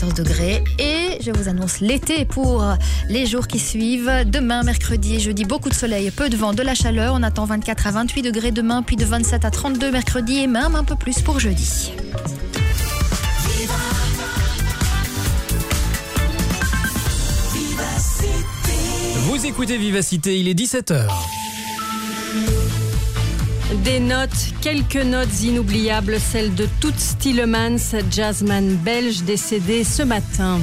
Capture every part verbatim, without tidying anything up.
quatorze degrés. Et je vous annonce l'été pour les jours qui suivent. Demain, mercredi et jeudi, beaucoup de soleil, peu de vent, de la chaleur. On attend vingt-quatre à vingt-huit degrés demain, puis de vingt-sept à trente-deux mercredi et même un peu plus pour jeudi. Vous écoutez Vivacité, il est dix-sept heures. Des notes, quelques notes inoubliables, celles de Toots Thielemans, jazzman belge décédé ce matin.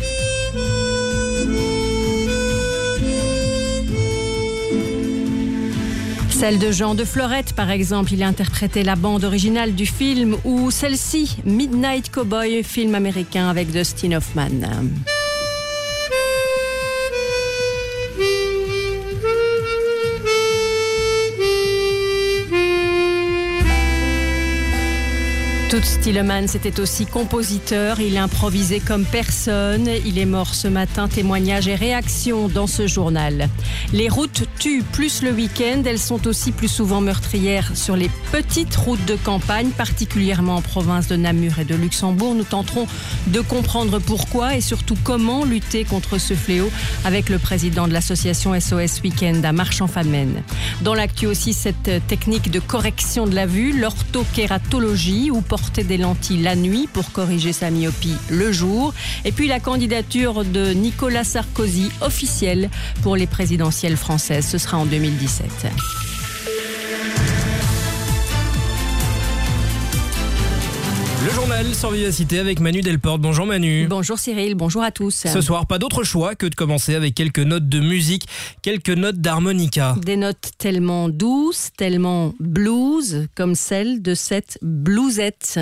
Celle de Jean de Florette, par exemple, il a interprété la bande originale du film, ou celle-ci, Midnight Cowboy, film américain avec Dustin Hoffman. Toots Thielemans était aussi compositeur, il improvisait comme personne. Il est mort ce matin, témoignages et réactions dans ce journal. Les routes tuent plus le week-end, elles sont aussi plus souvent meurtrières sur les petites routes de campagne, particulièrement en province de Namur et de Luxembourg. Nous tenterons de comprendre pourquoi et surtout comment lutter contre ce fléau avec le président de l'association S O S Week-end à Marchand-Famenne. Dans l'actu aussi, cette technique de correction de la vue, l'orthokératologie, ou porter des lentilles la nuit pour corriger sa myopie le jour. Et puis la candidature de Nicolas Sarkozy officielle pour les présidentielles françaises. Ce sera en deux mille dix-sept. Le journal sur Vivacité avec Manu Delporte. Bonjour Manu. Bonjour Cyril, bonjour à tous. Ce soir, pas d'autre choix que de commencer avec quelques notes de musique, quelques notes d'harmonica. Des notes tellement douces, tellement blues, comme celle de cette bluesette.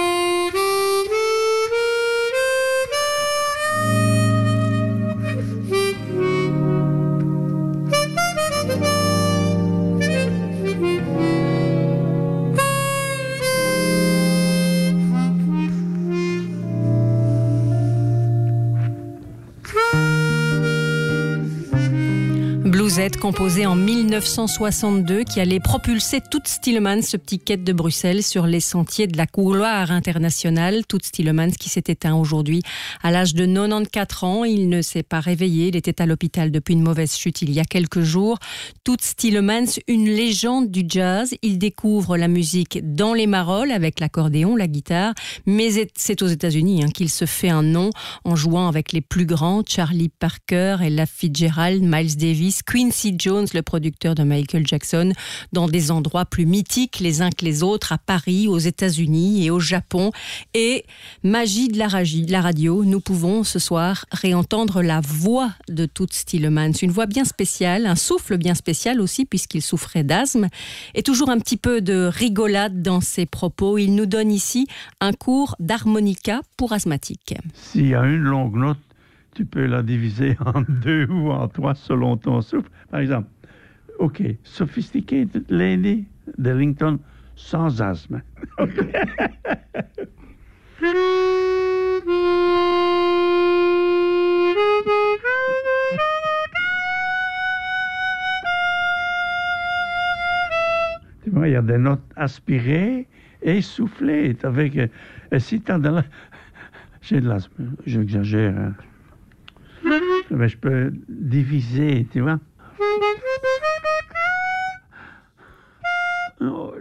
Bluesette composée en mille neuf cent soixante-deux qui allait propulser Toots Thielemans, ce petit quête de Bruxelles, sur les sentiers de la gloire internationale. Toots Thielemans qui s'est éteint aujourd'hui à l'âge de quatre-vingt-quatorze ans. Il ne s'est pas réveillé, il était à l'hôpital depuis une mauvaise chute il y a quelques jours. Toots Thielemans, une légende du jazz. Il découvre la musique dans les marolles avec l'accordéon, la guitare, mais c'est aux États-Unis hein, qu'il se fait un nom en jouant avec les plus grands, Charlie Parker, Ella Fitzgerald, Miles Davis, Quincy Jones, le producteur de Michael Jackson, dans des endroits plus mythiques les uns que les autres, à Paris, aux États-Unis et au Japon. Et magie de la, ragi, de la radio, nous pouvons ce soir réentendre la voix de Toots Thielemans, une voix bien spéciale, un souffle bien spécial aussi puisqu'il souffrait d'asthme, et toujours un petit peu de rigolade dans ses propos. Il nous donne ici un cours d'harmonica pour asthmatiques. S'il y a une longue note, tu peux la diviser en deux ou en trois selon ton souffle. Par exemple, OK, Sophisticated Lady d'Ellington sans asthme. Tu vois, il y a des notes aspirées et soufflées. Avec, euh, si tu as de la... J'ai de l'asthme, j'exagère, hein. Mais je peux diviser, tu vois. Oh,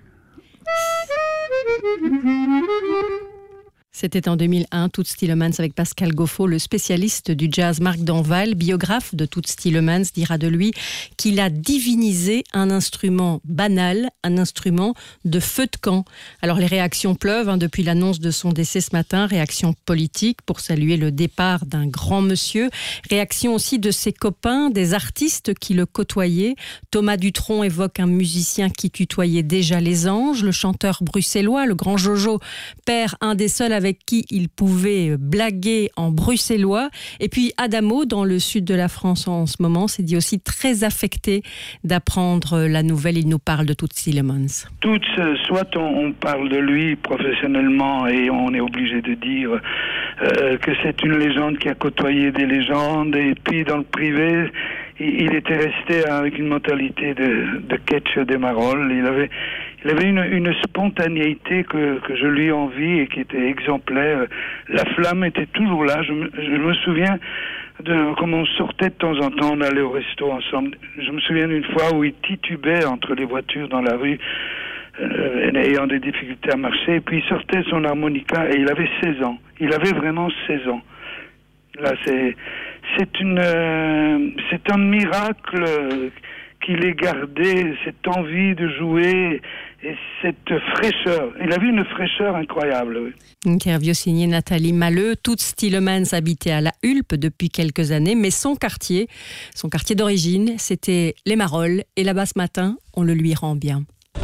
C'était en deux mille un, Toots Thielemans avec Pascal Goffo, le spécialiste du jazz. Marc Danval, biographe de Toots Thielemans, dira de lui qu'il a divinisé un instrument banal, un instrument de feu de camp. Alors les réactions pleuvent hein, depuis l'annonce de son décès ce matin, réactions politiques pour saluer le départ d'un grand monsieur, réaction aussi de ses copains, des artistes qui le côtoyaient. Thomas Dutronc évoque un musicien qui tutoyait déjà les anges, le chanteur bruxellois, le grand Jojo, père un des seuls avec avec qui il pouvait blaguer en bruxellois. Et puis Adamo, dans le sud de la France en ce moment, s'est dit aussi très affecté d'apprendre la nouvelle. Il nous parle de Toots Thielemans. Toots, soit on, on parle de lui professionnellement et on est obligé de dire euh, que c'est une légende qui a côtoyé des légendes, et puis dans le privé, il était resté avec une mentalité de, de catch des marolles. Il avait, il avait une, une spontanéité que, que je lui envie et qui était exemplaire. La flamme était toujours là. Je me, je me souviens de comment on sortait de temps en temps, on allait au resto ensemble. Je me souviens d'une fois où il titubait entre les voitures dans la rue, euh, ayant des difficultés à marcher, et puis il sortait son harmonica et il avait seize ans. Il avait vraiment seize ans. Là, c'est, c'est une, euh, c'est un miracle qu'il ait gardé cette envie de jouer et cette fraîcheur. Il avait une fraîcheur incroyable. Oui. Une interview signée Nathalie Malleux. Toots Thielemans habitait à La Hulpe depuis quelques années, mais son quartier, son quartier d'origine, c'était les Marolles. Et là-bas ce matin, on le lui rend bien.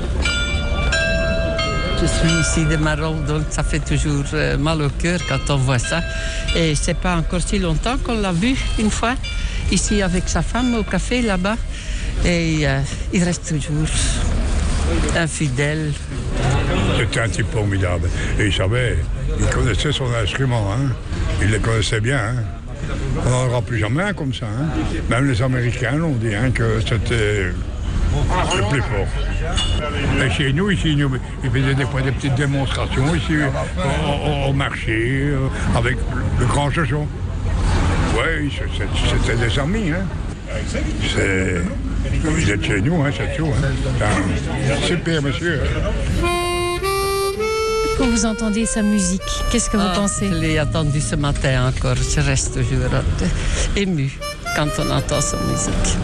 Je suis ici de Marolles, donc ça fait toujours mal au cœur quand on voit ça. Et c'est pas encore si longtemps qu'on l'a vu une fois, ici avec sa femme au café là-bas. Et euh, il reste toujours infidèle. C'était un type formidable. Et il savait, il connaissait son instrument, hein. Il le connaissait bien. Hein. On n'en aura plus jamais un comme ça. Hein. Même les Américains l'ont dit, hein, que c'était le plus fort. Et chez nous, ici, nous, il faisait des fois des petites démonstrations ici au, au, au marché euh, avec le grand Jojo. Oui, c'était des amis. Hein. C'est... Vous êtes chez nous, hein, c'est tout. Hein. Super, monsieur. Quand vous entendez sa musique, qu'est-ce que vous ah, pensez? Je l'ai entendu ce matin encore. Je reste toujours ému quand on entend sa musique.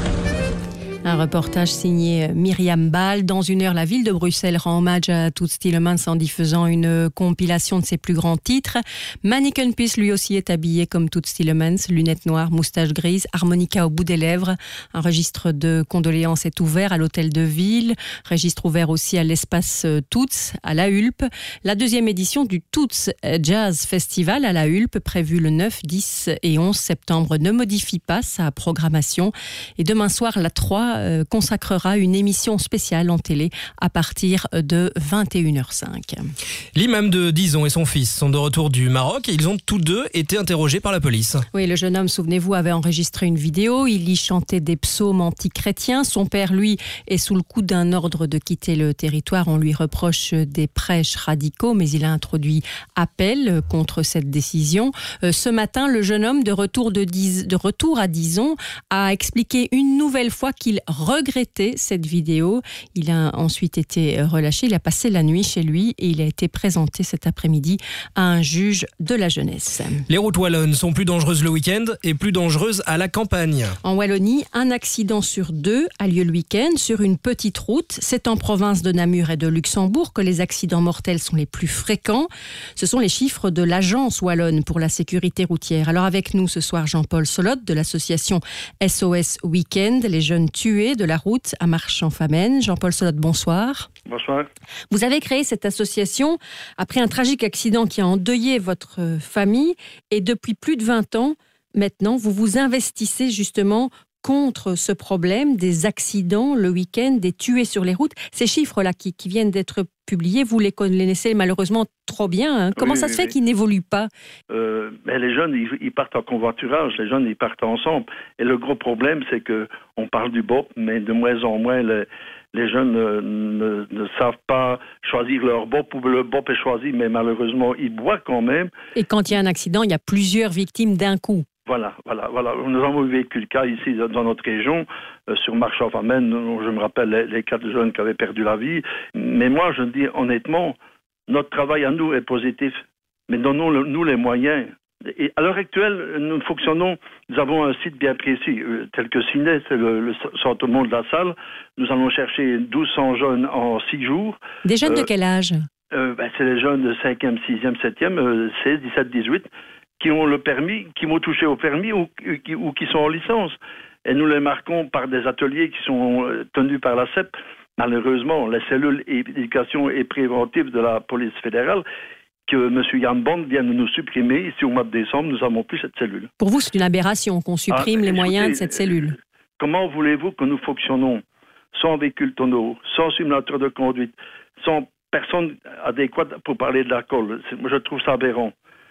Un reportage signé Myriam Ball. Dans une heure, la ville de Bruxelles rend hommage à Toots Thielemans en diffusant une compilation de ses plus grands titres. Manneken Pis, lui aussi, est habillé comme Toots Thielemans, lunettes noires, moustache grise, harmonica au bout des lèvres. Un registre de condoléances est ouvert à l'hôtel de ville. Registre ouvert aussi à l'espace Toots, à La Hulpe. La deuxième édition du Toots Jazz Festival à La Hulpe, prévue le neuf, dix et onze septembre, ne modifie pas sa programmation. Et demain soir, la trois consacrera une émission spéciale en télé à partir de vingt et une heures cinq. L'imam de Dizon et son fils sont de retour du Maroc et ils ont tous deux été interrogés par la police. Oui, le jeune homme, souvenez-vous, avait enregistré une vidéo. Il y chantait des psaumes anti-chrétiens. Son père, lui, est sous le coup d'un ordre de quitter le territoire. On lui reproche des prêches radicaux, mais il a introduit appel contre cette décision. Ce matin, le jeune homme de retour, de, Diz... de retour à Dizon a expliqué une nouvelle fois qu'il regrettait cette vidéo. Il a ensuite été relâché. Il a passé la nuit chez lui et il a été présenté cet après-midi à un juge de la jeunesse. Les routes wallonnes sont plus dangereuses le week-end et plus dangereuses à la campagne. En Wallonie, un accident sur deux a lieu le week-end sur une petite route. C'est en province de Namur et de Luxembourg que les accidents mortels sont les plus fréquents. Ce sont les chiffres de l'Agence wallonne pour la sécurité routière. Alors avec nous ce soir, Jean-Paul Solotte de l'association S O S Week-end, les jeunes tués de la route à Marchand-Famenne. Jean-Paul Solotte, bonsoir. Bonsoir. Vous avez créé cette association après un tragique accident qui a endeuillé votre famille et depuis plus de vingt ans, maintenant, vous vous investissez justement contre ce problème des accidents le week-end, des tués sur les routes. Ces chiffres-là qui, qui viennent d'être publiés, vous les connaissez malheureusement trop bien. Hein. Comment oui, ça oui, se fait oui. qu'ils n'évoluent pas? euh, ben Les jeunes, ils, ils partent en convoiturage. Les jeunes, ils partent ensemble. Et le gros problème, c'est qu'on parle du B O P, mais de moins en moins, le, les jeunes ne, ne, ne savent pas choisir leur B O P, ou le B O P est choisi, mais malheureusement, ils boivent quand même. Et quand il y a un accident, il y a plusieurs victimes d'un coup. Voilà, voilà, voilà. Nous avons vécu le cas ici dans notre région, euh, sur Marchand-Famenne. Je me rappelle les, les quatre jeunes qui avaient perdu la vie. Mais moi, je dis honnêtement, notre travail à nous est positif. Mais donnons-nous les moyens. Et à l'heure actuelle, nous fonctionnons, nous avons un site bien précis, euh, tel que Ciné, c'est le, le centre monde de la salle. Nous allons chercher mille deux cents jeunes en six jours. Des jeunes euh, de quel âge? euh, ben, C'est les jeunes de cinquième, sixième, septième, euh, seize, dix-sept, dix-huit. Qui ont le permis, qui vont toucher au permis ou qui, ou qui sont en licence. Et nous les marquons par des ateliers qui sont tenus par la C E P. Malheureusement, la cellule éducation et préventive de la police fédérale, que M. Yann Bond vient de nous supprimer. Ici, au mois de décembre, nous n'avons plus cette cellule. Pour vous, c'est une aberration qu'on supprime ah, les écoutez, moyens de cette cellule. Comment voulez-vous que nous fonctionnons sans véhicule tonneau, sans simulateur de conduite, sans personne adéquate pour parler de l'alcool? Moi, je trouve ça aberrant.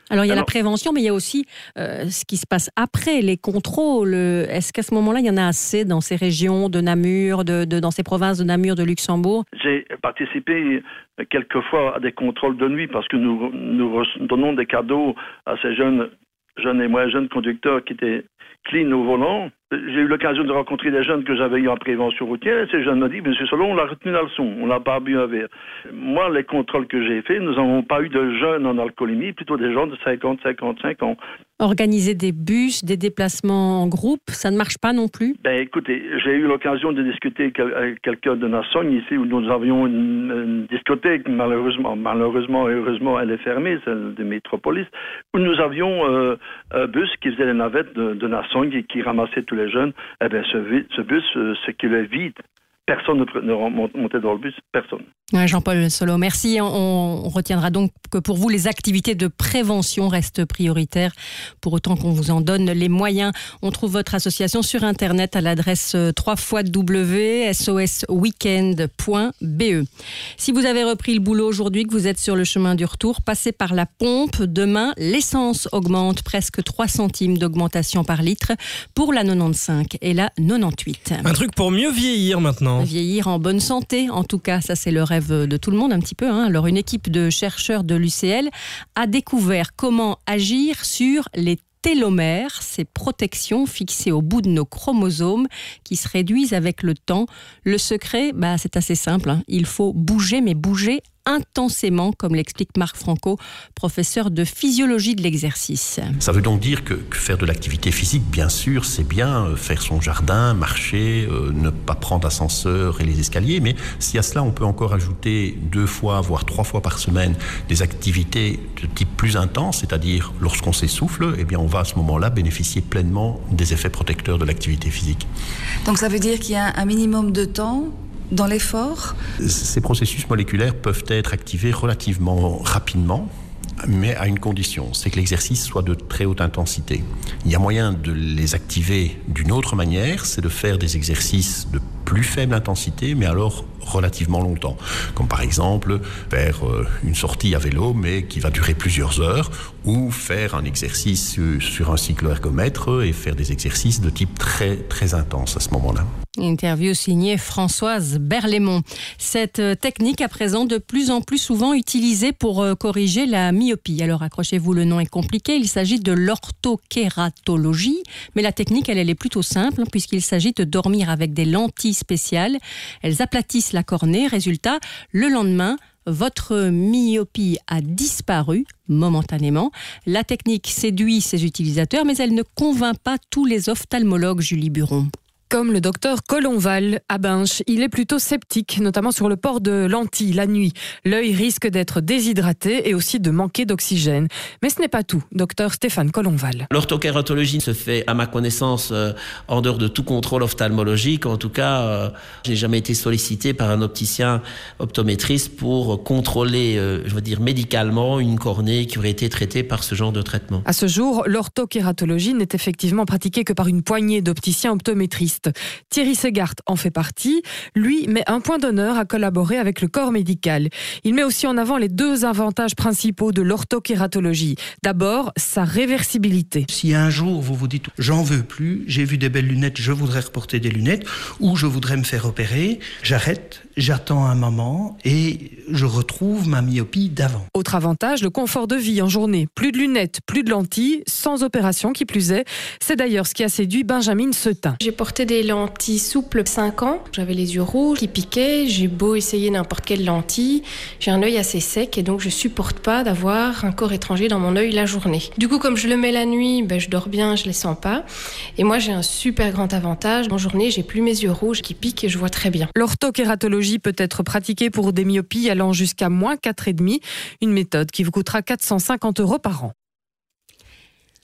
Alors, il y a Alors, la prévention, mais il y a aussi euh, ce qui se passe après, les contrôles. Est-ce qu'à ce moment-là, il y en a assez dans ces régions de Namur, de, de, dans ces provinces de Namur, de Luxembourg? J'ai participé quelquefois à des contrôles de nuit parce que nous, nous donnons des cadeaux à ces jeunes, jeunes et moins jeunes conducteurs qui étaient clean au volant. J'ai eu l'occasion de rencontrer des jeunes que j'avais eu en prévention routière. Et ces jeunes m'ont dit, Monsieur Solon, on l'a retenu la leçon, on n'a pas bu un verre. Moi, les contrôles que j'ai faits, nous n'avons pas eu de jeunes en alcoolémie, plutôt des gens de cinquante à cinquante-cinq ans. Organiser des bus, des déplacements en groupe, ça ne marche pas non plus? Ben écoutez, j'ai eu l'occasion de discuter avec quelqu'un de Nassogne ici, où nous avions une, une discothèque, malheureusement, malheureusement et heureusement, elle est fermée, celle de Métropolis, où nous avions euh, un bus qui faisait les navettes de, de Nassogne et qui ramassait tous les jeunes. Eh bien, ce, ce bus, euh, ce qu'il est vide. Personne ne, ne montait dans le bus, personne. Ouais, Jean-Paul Solo, merci. On, on retiendra donc que pour vous, les activités de prévention restent prioritaires, pour autant qu'on vous en donne les moyens. On trouve votre association sur Internet à l'adresse w w w point s o s weekend point b e. Si vous avez repris le boulot aujourd'hui, que vous êtes sur le chemin du retour, passez par la pompe. Demain, l'essence augmente, presque trois centimes d'augmentation par litre pour la quatre-vingt-quinze et la quatre-vingt-dix-huit. Un truc pour mieux vieillir maintenant. Vieillir en bonne santé, en tout cas, ça c'est le rêve de tout le monde un petit peu. Hein. Alors une équipe de chercheurs de l'U C L a découvert comment agir sur les télomères, ces protections fixées au bout de nos chromosomes qui se réduisent avec le temps. Le secret, bah, c'est assez simple. Hein. Il faut bouger, mais bouger intensément, comme l'explique Marc Franco, professeur de physiologie de l'exercice. Ça veut donc dire que, que faire de l'activité physique, bien sûr, c'est bien, euh, faire son jardin, marcher, euh, ne pas prendre ascenseur et les escaliers, mais si à cela on peut encore ajouter deux fois, voire trois fois par semaine des activités de type plus intense, c'est-à-dire lorsqu'on s'essouffle, eh bien on va à ce moment-là bénéficier pleinement des effets protecteurs de l'activité physique. Donc ça veut dire qu'il y a un minimum de temps dans l'effort? Ces processus moléculaires peuvent être activés relativement rapidement, mais à une condition, c'est que l'exercice soit de très haute intensité. Il y a moyen de les activer d'une autre manière, c'est de faire des exercices de plus faible intensité, mais alors relativement longtemps. Comme par exemple faire une sortie à vélo, mais qui va durer plusieurs heures, ou faire un exercice sur un cyclo-ergomètre et faire des exercices de type très, très intense à ce moment-là. Interview signée Françoise Berlaymont. Cette technique à présent de plus en plus souvent utilisée pour corriger la myopie. Alors accrochez-vous, le nom est compliqué, il s'agit de l'orthokératologie, mais la technique elle, elle est plutôt simple puisqu'il s'agit de dormir avec des lentilles spéciales. Elles aplatissent la cornée, résultat, le lendemain, votre myopie a disparu momentanément. La technique séduit ses utilisateurs, mais elle ne convainc pas tous les ophtalmologues, Julie Buron. Comme le docteur Colonval à Binche, il est plutôt sceptique, notamment sur le port de lentilles la nuit. L'œil risque d'être déshydraté et aussi de manquer d'oxygène. Mais ce n'est pas tout, docteur Stéphane Colonval. L'orthokératologie se fait, à ma connaissance, euh, en dehors de tout contrôle ophtalmologique. En tout cas, euh, je n'ai jamais été sollicité par un opticien optométriste pour contrôler, euh, je veux dire, médicalement une cornée qui aurait été traitée par ce genre de traitement. À ce jour, l'orthokératologie n'est effectivement pratiquée que par une poignée d'opticiens optométristes. Thierry Segart en fait partie. Lui met un point d'honneur à collaborer avec le corps médical. Il met aussi en avant les deux avantages principaux de l'orthokératologie. D'abord, sa réversibilité. Si un jour vous vous dites « j'en veux plus, j'ai vu des belles lunettes, je voudrais reporter des lunettes » ou « je voudrais me faire opérer », j'arrête, j'attends un moment et je retrouve ma myopie d'avant. Autre avantage, le confort de vie en journée. Plus de lunettes, plus de lentilles, sans opération qui plus est. C'est d'ailleurs ce qui a séduit Benjamin Setin. J'ai porté des lentilles souples cinq ans. J'avais les yeux rouges qui piquaient. J'ai beau essayer n'importe quelle lentille. J'ai un œil assez sec et donc je supporte pas d'avoir un corps étranger dans mon œil la journée. Du coup, comme je le mets la nuit, ben, je dors bien, je les sens pas. Et moi, j'ai un super grand avantage. En journée, j'ai plus mes yeux rouges qui piquent et je vois très bien. L'orthokératologie peut être pratiquée pour des myopies allant jusqu'à moins quatre virgule cinq. Une méthode qui vous coûtera quatre cent cinquante euros par an.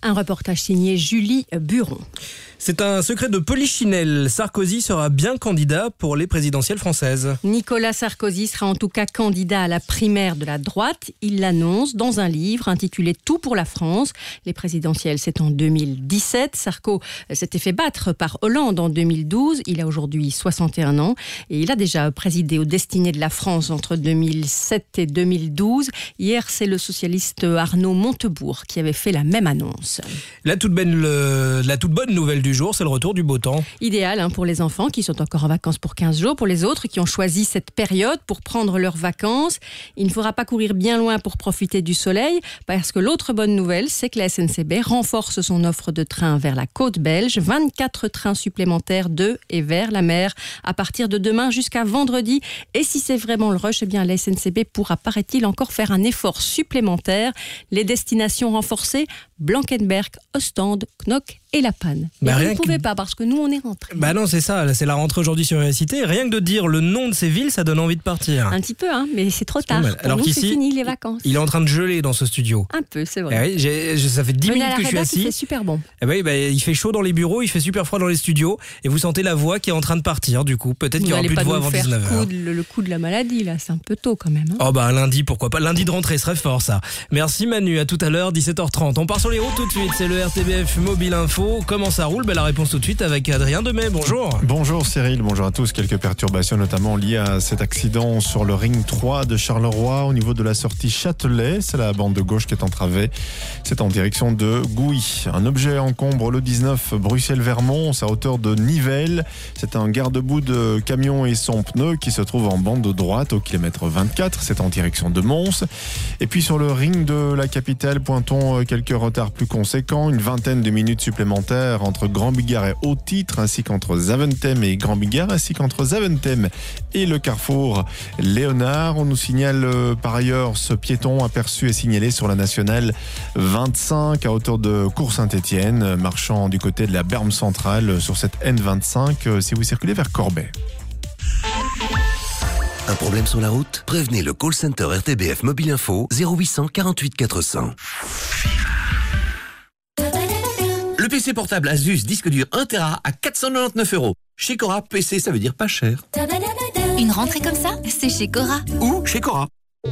Un reportage signé Julie Buron. C'est un secret de polichinelle. Sarkozy sera bien candidat pour les présidentielles françaises. Nicolas Sarkozy sera en tout cas candidat à la primaire de la droite. Il l'annonce dans un livre intitulé « Tout pour la France ». Les présidentielles, c'est en deux mille dix-sept. Sarko s'était fait battre par Hollande en deux mille douze. Il a aujourd'hui soixante et un ans et il a déjà présidé aux destinées de la France entre deux mille sept et deux mille douze. Hier, c'est le socialiste Arnaud Montebourg qui avait fait la même annonce. La toute bonne, le, la toute bonne nouvelle du jour, c'est le retour du beau temps. Idéal hein, pour les enfants qui sont encore en vacances pour quinze jours. Pour les autres qui ont choisi cette période pour prendre leurs vacances, il ne faudra pas courir bien loin pour profiter du soleil, parce que l'autre bonne nouvelle, c'est que la S N C B renforce son offre de trains vers la côte belge. vingt-quatre trains supplémentaires de et vers la mer à partir de demain jusqu'à vendredi. Et si c'est vraiment le rush, eh bien la S N C B pourra, paraît-il, encore faire un effort supplémentaire. Les destinations renforcées, Blankenberg, Ostende, Knock et La Panne. Bah vous ne pouvez que... pas parce que nous on est rentrés. Bah non, c'est ça, c'est la rentrée aujourd'hui sur Vivacité. Rien que de dire le nom de ces villes, ça donne envie de partir. Un petit peu, hein, mais c'est trop tard. Pour Alors nous, qu'ici, c'est fini les vacances. Il est en train de geler dans ce studio. Un peu, c'est vrai. Eh oui, j'ai, ça fait dix Venez minutes que je suis assis. Il fait super bon. Eh ben, bah, il fait chaud dans les bureaux, il fait super froid dans les studios, et vous sentez la voix qui est en train de partir. Du coup, peut-être vous qu'il y aura plus de voix avant dix-neuf heures. Le, le coup de la maladie là, c'est un peu tôt quand même. Hein. Oh bah lundi, pourquoi pas. Lundi de rentrée serait fort ça. Merci Manu, à tout à l'heure, dix-sept heures trente. On part sur les routes tout de suite. C'est le R T B F Mobile Info. Comment ça roule? Bah, la réponse tout de suite avec Adrien Demey. Bonjour. Bonjour Cyril, bonjour à tous. Quelques perturbations notamment liées à cet accident sur le ring trois de Charleroi au niveau de la sortie Châtelet. C'est la bande de gauche qui est entravée. C'est en direction de Gouy. Un objet encombre le dix-neuf Bruxelles-Vermont, à hauteur de Nivelles. C'est un garde-boue de camion et son pneu qui se trouve en bande de droite au kilomètre vingt-quatre. C'est en direction de Mons. Et puis sur le ring de la capitale, pointons quelques retards plus conséquents. Une vingtaine de minutes supplémentaires entre Grand-Bigard et Haut-Titre, ainsi qu'entre Zaventem et Grand-Bigard, ainsi qu'entre Zaventem et le carrefour Léonard. On nous signale euh, par ailleurs ce piéton aperçu et signalé sur la nationale vingt-cinq à hauteur de Cours-Saint-Étienne, marchant du côté de la berme centrale sur cette N vingt-cinq euh, si vous circulez vers Corbet. Un problème sur la route? Prévenez le call center R T B F Mobile Info zéro huit cent quarante-huit quatre cents. Le P C portable Asus disque dur un téra à quatre cent quatre-vingt-dix-neuf euros. Chez Cora, P C, ça veut dire pas cher. Une rentrée comme ça, c'est chez Cora. Ou chez Cora.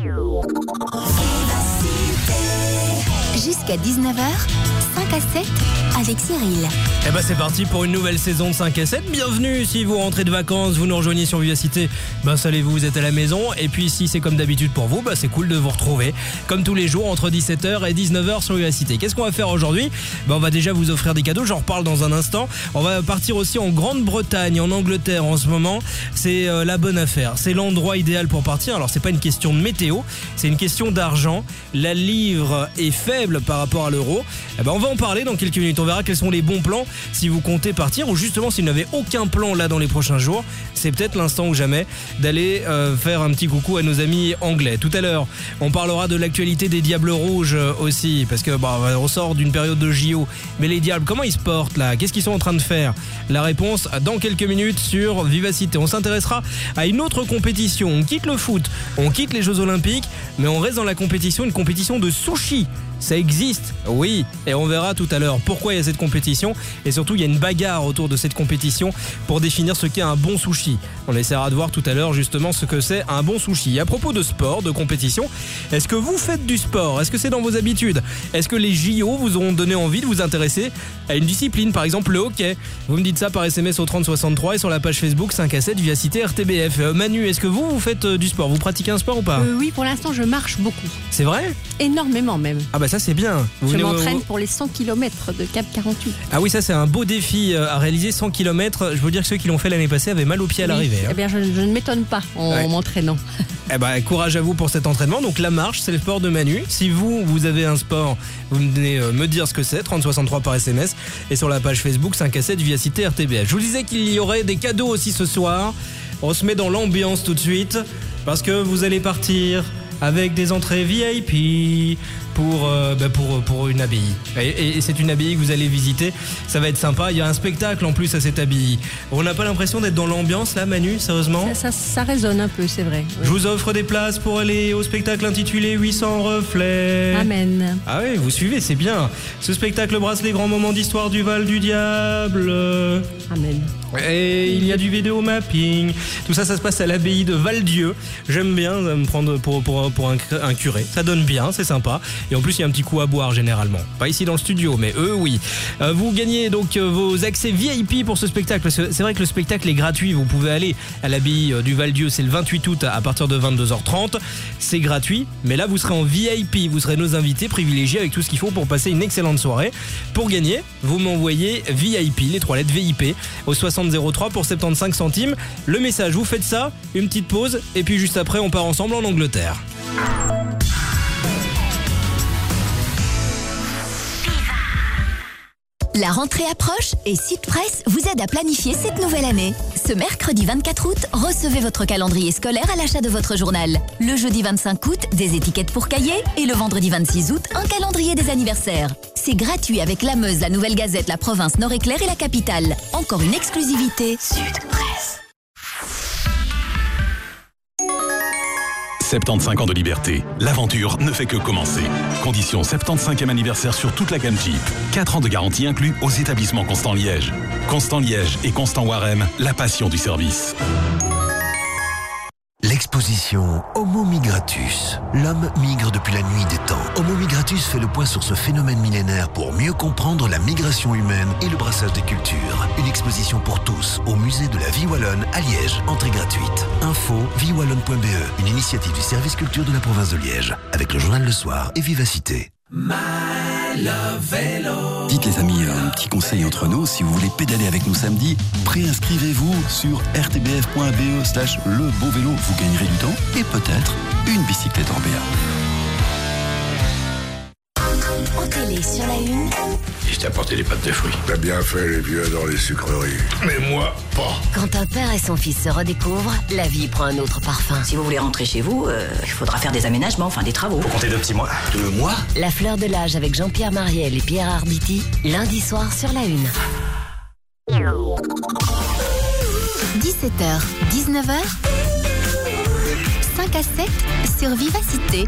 Jusqu'à dix-neuf heures, cinq à sept avec Cyril. Eh ben c'est parti pour une nouvelle saison de cinq à sept. Bienvenue si vous rentrez de vacances, vous nous rejoignez sur Vivacité, ben installez-vous, vous êtes à la maison. Et puis si c'est comme d'habitude pour vous, ben c'est cool de vous retrouver comme tous les jours entre dix-sept heures et dix-neuf heures sur Vivacité. Qu'est-ce qu'on va faire aujourd'hui? Ben on va déjà vous offrir des cadeaux, j'en reparle dans un instant. On va partir aussi en Grande-Bretagne, en Angleterre en ce moment. C'est euh, la bonne affaire, c'est l'endroit idéal pour partir. Alors c'est pas une question de météo, c'est une question d'argent. La livre est faible par rapport à l'euro. Eh ben on va en parler dans quelques minutes. On verra quels sont les bons plans si vous comptez partir, ou justement si vous n'avez aucun plan là dans les prochains jours. C'est peut-être l'instant ou jamais d'aller euh, faire un petit coucou à nos amis anglais. Tout à l'heure, on parlera de l'actualité des Diables Rouges aussi, parce que bah, on sort d'une période de J O. Mais les Diables, comment ils se portent là? Qu'est-ce qu'ils sont en train de faire? La réponse dans quelques minutes sur Vivacité. On s'intéressera à une autre compétition. On quitte le foot, on quitte les Jeux Olympiques, mais on reste dans la compétition, une compétition de sushi. Ça existe, oui, et on verra tout à l'heure pourquoi il y a cette compétition, et surtout il y a une bagarre autour de cette compétition pour définir ce qu'est un bon sushi. On essaiera de voir tout à l'heure justement ce que c'est un bon sushi. Et à propos de sport, de compétition, est-ce que vous faites du sport? Est-ce que c'est dans vos habitudes? Est-ce que les J O vous ont donné envie de vous intéresser à une discipline, par exemple le hockey? Vous me dites ça par S M S au trente soixante-trois et sur la page Facebook cinq à sept Vivacité R T B F. Euh, Manu, est-ce que vous, vous faites euh, du sport? Vous pratiquez un sport ou pas? euh, Oui, pour l'instant je marche beaucoup. C'est vrai? Énormément même. Ah bah ça c'est bien. Vous je venez m'entraîne au... pour les cent kilomètres de Cap quarante-huit. Ah oui, ça c'est un beau défi à réaliser, cent kilomètres. Je veux dire que ceux qui l'ont fait l'année passée avaient mal aux pieds à oui. l'arrivée. Hein. Eh bien je, je ne m'étonne pas en ouais. m'entraînant. Eh ben, courage à vous pour cet entraînement. Donc la marche, c'est le sport de Manu. Si vous, vous avez un sport, vous venez me dire ce que c'est, trente soixante-trois par S M S, et sur la page Facebook cinq à sept Vivacité R T B F. Je vous disais qu'il y aurait des cadeaux aussi ce soir. On se met dans l'ambiance tout de suite, parce que vous allez partir avec des entrées V I P pour, euh, bah pour, pour une abbaye. Et, et c'est une abbaye que vous allez visiter. Ça va être sympa. Il y a un spectacle en plus à cette abbaye. On n'a pas l'impression d'être dans l'ambiance là, Manu, sérieusement ? Ça, ça, ça résonne un peu, c'est vrai. Oui. Je vous offre des places pour aller au spectacle intitulé huit cents reflets. Amen. Ah oui, vous suivez, c'est bien. Ce spectacle brasse les grands moments d'histoire du Val du Diable. Amen. Et il y a du vidéo mapping. Tout ça, ça se passe à l'abbaye de Val-Dieu. J'aime bien me prendre pour, pour, pour un, un curé. Ça donne bien, c'est sympa. Et en plus, il y a un petit coup à boire généralement. Pas ici dans le studio, mais eux, oui. Euh, vous gagnez donc euh, vos accès V I P pour ce spectacle. Parce que c'est vrai que le spectacle est gratuit. Vous pouvez aller à l'abbaye du Val-Dieu. C'est le vingt-huit août à partir de vingt-deux heures trente. C'est gratuit. Mais là, vous serez en V I P. Vous serez nos invités privilégiés avec tout ce qu'il faut pour passer une excellente soirée. Pour gagner, vous m'envoyez V I P, les trois lettres V I P, au soixante zéro trois pour soixante-quinze centimes. Le message, vous faites ça, une petite pause, et puis juste après, on part ensemble en Angleterre. La rentrée approche et Site Presse vous aide à planifier cette nouvelle année. Ce mercredi vingt-quatre août, recevez votre calendrier scolaire à l'achat de votre journal. Le jeudi vingt-cinq août, des étiquettes pour cahiers et le vendredi vingt-six août, un calendrier des anniversaires. C'est gratuit avec la Meuse, la Nouvelle Gazette, la Province, Nord-Éclair et la Capitale. Encore une exclusivité Sud Presse. soixante-quinze ans de liberté. L'aventure ne fait que commencer. Condition soixante-quinzième anniversaire sur toute la gamme Jeep. quatre ans de garantie inclus aux établissements Constant Liège. Constant Liège et Constant Warem, la passion du service. L'exposition Homo Migratus. L'homme migre depuis la nuit des temps. Homo Migratus fait le point sur ce phénomène millénaire pour mieux comprendre la migration humaine et le brassage des cultures. Une exposition pour tous au musée de la Vie Wallonne à Liège. Entrée gratuite. Info vie wallonne point b e. Une initiative du service culture de la province de Liège. Avec le journal Le Soir et Vivacité. My Love Vélo. Dites les amis, un petit conseil entre nous, si vous voulez pédaler avec nous samedi, préinscrivez-vous sur r t b f point b e slash le beau vélo. Vous gagnerez du temps et peut-être une bicyclette en B A. En télé sur la une. Je t'ai apporté des pâtes de fruits. T'as bien fait, les vieux dans les sucreries. Mais moi, pas. Quand un père et son fils se redécouvrent, la vie prend un autre parfum. Si vous voulez rentrer chez vous, euh, il faudra faire des aménagements, enfin des travaux. Faut compter deux petits mois. Deux mois? La fleur de l'âge avec Jean-Pierre Mariel et Pierre Arditi, lundi soir sur la une. dix-sept heures, dix-neuf heures, cinq à sept sur Vivacité.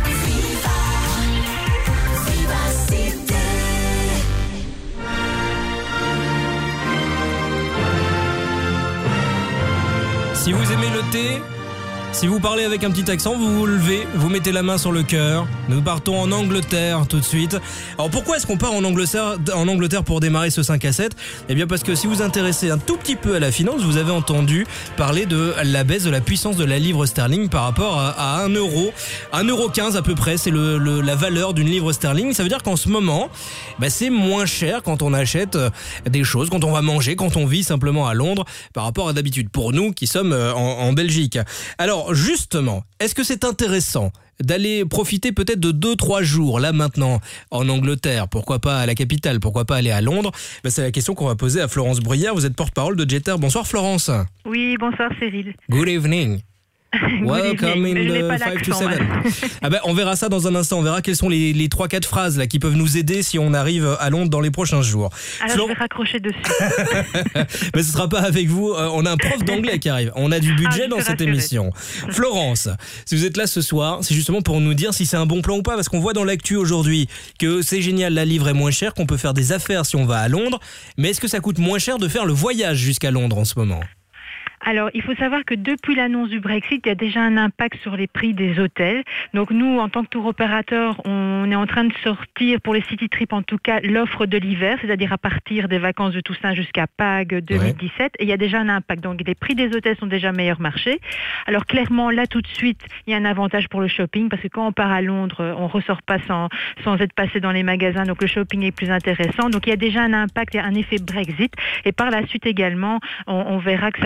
Si vous aimez le thé, si vous parlez avec un petit accent, vous vous levez, vous mettez la main sur le cœur. Nous partons en Angleterre tout de suite. Alors pourquoi est-ce qu'on part en Angleterre, en Angleterre pour démarrer ce cinq à sept ? Eh bien parce que si vous vous intéressez un tout petit peu à la finance, vous avez entendu parler de la baisse de la puissance de la livre sterling par rapport à, à un euro. un euro quinze à peu près, c'est le, le, la valeur d'une livre sterling. Ça veut dire qu'en ce moment, bah c'est moins cher quand on achète des choses, quand on va manger, quand on vit simplement à Londres par rapport à d'habitude pour nous qui sommes en, en Belgique. Alors justement, est-ce que c'est intéressant d'aller profiter peut-être de deux trois jours là maintenant en Angleterre, pourquoi pas à la capitale, pourquoi pas aller à Londres? Ben, c'est la question qu'on va poser à Florence Bruyère. Vous êtes porte-parole de Jeter. Bonsoir Florence. Oui, bonsoir Cyril. Good evening. Welcome in the five to seven. Ah ben, on verra ça dans un instant. On verra quelles sont les, les trois quatre phrases là, qui peuvent nous aider si on arrive à Londres dans les prochains jours. Alors Flor... je vais raccrocher dessus. Mais ce sera pas avec vous. On a un prof d'anglais qui arrive. On a du budget ah, dans cette rassurer. émission. Florence, si vous êtes là ce soir, c'est justement pour nous dire si c'est un bon plan ou pas. Parce qu'on voit dans l'actu aujourd'hui que c'est génial, la livre est moins chère, qu'on peut faire des affaires si on va à Londres. Mais est-ce que ça coûte moins cher de faire le voyage jusqu'à Londres en ce moment ? Alors, il faut savoir que depuis l'annonce du Brexit, il y a déjà un impact sur les prix des hôtels. Donc nous, en tant que tour opérateur, on est en train de sortir, pour les city trips en tout cas, l'offre de l'hiver, c'est-à-dire à partir des vacances de Toussaint jusqu'à Pâques deux mille dix-sept. Ouais. Et il y a déjà un impact. Donc les prix des hôtels sont déjà meilleurs marché. Alors clairement, là tout de suite, il y a un avantage pour le shopping, parce que quand on part à Londres, on ressort pas sans, sans être passé dans les magasins. Donc le shopping est plus intéressant. Donc il y a déjà un impact, il y a un effet Brexit. Et par la suite également, on, on verra que ça va... Ça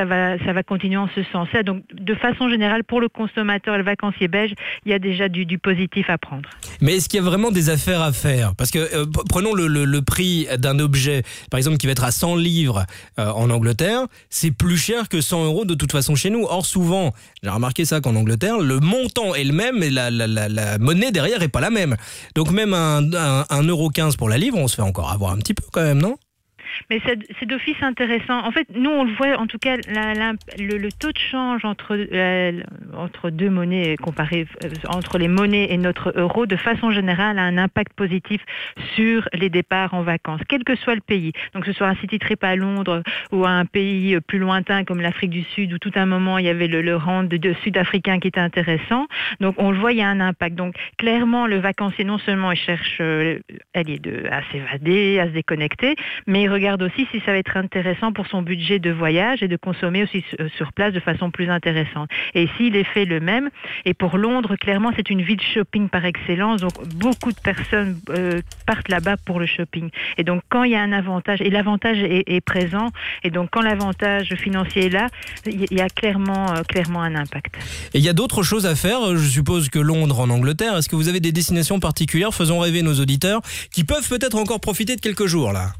ça va continuer en ce sens-là. Donc, de façon générale, pour le consommateur et le vacancier belge, il y a déjà du, du positif à prendre. Mais est-ce qu'il y a vraiment des affaires à faire ? Parce que euh, prenons le, le, le prix d'un objet, par exemple, qui va être à cent livres euh, en Angleterre, c'est plus cher que cent euros de toute façon chez nous. Or, souvent, j'ai remarqué ça qu'en Angleterre, le montant est le même, mais la, la, la, la monnaie derrière est pas la même. Donc même un, un, un euro quinze pour la livre, on se fait encore avoir un petit peu quand même, non ? Mais c'est, c'est d'office intéressant. En fait, nous, on le voit, en tout cas, la, la, le, le taux de change entre, euh, entre deux monnaies comparé, euh, entre les monnaies et notre euro, de façon générale, a un impact positif sur les départs en vacances, quel que soit le pays. Donc, que ce soit un city trip à Londres ou à un pays plus lointain comme l'Afrique du Sud, où tout un moment, il y avait le, le rand de, de sud-africain qui était intéressant. Donc, on le voit, il y a un impact. Donc, clairement, le vacancier, non seulement, il cherche euh, elle est de, à s'évader, à se déconnecter, mais il regarde aussi si ça va être intéressant pour son budget de voyage et de consommer aussi sur place de façon plus intéressante. Et ici, l'effet est le même. Et pour Londres, clairement, c'est une ville shopping par excellence. Donc, beaucoup de personnes euh, partent là-bas pour le shopping. Et donc, quand il y a un avantage, et l'avantage est, est présent, et donc quand l'avantage financier est là, il y a clairement, euh, clairement un impact. Et il y a d'autres choses à faire, je suppose que Londres en Angleterre. Est-ce que vous avez des destinations particulières ? Faisons rêver nos auditeurs qui peuvent peut-être encore profiter de quelques jours, là.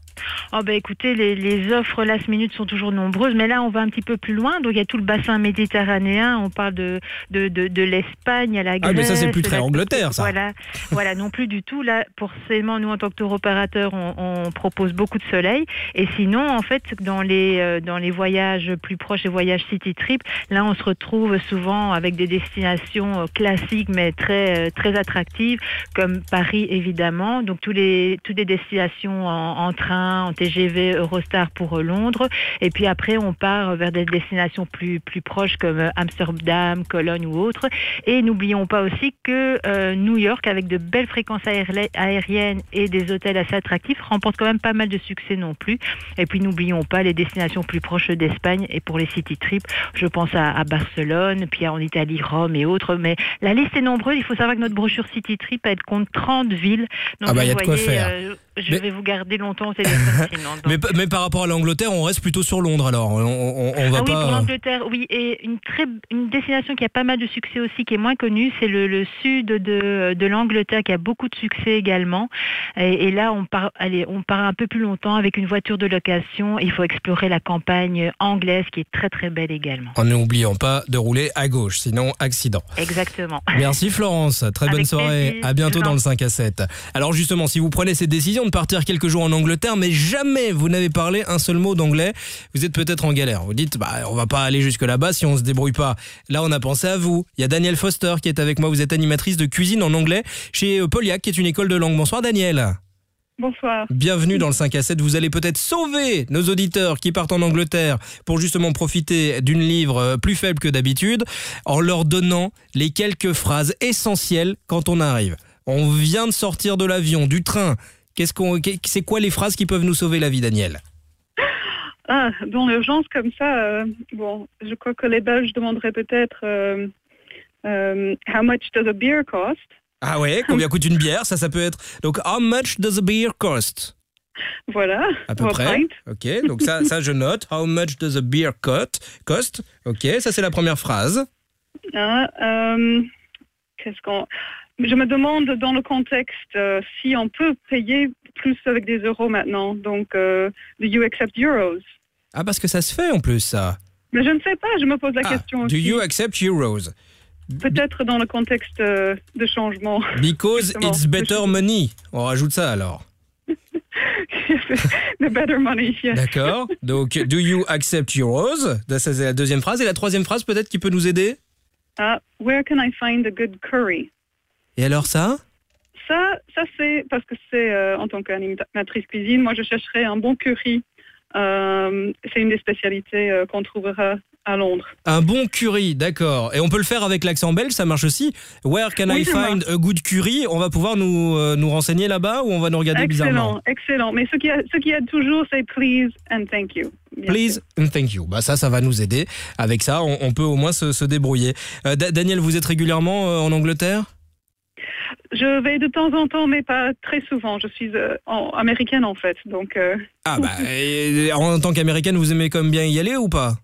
Oh ben écoutez, les, les offres last minute sont toujours nombreuses, mais là on va un petit peu plus loin. Donc il y a tout le bassin méditerranéen, on parle de, de, de, de l'Espagne à la Grèce. Ah mais ça c'est plus très la, Angleterre ça. Voilà, voilà, non plus du tout. Là, forcément, nous en tant que tour opérateur, on, on propose beaucoup de soleil. Et sinon, en fait, dans les, euh, dans les voyages plus proches, les voyages city trip, là on se retrouve souvent avec des destinations classiques mais très, très attractives, comme Paris évidemment. Donc tous les, toutes les destinations en, en train, en T G V, Eurostar pour Londres. Et puis après, on part vers des destinations plus, plus proches comme Amsterdam, Cologne ou autres. Et n'oublions pas aussi que euh, New York, avec de belles fréquences aériennes et des hôtels assez attractifs, remporte quand même pas mal de succès non plus. Et puis n'oublions pas les destinations plus proches d'Espagne et pour les city trips, je pense à, à Barcelone, puis en Italie, Rome et autres. Mais la liste est nombreuse. Il faut savoir que notre brochure city trip, elle compte trente villes. Donc ah bah il y a de quoi voyez, faire. Euh, je mais... vais vous garder longtemps au téléphone. Sinon, mais, mais par rapport à l'Angleterre, on reste plutôt sur Londres alors. On, on, on va ah oui, pas... pour l'Angleterre, oui. Et une, très, une destination qui a pas mal de succès aussi, qui est moins connue, c'est le, le sud de, de l'Angleterre, qui a beaucoup de succès également. Et, et là, on part, allez, on part un peu plus longtemps avec une voiture de location. Il faut explorer la campagne anglaise, qui est très très belle également. En n'oubliant pas de rouler à gauche, sinon accident. Exactement. Merci Florence, très bonne avec soirée. Plaisir. À bientôt dans le cinq à sept. Alors justement, si vous prenez cette décision de partir quelques jours en Angleterre, mais jamais vous n'avez parlé un seul mot d'anglais, vous êtes peut-être en galère. Vous dites, bah, on va pas aller jusque là-bas si on se débrouille pas. Là, on a pensé à vous. Il y a Danielle Foster qui est avec moi. Vous êtes animatrice de cuisine en anglais chez Pauliac, qui est une école de langue. Bonsoir Danielle. Bonsoir. Bienvenue dans le cinq à sept. Vous allez peut-être sauver nos auditeurs qui partent en Angleterre pour justement profiter d'une livre plus faible que d'habitude en leur donnant les quelques phrases essentielles quand on arrive. On vient de sortir de l'avion, du train. Qu'est-ce qu'on, c'est quoi les phrases qui peuvent nous sauver la vie, Danielle ? Ah, dans l'urgence comme ça, euh, bon, je crois que les Belges demanderaient peut-être euh, euh, how much does a beer cost? Ah ouais, combien coûte une bière? Ça, ça peut être. Donc, how much does a beer cost? Voilà. À peu près. Pint. Ok, donc ça, ça, je note. How much does a beer cost? Cost. Ok, ça, c'est la première phrase. Ah, euh, qu'est-ce qu'on... Je me demande dans le contexte euh, si on peut payer plus avec des euros maintenant. Donc, euh, do you accept euros? Ah, parce que ça se fait en plus, ça. Mais je ne sais pas, je me pose la ah, question do aussi. you accept euros? Peut-être dans le contexte euh, de changement. Because it's better money. On rajoute ça alors. The better money, yes. D'accord. Donc, do you accept euros? Ça, c'est la deuxième phrase. Et la troisième phrase, peut-être, qui peut nous aider? uh, Where can I find a good curry? Et alors ça? Ça, ça c'est parce que c'est euh, en tant qu'animatrice cuisine, moi je chercherais un bon curry. Euh, c'est une des spécialités euh, qu'on trouvera à Londres. Un bon curry, d'accord. Et on peut le faire avec l'accent belge, ça marche aussi. Where can oui, I find a good curry? On va pouvoir nous, euh, nous renseigner là-bas ou on va nous regarder excellent, bizarrement? Excellent, mais ce qui a, ce qui aide toujours, c'est please and thank you. Please and thank you. Bah ça, ça va nous aider. Avec ça, on, on peut au moins se, se débrouiller. Euh, Da- Daniel, vous êtes régulièrement euh, en Angleterre? Je vais de temps en temps, mais pas très souvent. Je suis euh, en, américaine en fait, donc. Euh... Ah bah, et, en tant qu'américaine, vous aimez comme bien y aller ou pas?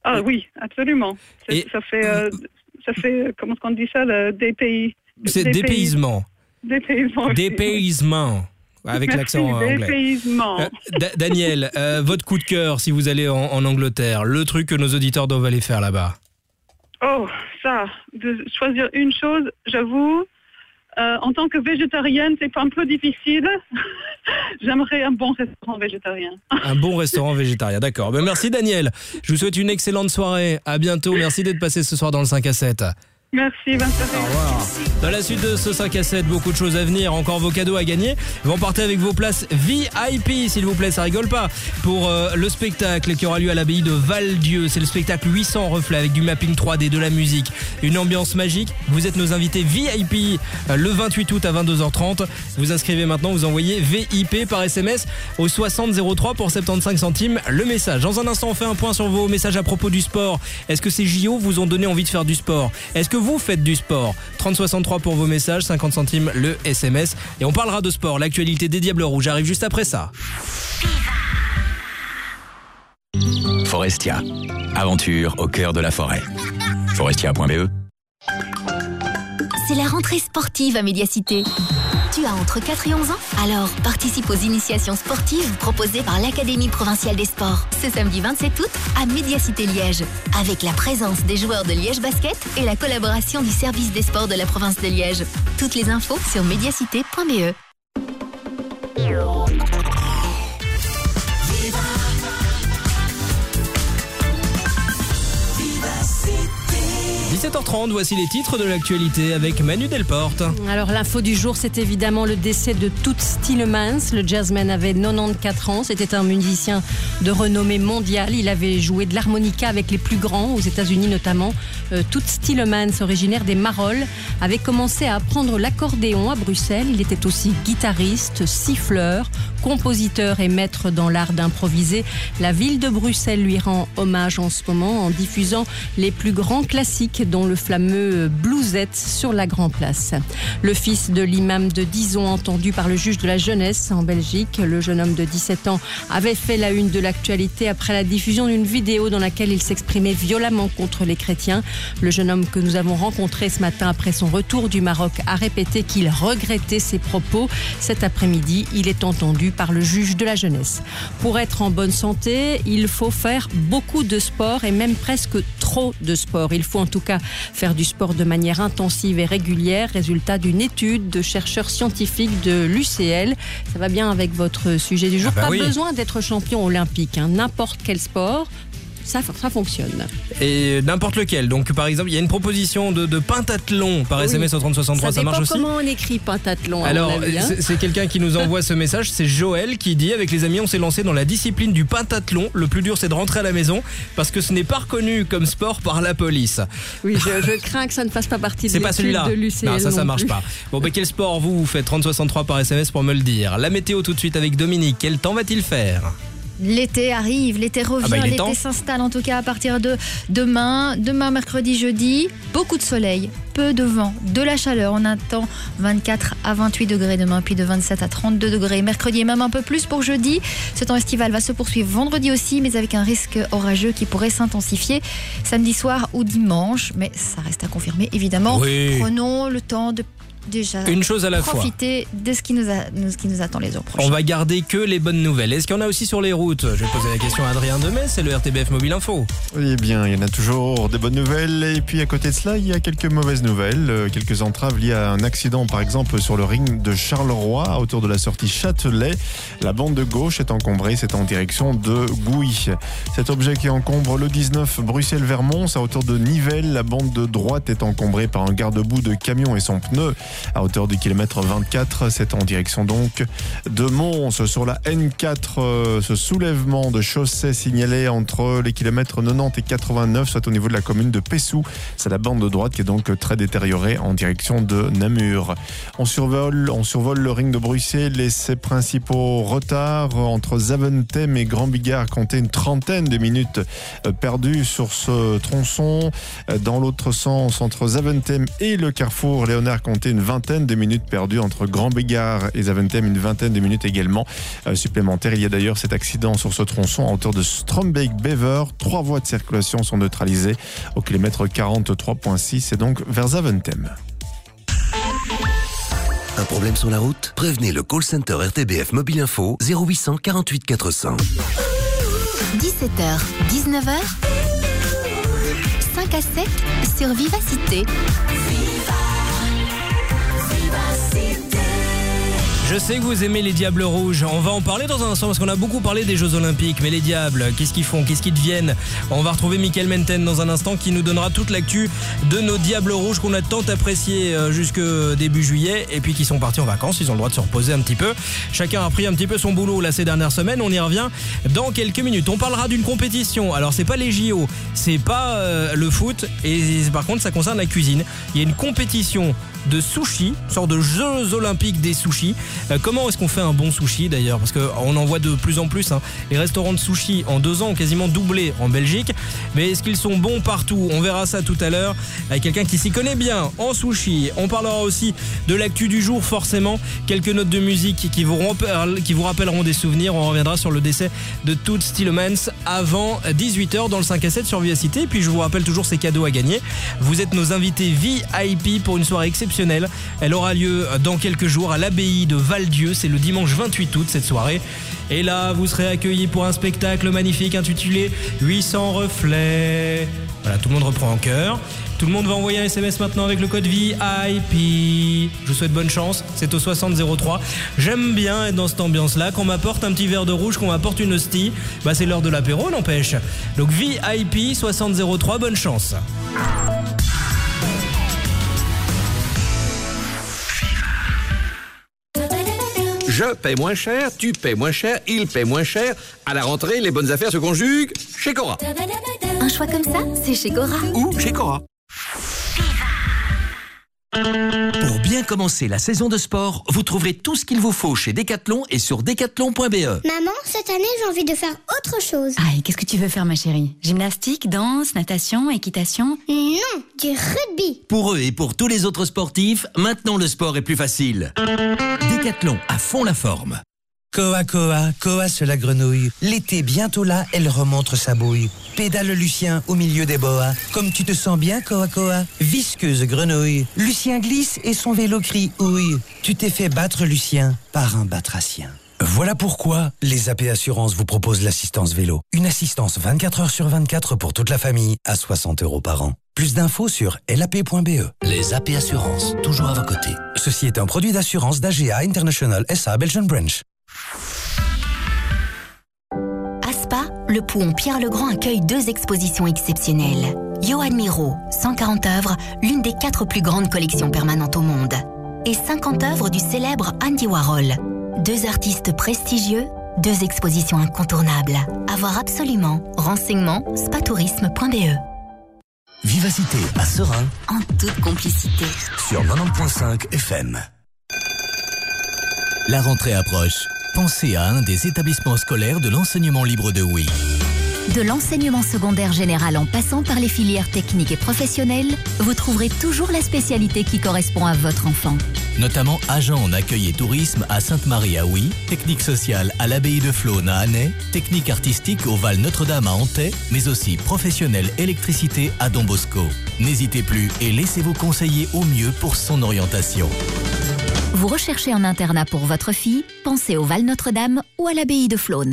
Ah oui, absolument. Et... Ça fait, euh, ça fait, comment on dit ça, le dépays... C'est dépaysement. Dépaysement. Dépaysement. Avec Merci, l'accent anglais. Dépaysement. Euh, Da- Daniel, euh, votre coup de cœur si vous allez en, en Angleterre, le truc que nos auditeurs doivent aller faire là-bas. Oh, ça, de choisir une chose, j'avoue, euh, en tant que végétarienne, c'est un peu difficile. J'aimerais un bon restaurant végétarien. Un bon restaurant végétarien, d'accord. Ben merci Daniel. Je vous souhaite une excellente soirée. À bientôt. Merci d'être passé ce soir dans le cinq à sept. Merci, Vincent. Au revoir. Dans la suite de ce cinq à sept, beaucoup de choses à venir, encore vos cadeaux à gagner. Vous repartez avec vos places V I P, s'il vous plaît, ça rigole pas, pour euh, le spectacle qui aura lieu à l'abbaye de Val-Dieu. C'est le spectacle huit cents reflets avec du mapping trois D, de la musique, une ambiance magique. Vous êtes nos invités V I P euh, le vingt-huit août à vingt-deux heures trente. Vous inscrivez maintenant, vous envoyez V I P par S M S au soixante zéro trois pour soixante-quinze centimes le message. Dans un instant, on fait un point sur vos messages à propos du sport. Est-ce que ces J O vous ont donné envie de faire du sport? Est-ce que vous faites du sport? Trente soixante-trois pour vos messages, cinquante centimes le S M S. Et on parlera de sport, l'actualité des Diables Rouges arrive juste après ça. Forestia, aventure au cœur de la forêt. Forestia point B E. C'est la rentrée sportive à Médiacité. Tu as entre quatre et onze ans? Alors, participe aux initiations sportives proposées par l'Académie provinciale des sports. Ce samedi vingt-sept août, à Médiacité Liège. Avec la présence des joueurs de Liège Basket et la collaboration du service des sports de la province de Liège. Toutes les infos sur médiacité point B E. dix-sept heures trente, voici les titres de l'actualité avec Manu Delporte. Alors l'info du jour, c'est évidemment le décès de Toots Thielemans. Le jazzman avait quatre-vingt-quatorze ans, c'était un musicien de renommée mondiale. Il avait joué de l'harmonica avec les plus grands, aux États-Unis notamment. Euh, Toots Thielemans, originaire des Marolles, avait commencé à apprendre l'accordéon à Bruxelles. Il était aussi guitariste, siffleur, compositeur et maître dans l'art d'improviser. La ville de Bruxelles lui rend hommage en ce moment en diffusant les plus grands classiques, dont le fameux Bluesette sur la Grand Place. Le fils de l'imam de Dizon, entendu par le juge de la jeunesse en Belgique, le jeune homme de dix-sept ans avait fait la une de l'actualité après la diffusion d'une vidéo dans laquelle il s'exprimait violemment contre les chrétiens. Le jeune homme que nous avons rencontré ce matin après son retour du Maroc a répété qu'il regrettait ses propos. Cet après-midi, il est entendu par le juge de la jeunesse. Pour être en bonne santé, il faut faire beaucoup de sport et même presque trop de sport. Il faut en tout cas faire du sport de manière intensive et régulière, résultat d'une étude de chercheurs scientifiques de l'U C L. Ça va bien avec votre sujet du jour. Ah bah Pas oui. besoin d'être champion olympique, hein. N'importe quel sport, ça, ça fonctionne. Et n'importe lequel. Donc par exemple, il y a une proposition de, de pentathlon par S M S au trente soixante-trois, ça, ça marche aussi. comment on écrit pentathlon. Alors, à mon avis, hein. c'est, c'est quelqu'un qui nous envoie ce message, c'est Joël qui dit: avec les amis, on s'est lancé dans la discipline du pentathlon. Le plus dur, c'est de rentrer à la maison parce que ce n'est pas reconnu comme sport par la police. Oui, je, je crains que ça ne fasse pas partie de C'est pas l'étude celui-là. de l'U C L. Non, ça, ça non marche plus. pas. Bon, ben quel sport vous, vous faites? Trente soixante-trois par S M S pour me le dire. La météo tout de suite avec Dominique. Quel temps va-t-il faire? L'été arrive, l'été revient, Ah bah, il est l'été temps. s'installe en tout cas à partir de demain, demain mercredi, jeudi, beaucoup de soleil, peu de vent, de la chaleur, on attend vingt-quatre à vingt-huit degrés demain, puis de vingt-sept à trente-deux degrés mercredi et même un peu plus pour jeudi. Ce temps estival va se poursuivre vendredi aussi, mais avec un risque orageux qui pourrait s'intensifier samedi soir ou dimanche, mais ça reste à confirmer évidemment. Oui. Prenons le temps de déjà Une chose à la fois. profiter de ce qui nous, a, de ce qui nous attend les jours prochains. On va garder que les bonnes nouvelles. Est-ce qu'il y en a aussi sur les routes? Je vais poser la question à Adrien Demet, c'est le R T B F Mobile Info. Eh bien, il y en a toujours des bonnes nouvelles. Et puis, à côté de cela, il y a quelques mauvaises nouvelles. Euh, Quelques entraves liées à un accident, par exemple, sur le ring de Charleroi, autour de la sortie Châtelet. La bande de gauche est encombrée. C'est en direction de Gouy. Cet objet qui encombre le dix-neuf Bruxelles-Vermont, c'est à hauteur de Nivelles. La bande de droite est encombrée par un garde-boue de camion et son pneu. À hauteur du kilomètre vingt-quatre, c'est en direction donc de Mons. Sur la N quatre, euh, ce soulèvement de chaussée signalé entre les kilomètres quatre-vingt-dix et quatre-vingt-neuf, soit au niveau de la commune de Pessou. C'est la bande de droite qui est donc très détériorée en direction de Namur. On survole, on survole le ring de Bruxelles et ses principaux retards entre Zaventem et Grand Bigard. Comptez une trentaine de minutes perdues sur ce tronçon. Dans l'autre sens, entre Zaventem et le carrefour Léonard, comptez une vingtaine de minutes perdues entre Grand Bigard et Zaventem, une vingtaine de minutes également euh, supplémentaires. Il y a d'ailleurs cet accident sur ce tronçon à hauteur de Strombeek-Bever. Trois voies de circulation sont neutralisées au kilomètre quarante-trois virgule six et donc vers Zaventem. Un problème sur la route? Prévenez le call center R T B F Mobile Info zéro huit cent quarante-huit quatre cents. dix-sept heures, dix-neuf heures, cinq à sept sur Vivacité. Je sais que vous aimez les Diables Rouges. On va en parler dans un instant parce qu'on a beaucoup parlé des Jeux Olympiques. Mais les Diables, qu'est-ce qu'ils font? Qu'est-ce qu'ils deviennent? On va retrouver Michael Menten dans un instant qui nous donnera toute l'actu de nos Diables Rouges qu'on a tant appréciés jusque début juillet et puis qui sont partis en vacances. Ils ont le droit de se reposer un petit peu. Chacun a pris un petit peu son boulot là ces dernières semaines. On y revient dans quelques minutes. On parlera d'une compétition. Alors c'est pas les J O, c'est pas euh, le foot et par contre ça concerne la cuisine. Il y a une compétition de sushi, sorte de Jeux Olympiques des sushis. Euh, comment est-ce qu'on fait un bon sushi d'ailleurs? Parce qu'on en voit de plus en plus. Hein. Les restaurants de sushi en deux ans ont quasiment doublé en Belgique. Mais est-ce qu'ils sont bons partout? On verra ça tout à l'heure avec quelqu'un qui s'y connaît bien en sushi. On parlera aussi de l'actu du jour forcément. Quelques notes de musique qui vous, rappel- qui vous rappelleront des souvenirs. On reviendra sur le décès de Toots Thielemans avant dix-huit heures dans le cinq à sept sur Vivacité. Et puis je vous rappelle toujours ces cadeaux à gagner. Vous êtes nos invités V I P pour une soirée exceptionnelle. Elle aura lieu dans quelques jours à l'abbaye de Val-Dieu. C'est le dimanche vingt-huit août cette soirée. Et là, vous serez accueillis pour un spectacle magnifique intitulé huit cents reflets. Voilà, tout le monde reprend en chœur. Tout le monde va envoyer un S M S maintenant avec le code V I P. Je vous souhaite bonne chance. C'est au soixante zéro trois. J'aime bien être dans cette ambiance-là. Qu'on m'apporte un petit verre de rouge, qu'on m'apporte une hostie. Bah, c'est l'heure de l'apéro, n'empêche. Donc V I P soixante zéro trois. Bonne chance. Je paie moins cher, tu paies moins cher, il paie moins cher. À la rentrée, les bonnes affaires se conjuguent chez Cora. Un choix comme ça, c'est chez Cora. Ou chez Cora. Pour bien commencer la saison de sport, vous trouverez tout ce qu'il vous faut chez Decathlon et sur decathlon point b e. Maman, cette année, j'ai envie de faire autre chose. Ah, et qu'est-ce que tu veux faire, ma chérie? Gymnastique, danse, natation, équitation? Non, du rugby. Pour eux et pour tous les autres sportifs, maintenant le sport est plus facile. Decathlon, à fond la forme. Koa Koa, Koa c'est la grenouille. L'été bientôt là, elle remontre sa bouille. Pédale Lucien au milieu des boas. Comme tu te sens bien, Koa Koa? Visqueuse grenouille. Lucien glisse et son vélo crie ouille. Tu t'es fait battre, Lucien, par un batracien. Voilà pourquoi les A P Assurances vous proposent l'assistance vélo. Une assistance vingt-quatre heures sur vingt-quatre pour toute la famille à soixante euros par an. Plus d'infos sur L A P point B E. Les A P Assurances, toujours à vos côtés. Ceci est un produit d'assurance d'A G A International S A Belgian Branch. À Spa, le Pouhon Pierre-le-Grand accueille deux expositions exceptionnelles. Johan Miro, cent quarante œuvres, l'une des quatre plus grandes collections permanentes au monde. Et cinquante œuvres du célèbre Andy Warhol. Deux artistes prestigieux, deux expositions incontournables. À voir absolument. Renseignements spatourisme point b e. Vivacité à Serein. En toute complicité. Sur quatre-vingt-dix virgule cinq F M. La rentrée approche. Pensez à un des établissements scolaires de l'enseignement libre de Huy. De l'enseignement secondaire général en passant par les filières techniques et professionnelles, vous trouverez toujours la spécialité qui correspond à votre enfant. Notamment agent en accueil et tourisme à Sainte-Marie à Huy, technique sociale à l'abbaye de Flône à Annay, technique artistique au Val Notre-Dame à Antay, mais aussi professionnel électricité à Don Bosco. N'hésitez plus et laissez-vous conseiller au mieux pour son orientation. Vous recherchez un internat pour votre fille? Pensez au Val Notre-Dame ou à l'abbaye de Flône.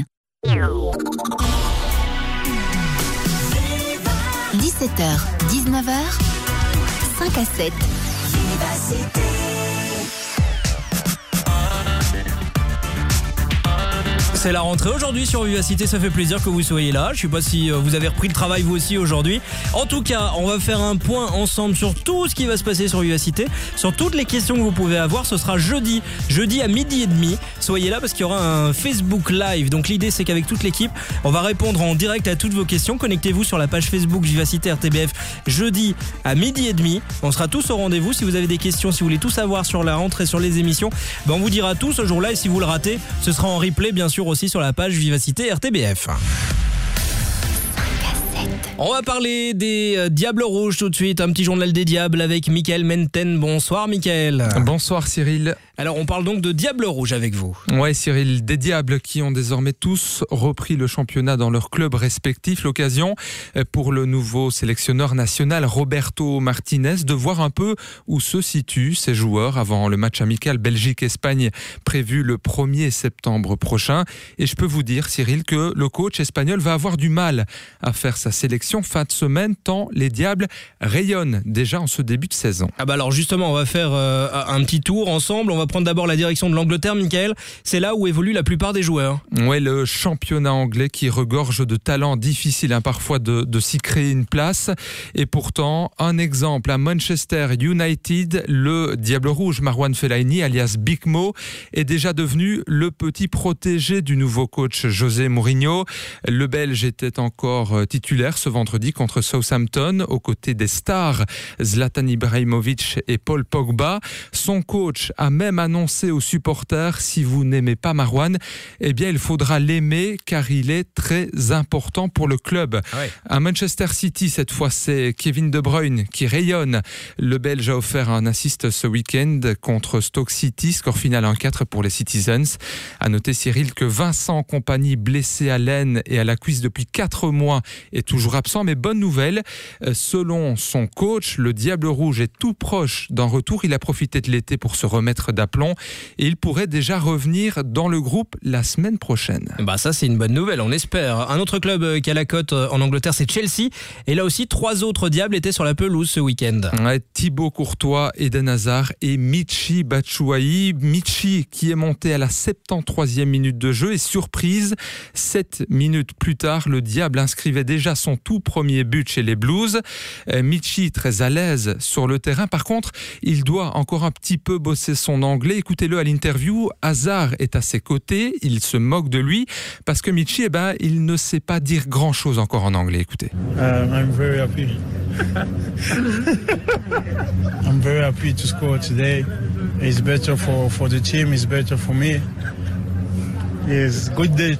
dix-sept heures, dix-neuf heures, cinq à sept. C'est la rentrée aujourd'hui sur Vivacité, ça fait plaisir que vous soyez là. Je sais pas si vous avez repris le travail vous aussi aujourd'hui. En tout cas, on va faire un point ensemble sur tout ce qui va se passer sur Vivacité, sur toutes les questions que vous pouvez avoir. Ce sera jeudi, jeudi à midi et demi. Soyez là parce qu'il y aura un Facebook Live. Donc l'idée c'est qu'avec toute l'équipe, on va répondre en direct à toutes vos questions. Connectez-vous sur la page Facebook Vivacité R T B F jeudi à midi et demi. On sera tous au rendez-vous. Si vous avez des questions, si vous voulez tout savoir sur la rentrée, sur les émissions, ben on vous dira tout ce jour-là. Et si vous le ratez, ce sera en replay bien sûr aussi sur la page Vivacité R T B F. cinq à sept. On va parler des euh, Diables Rouges tout de suite, un petit journal des Diables avec Mickaël Menten. Bonsoir Mickaël. Bonsoir Cyril. Alors on parle donc de Diables Rouges avec vous. Ouais Cyril, des Diables qui ont désormais tous repris le championnat dans leurs clubs respectifs. L'occasion pour le nouveau sélectionneur national Roberto Martinez de voir un peu où se situent ces joueurs avant le match amical Belgique-Espagne prévu le premier septembre prochain. Et je peux vous dire Cyril que le coach espagnol va avoir du mal à faire sa sélection fin de semaine tant les Diables rayonnent déjà en ce début de saison. Ah bah alors justement on va faire euh, un petit tour ensemble. On va prendre d'abord la direction de l'Angleterre, Mickaël. C'est là où évoluent la plupart des joueurs. Ouais, le championnat anglais qui regorge de talents difficiles hein, parfois de, de s'y créer une place. Et pourtant, un exemple à Manchester United, le Diable Rouge Marwan Fellaini alias Big Mo est déjà devenu le petit protégé du nouveau coach José Mourinho. Le Belge était encore titulaire ce vendredi contre Southampton aux côtés des stars Zlatan Ibrahimovic et Paul Pogba. Son coach a même annoncé aux supporters: si vous n'aimez pas Marwan, eh bien il faudra l'aimer car il est très important pour le club. Ouais. À Manchester City, cette fois, c'est Kevin De Bruyne qui rayonne. Le Belge a offert un assist ce week-end contre Stoke City, score final un quatre pour les Citizens. À noter Cyril que Vincent Kompany, blessé à l'aine et à la cuisse depuis quatre mois, est toujours absent, mais bonne nouvelle, selon son coach, le Diable Rouge est tout proche d'un retour. Il a profité de l'été pour se remettre d'aplomb et il pourrait déjà revenir dans le groupe la semaine prochaine. Bah ça c'est une bonne nouvelle, on espère. Un autre club qui a la cote en Angleterre, c'est Chelsea, et là aussi trois autres Diables étaient sur la pelouse ce week-end. Ouais, Thibaut Courtois, Eden Hazard et Michy Batshuayi. Michy qui est monté à la soixante-treizième minute de jeu et surprise, sept minutes plus tard, le Diable inscrivait déjà son tout premier but chez les Blues. Michy très à l'aise sur le terrain, par contre il doit encore un petit peu bosser son anglais. Écoutez-le à l'interview, Hazard est à ses côtés, il se moque de lui parce que Michy, eh ben, il ne sait pas dire grand-chose encore en anglais. Écoutez. Um, I'm very happy. I'm very happy to score today. It's better for, for the team, it's better for me. Yes, good day.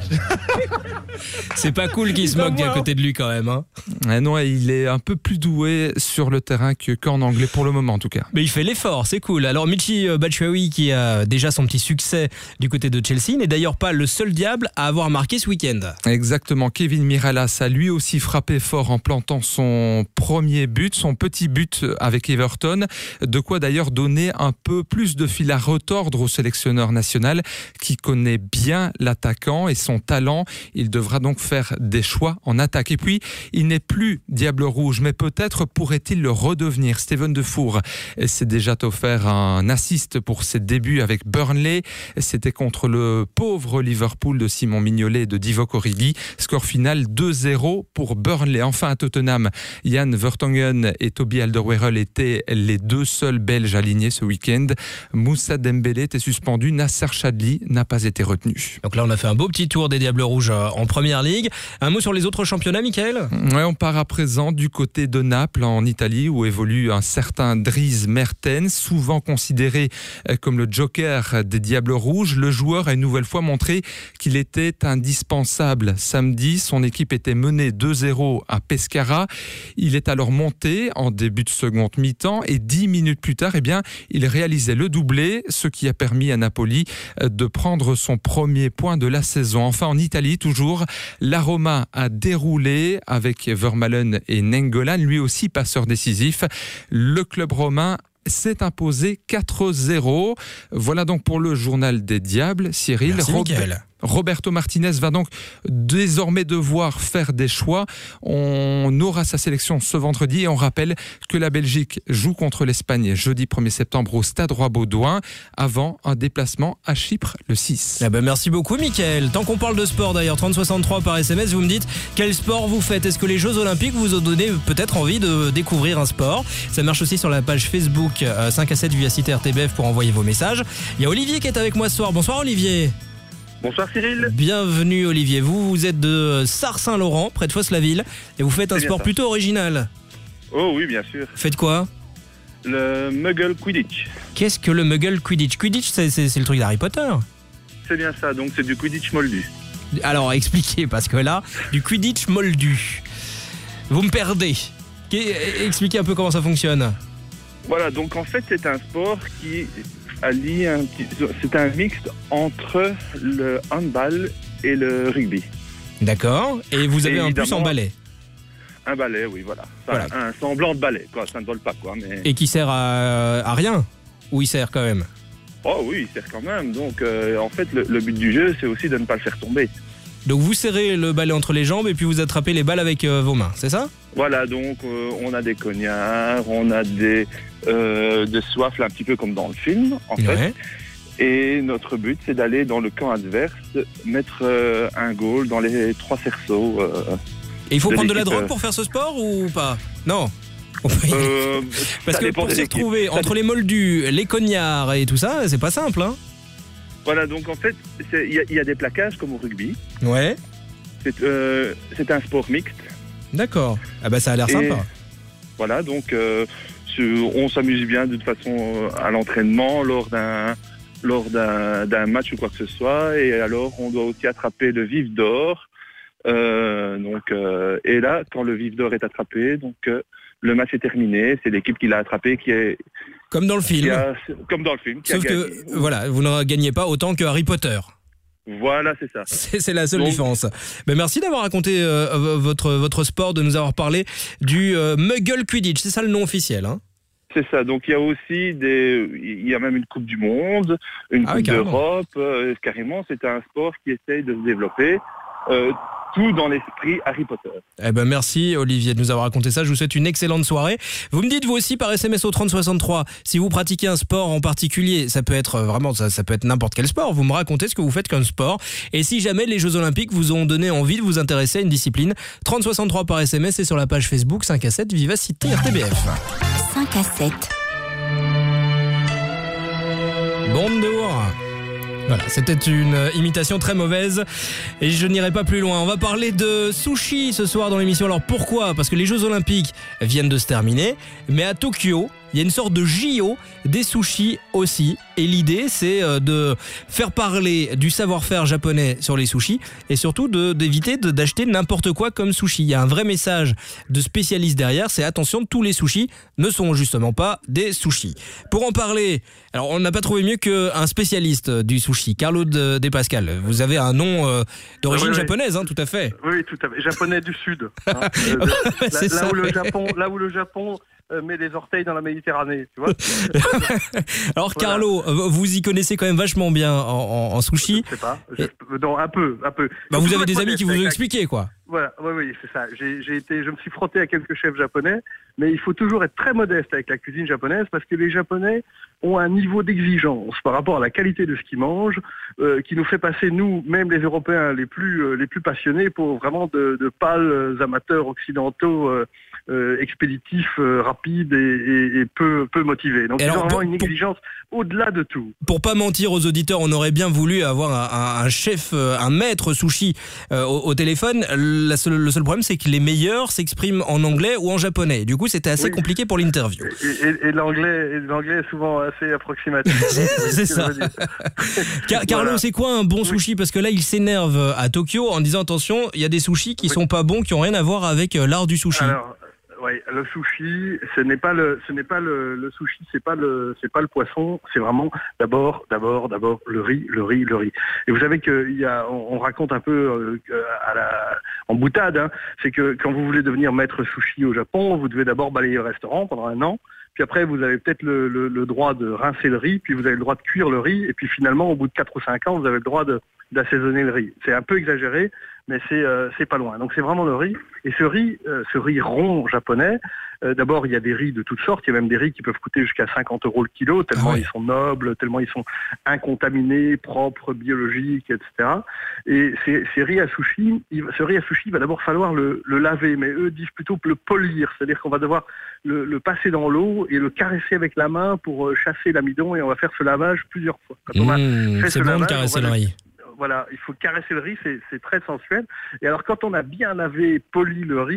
C'est pas cool qu'il se moque à côté de lui quand même. Hein. Ah non, il est un peu plus doué sur le terrain que, qu'en anglais pour le moment en tout cas. Mais il fait l'effort, c'est cool. Alors Michy Batshuayi qui a déjà son petit succès du côté de Chelsea n'est d'ailleurs pas le seul Diable à avoir marqué ce week-end. Exactement, Kevin Mirallas a lui aussi frappé fort en plantant son premier but, son petit but avec Everton. De quoi d'ailleurs donner un peu plus de fil à retordre au sélectionneur national qui connaît bien l'attaquant et son talent. Il devra donc faire des choix en attaque. Et puis, il n'est plus Diable Rouge, mais peut-être pourrait-il le redevenir. Steven Defour s'est déjà offert un assist pour ses débuts avec Burnley. C'était contre le pauvre Liverpool de Simon Mignolet et de Divock Origi. Score final deux zéro pour Burnley. Enfin, à Tottenham, Jan Vertonghen et Toby Alderweireld étaient les deux seuls Belges alignés ce week-end. Moussa Dembélé était suspendu. Nasser Chadli n'a pas été retenu. Donc là, on a fait un beau petit tour des Diables Rouges en première ligue. Un mot sur les autres championnats, Mickaël ? Ouais, on part à présent du côté de Naples, en Italie, où évolue un certain Dries Mertens, souvent considéré comme le joker des Diables Rouges. Le joueur a une nouvelle fois montré qu'il était indispensable. Samedi, son équipe était menée deux zéro à Pescara. Il est alors monté en début de seconde mi-temps et dix minutes plus tard, eh bien, il réalisait le doublé, ce qui a permis à Napoli de prendre son premier point de la saison. Enfin, en Italie, toujours, la Roma a déroulé avec Vermaelen et Nainggolan, lui aussi passeur décisif. Le club romain s'est imposé quatre zéro. Voilà donc pour le journal des Diables. Cyril, Merci, Robert... Roberto Martinez va donc désormais devoir faire des choix. On aura sa sélection ce vendredi et on rappelle que la Belgique joue contre l'Espagne jeudi premier septembre au Stade Roi-Baudouin avant un déplacement à Chypre le six. Eh ben merci beaucoup Mickaël. Tant qu'on parle de sport d'ailleurs, trente soixante-trois par S M S, vous me dites quel sport vous faites. Est-ce que les Jeux Olympiques vous ont donné peut-être envie de découvrir un sport ? Ça marche aussi sur la page Facebook cinq à sept Vivacité R T B F pour envoyer vos messages. Il y a Olivier qui est avec moi ce soir. Bonsoir Olivier. Bonsoir Cyril. Bienvenue Olivier, vous, vous êtes de Sars-Saint-Laurent, près de Fosse-la-Ville, et vous faites un sport plutôt original. Oh oui, bien sûr. Faites quoi ? Le Muggle Quidditch. Qu'est-ce que le Muggle Quidditch ? Quidditch, c'est, c'est, c'est le truc d'Harry Potter. C'est bien ça, donc c'est du Quidditch moldu. Alors expliquez, parce que là, du Quidditch moldu. Vous me perdez. Expliquez un peu comment ça fonctionne. Voilà, donc en fait, c'est un sport qui allie un petit... C'est un mixte entre le handball et le rugby. D'accord. Et vous avez et un plus en balai. Un balai, oui, voilà. Enfin, voilà. Un semblant de balai, quoi. Ça ne vole pas, quoi. Mais... Et qui sert à, à rien? Ou il sert quand même? Oh oui, il sert quand même. Donc, euh, en fait, le, le but du jeu, c'est aussi de ne pas le faire tomber. Donc, vous serrez le balai entre les jambes et puis vous attrapez les balles avec euh, vos mains, c'est ça? Voilà, donc euh, on a des cognards, on a des, euh, des soifles, un petit peu comme dans le film, en fait. Ouais. Et notre but, c'est d'aller dans le camp adverse, mettre euh, un goal dans les trois cerceaux. Euh, et il faut prendre de la drogue pour faire ce sport ou pas? Non. euh, Parce que pour s'y retrouver entre les moldus, les cognards et tout ça, c'est pas simple, hein? Voilà, donc en fait, il y, y a des plaquages comme au rugby. Ouais. C'est euh, un sport mixte. D'accord. Ah bah ça a l'air sympa. Voilà, donc euh, on s'amuse bien de toute façon à l'entraînement lors d'un lors d'un d'un match ou quoi que ce soit. Et alors, on doit aussi attraper le vif d'or. Euh, donc, euh, et là, quand le vif d'or est attrapé, donc euh, le match est terminé. C'est l'équipe qui l'a attrapé qui est... Comme dans le film. A, comme dans le film. Sauf que, voilà, vous ne gagnez pas autant que Harry Potter. Voilà, c'est ça. C'est la seule Donc... différence. Ben, merci d'avoir raconté euh, votre, votre sport, de nous avoir parlé du euh, Muggle Quidditch. C'est ça le nom officiel, hein? C'est ça. Donc il y a aussi des, il y a même une Coupe du Monde, une ah, Coupe oui, d'Europe. Euh, carrément, c'est un sport qui essaye de se développer. Euh, tout dans l'esprit Harry Potter. Eh ben merci Olivier de nous avoir raconté ça. Je vous souhaite une excellente soirée. Vous me dites vous aussi par S M S au trente soixante-trois si vous pratiquez un sport en particulier. Ça peut être vraiment ça, ça peut être n'importe quel sport. Vous me racontez ce que vous faites comme sport. Et si jamais les Jeux Olympiques vous ont donné envie de vous intéresser à une discipline, trente soixante-trois par S M S et sur la page Facebook cinq à sept Vivacité R T B F. cinq à sept. Bonjour. Voilà, c'était une imitation très mauvaise et je n'irai pas plus loin. On va parler de sushi ce soir dans l'émission. Alors pourquoi? Parce que les Jeux Olympiques viennent de se terminer, mais à Tokyo, il y a une sorte de J O des sushis aussi. Et l'idée, c'est de faire parler du savoir-faire japonais sur les sushis et surtout de, d'éviter de, d'acheter n'importe quoi comme sushi. Il y a un vrai message de spécialiste derrière, c'est attention, tous les sushis ne sont justement pas des sushis. Pour en parler, alors on n'a pas trouvé mieux qu'un spécialiste du sushi, Carlo de, de Pascal. Vous avez un nom euh, d'origine oui, oui. japonaise, hein, tout à fait. Oui, tout à fait. Japonais du Sud. Hein. euh, de, là, ça, là, où le Japon, là où le Japon euh, met les orteils dans la Méditerranée, tu vois. Alors voilà. Carlo, vous y connaissez quand même vachement bien en, en, en sushi. Je sais pas. Je, Et... Non, un peu, un peu. Bah, vous avez des amis qui vous ont expliqué, quoi. Voilà, oui, oui, c'est ça. J'ai, j'ai été, je me suis frotté à quelques chefs japonais, mais il faut toujours être très modeste avec la cuisine japonaise parce que les Japonais ont un niveau d'exigence par rapport à la qualité de ce qu'ils mangent, euh, qui nous fait passer, nous, même les Européens les plus, euh, les plus passionnés, pour vraiment de, de pâles amateurs occidentaux euh, euh, expéditifs, euh, rapides et, et, et peu, peu motivés. Donc, ils ont vraiment une exigence pour, au-delà de tout. Pour pas mentir aux auditeurs, on aurait bien voulu avoir un, un, un chef, un maître sushi euh, au, au téléphone. La seule, le seul problème, c'est que les meilleurs s'expriment en anglais ou en japonais. Du coup, c'était assez oui. compliqué pour l'interview. Et, et, et, l'anglais, et l'anglais est souvent assez approximatif. C'est ça. Car, Carlo, voilà. C'est quoi un bon sushi? Parce que là, il s'énerve à Tokyo en disant attention, il y a des sushis qui oui. sont pas bons, qui ont rien à voir avec l'art du sushi. Alors, oui, le sushi, ce n'est pas le, ce n'est pas le, le sushi, c'est pas le, c'est pas le poisson, c'est vraiment d'abord, d'abord, d'abord le riz, le riz, le riz. Et vous savez que il y a, on, on raconte un peu euh, à la, en boutade, hein, c'est que quand vous voulez devenir maître sushi au Japon, vous devez d'abord balayer le restaurant pendant un an. Puis après, vous avez peut-être le, le, le droit de rincer le riz, puis vous avez le droit de cuire le riz, et puis finalement, au bout de quatre ou cinq ans, vous avez le droit de, d'assaisonner le riz. C'est un peu exagéré, mais c'est, euh, c'est pas loin. Donc c'est vraiment le riz. Et ce riz, euh, ce riz rond japonais, euh, d'abord, il y a des riz de toutes sortes. Il y a même des riz qui peuvent coûter jusqu'à cinquante euros le kilo, tellement ah ouais. ils sont nobles, tellement ils sont incontaminés, propres, biologiques, et cetera. Et ces, ces riz à sushi, il, ce riz à sushi, il va d'abord falloir le, le laver, mais eux disent plutôt le polir, c'est-à-dire qu'on va devoir le, le passer dans l'eau et le caresser avec la main pour chasser l'amidon, et on va faire ce lavage plusieurs fois. Quand on mmh, a fait c'est ce bon lavage, de caresser le riz. Voilà, il faut caresser le riz, c'est, c'est très sensuel. Et alors, quand on a bien lavé, poli le riz,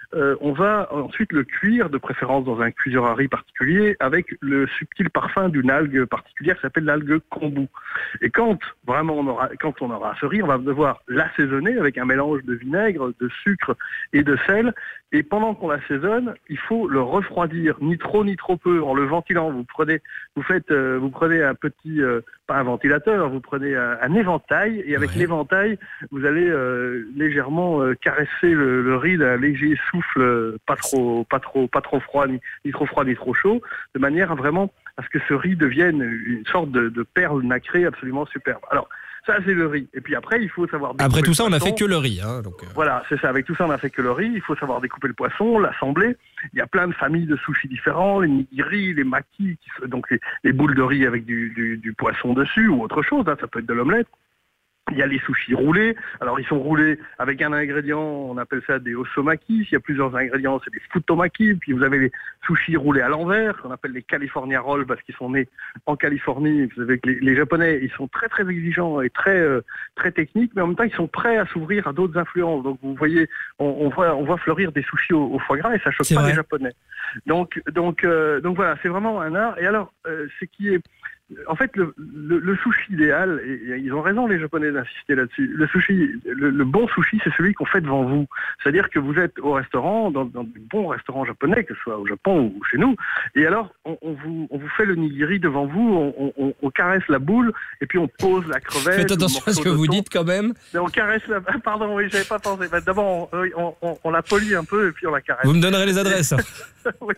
euh, on va ensuite le cuire, de préférence dans un cuiseur à riz particulier, avec le subtil parfum d'une algue particulière qui s'appelle l'algue kombu. Et quand vraiment on aura, quand on aura ce riz, on va devoir l'assaisonner avec un mélange de vinaigre, de sucre et de sel. Et pendant qu'on l'assaisonne, il faut le refroidir, ni trop ni trop peu, en le ventilant. Vous prenez, vous faites, euh, vous prenez un petit, euh, pas un ventilateur, vous prenez un, un éventail, et avec ouais. l'éventail, vous allez euh, légèrement euh, caresser le, le riz d'un léger souffle, euh, pas trop, pas trop, pas trop froid, ni, ni trop froid ni trop chaud, de manière à vraiment à ce que ce riz devienne une sorte de, de perle nacrée absolument superbe. Alors, ça, c'est le riz. Et puis après, il faut savoir découper Après tout ça, le on n'a poisson. fait que le riz. Hein, donc euh... Voilà, c'est ça. Avec tout ça, on n'a fait que le riz. Il faut savoir découper le poisson, l'assembler. Il y a plein de familles de sushis différents, les nigiri, les maki, qui sont, donc les, les boules de riz avec du, du, du poisson dessus ou autre chose. Hein, ça peut être de l'omelette. Il y a les sushis roulés. Alors, ils sont roulés avec un ingrédient, on appelle ça des osomaki. S'il y a plusieurs ingrédients, c'est des futomaki. Puis vous avez les sushis roulés à l'envers, qu'on appelle les California Rolls, parce qu'ils sont nés en Californie. Vous savez que les, les Japonais, ils sont très, très exigeants et très, euh, très techniques, mais en même temps, ils sont prêts à s'ouvrir à d'autres influences. Donc, vous voyez, on, on, voit, on voit fleurir des sushis au, au foie gras et ça choque c'est pas vrai. Les Japonais. Donc, donc, euh, donc voilà, c'est vraiment un art. Et alors, euh, ce qui est... En fait, le, le, le sushi idéal, et ils ont raison les Japonais d'insister là-dessus, le sushi, le, le bon sushi, c'est celui qu'on fait devant vous. C'est-à-dire que vous êtes au restaurant, dans, dans des bons restaurants japonais, que ce soit au Japon ou chez nous, et alors on, on, vous, on vous fait le nigiri devant vous, on, on, on caresse la boule, et puis on pose la crevette. Faites attention à ce que vous dites quand même. Mais on caresse la... Pardon, oui, j'avais pas pensé. Bah, d'abord, on, on, on, on la polie un peu, et puis on la caresse. Vous me donnerez les adresses. Oui,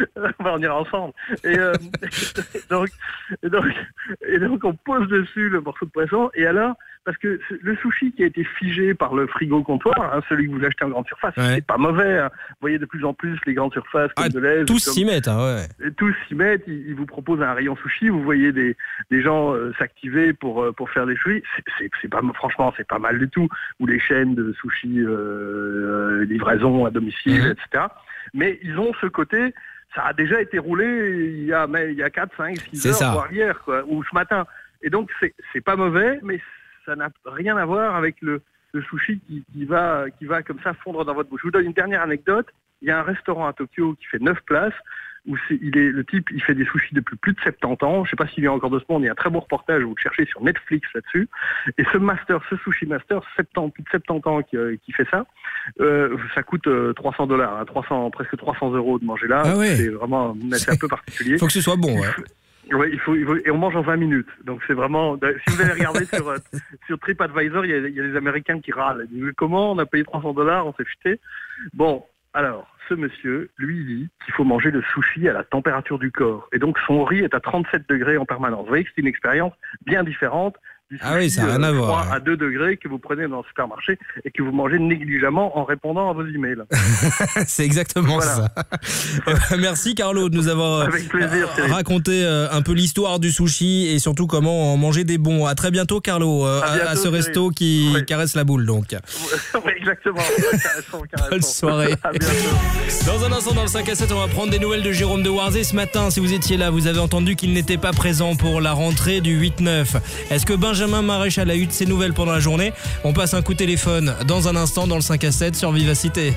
on ira ensemble. Et euh, donc, et donc, et donc on pose dessus le morceau de poisson. Et alors, parce que le sushi qui a été figé par le frigo comptoir, hein, celui que vous achetez en grande surface, ouais. c'est pas mauvais. Hein. Vous voyez de plus en plus les grandes surfaces comme ah, de l'Est. Tous comme, s'y mettent, hein, ouais. Tous s'y mettent. Ils, ils vous proposent un rayon sushi. Vous voyez des, des gens euh, s'activer pour euh, pour faire des sushis. C'est, c'est, c'est pas franchement, c'est pas mal du tout. Ou les chaînes de sushi euh, euh, livraison à domicile, mmh. et cetera. Mais ils ont ce côté, ça a déjà été roulé il y a, mais, il y a quatre, cinq, six heures, voire hier, quoi, ou ce matin. Et donc, c'est, c'est pas mauvais, mais ça n'a rien à voir avec le, le sushi qui, qui, va, qui va comme ça fondre dans votre bouche. Je vous donne une dernière anecdote. Il y a un restaurant à Tokyo qui fait neuf places, où c'est, il est, le type, il fait des sushis depuis plus de soixante-dix ans. Je ne sais pas s'il vient encore de ce monde. Il y a un très beau reportage, vous le cherchez sur Netflix là-dessus. Et ce master, ce sushi master, soixante-dix, plus de soixante-dix ans qui, qui fait ça, euh, ça coûte euh, trois cents dollars, hein, trois cents, presque trois cents euros de manger là. Ah ouais. C'est vraiment, c'est un peu particulier. Il faut que ce soit bon, ouais. Oui, il faut, il faut, et on mange en vingt minutes. Donc c'est vraiment. Si vous allez regarder sur euh, sur TripAdvisor, il y, a, il y a des Américains qui râlent. Ils disent comment on a payé trois cents dollars, on s'est jeté. Bon, alors ce monsieur, lui, dit qu'il faut manger le sushi à la température du corps. Et donc son riz est à trente-sept degrés en permanence. Vous voyez que c'est une expérience bien différente. Du sushi, ah oui, ça n'a rien euh, à voir. à deux degrés que vous prenez dans le supermarché et que vous mangez négligemment en répondant à vos emails. C'est exactement voilà. ça. Merci Carlo de nous avoir Avec plaisir, raconté un peu l'histoire du sushi et surtout comment en manger des bons. À très bientôt Carlo, à, bientôt, à ce Cyril. Resto qui oui. caresse la boule donc. Oui, exactement. Caressons, caressons. Bonne soirée. À bientôt. Dans un instant dans le cinq à sept, on va prendre des nouvelles de Jérôme de Warzé. Ce matin, si vous étiez là, vous avez entendu qu'il n'était pas présent pour la rentrée du huit neuf. Est-ce que Benjamin Maréchal a eu de ses nouvelles pendant la journée? On passe un coup de téléphone dans un instant dans le cinq à sept sur Vivacité.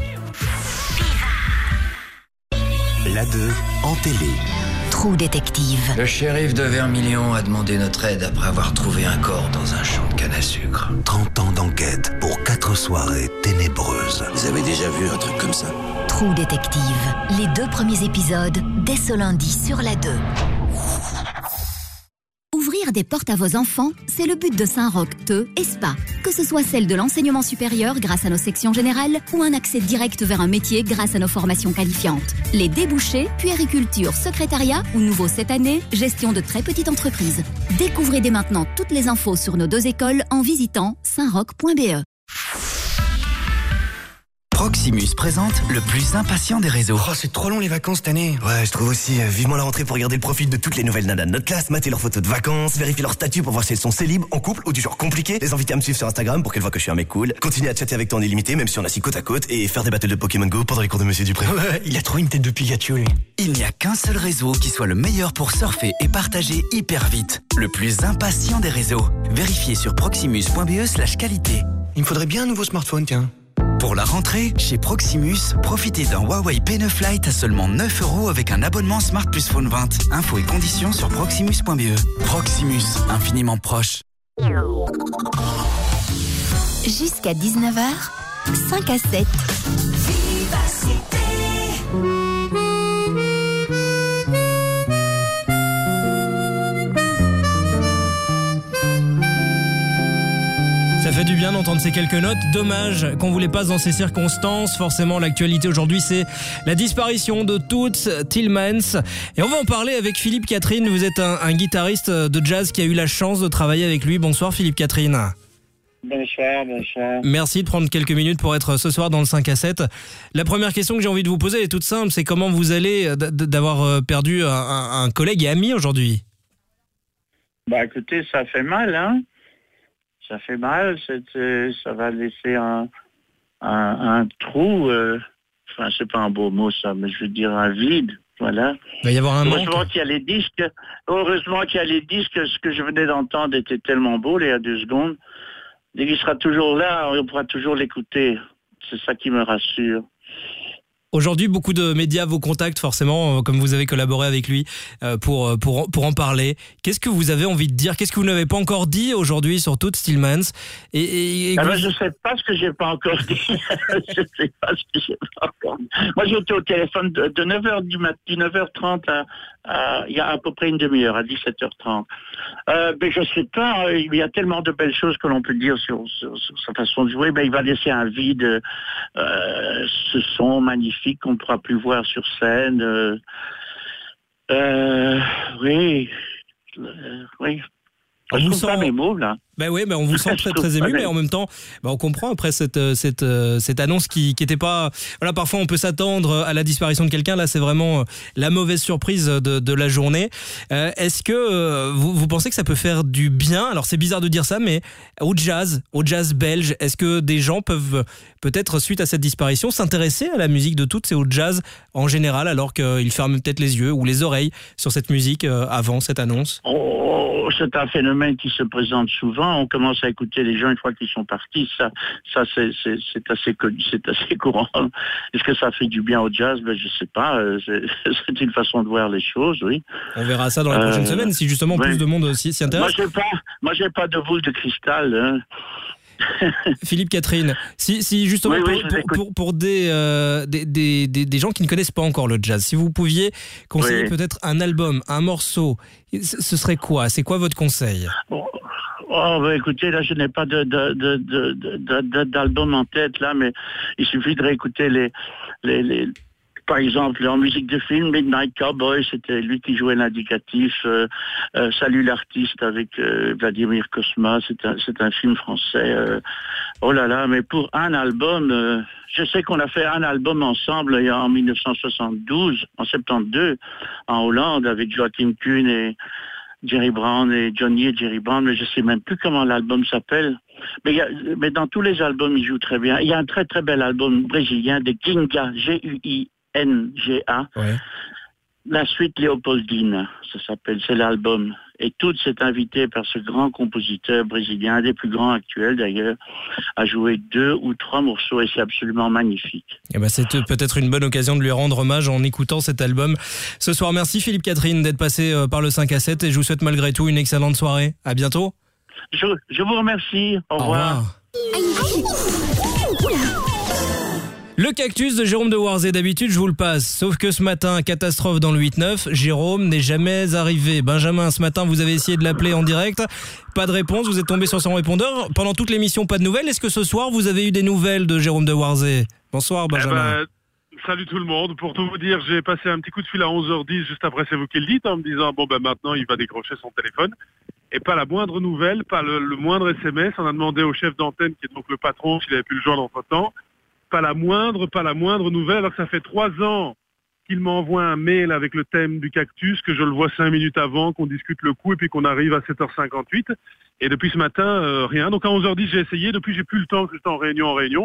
La deux en télé. Trou détective. Le shérif de Vermilion a demandé notre aide après avoir trouvé un corps dans un champ de canne à sucre. trente ans d'enquête pour quatre soirées ténébreuses. Vous avez déjà vu un truc comme ça? Trou détective. Les deux premiers épisodes dès ce lundi sur la deux. Ouvrir des portes à vos enfants, c'est le but de Saint-Roch, Teux et Spa. Que ce soit celle de l'enseignement supérieur grâce à nos sections générales ou un accès direct vers un métier grâce à nos formations qualifiantes. Les débouchés, puériculture, secrétariat ou nouveau cette année, gestion de très petites entreprises. Découvrez dès maintenant toutes les infos sur nos deux écoles en visitant saint roch point b e. Proximus présente le plus impatient des réseaux. Oh, c'est trop long les vacances cette année. Ouais, je trouve aussi. Euh, vivement la rentrée pour regarder le profil de toutes les nouvelles nanas de notre classe, mater leurs photos de vacances, vérifier leur statut pour voir si elles sont célibes, en couple ou du genre compliqué, les inviter à me suivre sur Instagram pour qu'elles voient que je suis un mec cool, continuer à chatter avec toi en illimité même si on est assis côte à côte et faire des battles de Pokémon Go pendant les cours de Monsieur Dupré. Ouais, il a trop une tête de Pikachu lui. Il n'y a qu'un seul réseau qui soit le meilleur pour surfer et partager hyper vite. Le plus impatient des réseaux. Vérifiez sur proximus point b e slash qualité. Il me faudrait bien un nouveau smartphone, tiens. Pour la rentrée, chez Proximus, profitez d'un Huawei P neuf Lite à seulement neuf euros avec un abonnement Smart Plus Phone vingt. Infos et conditions sur proximus point b e. Proximus, infiniment proche. Jusqu'à dix-neuf heures, cinq à sept. Ça fait du bien d'entendre ces quelques notes. Dommage qu'on vous les passe dans ces circonstances. Forcément, l'actualité aujourd'hui, c'est la disparition de Toots Thielemans. Et on va en parler avec Philippe Catherine. Vous êtes un, un guitariste de jazz qui a eu la chance de travailler avec lui. Bonsoir Philippe Catherine. Bonsoir, bonsoir. Merci de prendre quelques minutes pour être ce soir dans le cinq à sept. La première question que j'ai envie de vous poser est toute simple. C'est comment vous allez d'avoir perdu un, un collègue et ami aujourd'hui? Bah écoutez, ça fait mal, hein. Ça fait mal, c'est, ça va laisser un, un, un trou, euh, enfin c'est pas un beau mot ça, mais je veux dire un vide, voilà. Il va y avoir un manque. Heureusement qu'il y a les disques, heureusement qu'il y a les disques, ce que je venais d'entendre était tellement beau, il y a deux secondes. Et il sera toujours là, on pourra toujours l'écouter, c'est ça qui me rassure. Aujourd'hui, beaucoup de médias vous contactent forcément, comme vous avez collaboré avec lui, pour, pour, pour en parler. Qu'est-ce que vous avez envie de dire? Qu'est-ce que vous n'avez pas encore dit aujourd'hui sur Toots Thielemans? et, et, et Alors, vous... je ne sais pas ce que j'ai pas encore dit. Je ne sais pas ce que j'ai pas encore dit. Moi, j'étais au téléphone de, de neuf heures du matin, neuf heures trente à, à, il y a à peu près une demi-heure, à dix-sept heures trente. Euh, mais je ne sais pas, il y a tellement de belles choses que l'on peut dire sur, sur, sur sa façon de jouer. Mais il va laisser un vide, euh, ce son magnifique qu'on ne pourra plus voir sur scène. Euh, euh, oui, euh, oui. On je vous trouve sent... pas mes mots, là. Ben oui, ben on vous sent très très ému, mais en même temps, ben on comprend après cette cette cette annonce qui qui était pas. Voilà, parfois on peut s'attendre à la disparition de quelqu'un. Là, c'est vraiment la mauvaise surprise de de la journée. Euh, est-ce que euh, vous vous pensez que ça peut faire du bien? Alors c'est bizarre de dire ça, mais au jazz, au jazz belge, est-ce que des gens peuvent peut-être suite à cette disparition s'intéresser à la musique de Toots et au jazz en général, alors qu'ils ferment peut-être les yeux ou les oreilles sur cette musique euh, avant cette annonce? Oh, c'est un phénomène qui se présente souvent. On commence à écouter les gens une fois qu'ils sont partis. Ça, ça c'est, c'est, c'est assez connu, c'est assez courant. Est-ce que ça fait du bien au jazz? Ben, je sais pas. C'est, c'est une façon de voir les choses, oui. On verra ça dans les prochaines euh, semaines si justement ouais. plus de monde s'y, s'y intéresse. Moi, j'ai pas, moi, j'ai pas de boule de cristal. Hein. Philippe Catherine, si, si justement oui, oui, pour, pour, pour des, euh, des, des, des gens qui ne connaissent pas encore le jazz, si vous pouviez conseiller oui. peut-être un album, un morceau, ce serait quoi? C'est quoi votre conseil? Oh, oh bah écoutez, là je n'ai pas de, de, de, de, de, de, d'album en tête là, mais il suffit de réécouter les, les, les par exemple, en musique de film, Midnight Cowboy, c'était lui qui jouait l'indicatif. Euh, euh, Salut l'artiste avec euh, Vladimir Cosma, c'est un, c'est un film français. Euh, oh là là, mais pour un album, euh, je sais qu'on a fait un album ensemble en dix-neuf cent soixante-douze, en soixante-douze, en Hollande, avec Joachim Kuhn et Jerry Brown et Johnny et Jerry Brown, mais je sais même plus comment l'album s'appelle. Mais, y a, mais dans tous les albums, il joue très bien. Il y a un très très bel album brésilien de Ginga, G U I N G A. Ouais. La suite Léopoldine, ça s'appelle, c'est l'album. Et tout s'est invité par ce grand compositeur brésilien, un des plus grands actuels d'ailleurs, à jouer deux ou trois morceaux et c'est absolument magnifique. Et ben c'est peut-être une bonne occasion de lui rendre hommage en écoutant cet album. Ce soir, merci Philippe Catherine d'être passé par le cinq à sept et je vous souhaite malgré tout une excellente soirée. À bientôt. Je, je vous remercie. Au, Au revoir. revoir. Le cactus de Jérôme de Warzé, d'habitude je vous le passe, sauf que ce matin, catastrophe dans le huit neuf, Jérôme n'est jamais arrivé. Benjamin, ce matin vous avez essayé de l'appeler en direct, pas de réponse, vous êtes tombé sur son répondeur. Pendant toute l'émission, pas de nouvelles. Est-ce que ce soir vous avez eu des nouvelles de Jérôme de Warzé? Bonsoir Benjamin. Eh ben, salut tout le monde, pour tout vous dire, j'ai passé un petit coup de fil à onze heures dix, juste après c'est vous qui le dites, en me disant bon ben maintenant il va décrocher son téléphone. Et pas la moindre nouvelle, pas le, le moindre S M S, on a demandé au chef d'antenne, qui est donc le patron, s'il avait pu le joindre entre temps. Pas la moindre, pas la moindre nouvelle, alors que ça fait trois ans qu'il m'envoie un mail avec le thème du cactus, que je le vois cinq minutes avant, qu'on discute le coup et puis qu'on arrive à sept heures cinquante-huit. Et depuis ce matin, euh, rien. Donc à onze heures dix, j'ai essayé. Depuis, j'ai plus le temps, que j'étais en réunion, en réunion.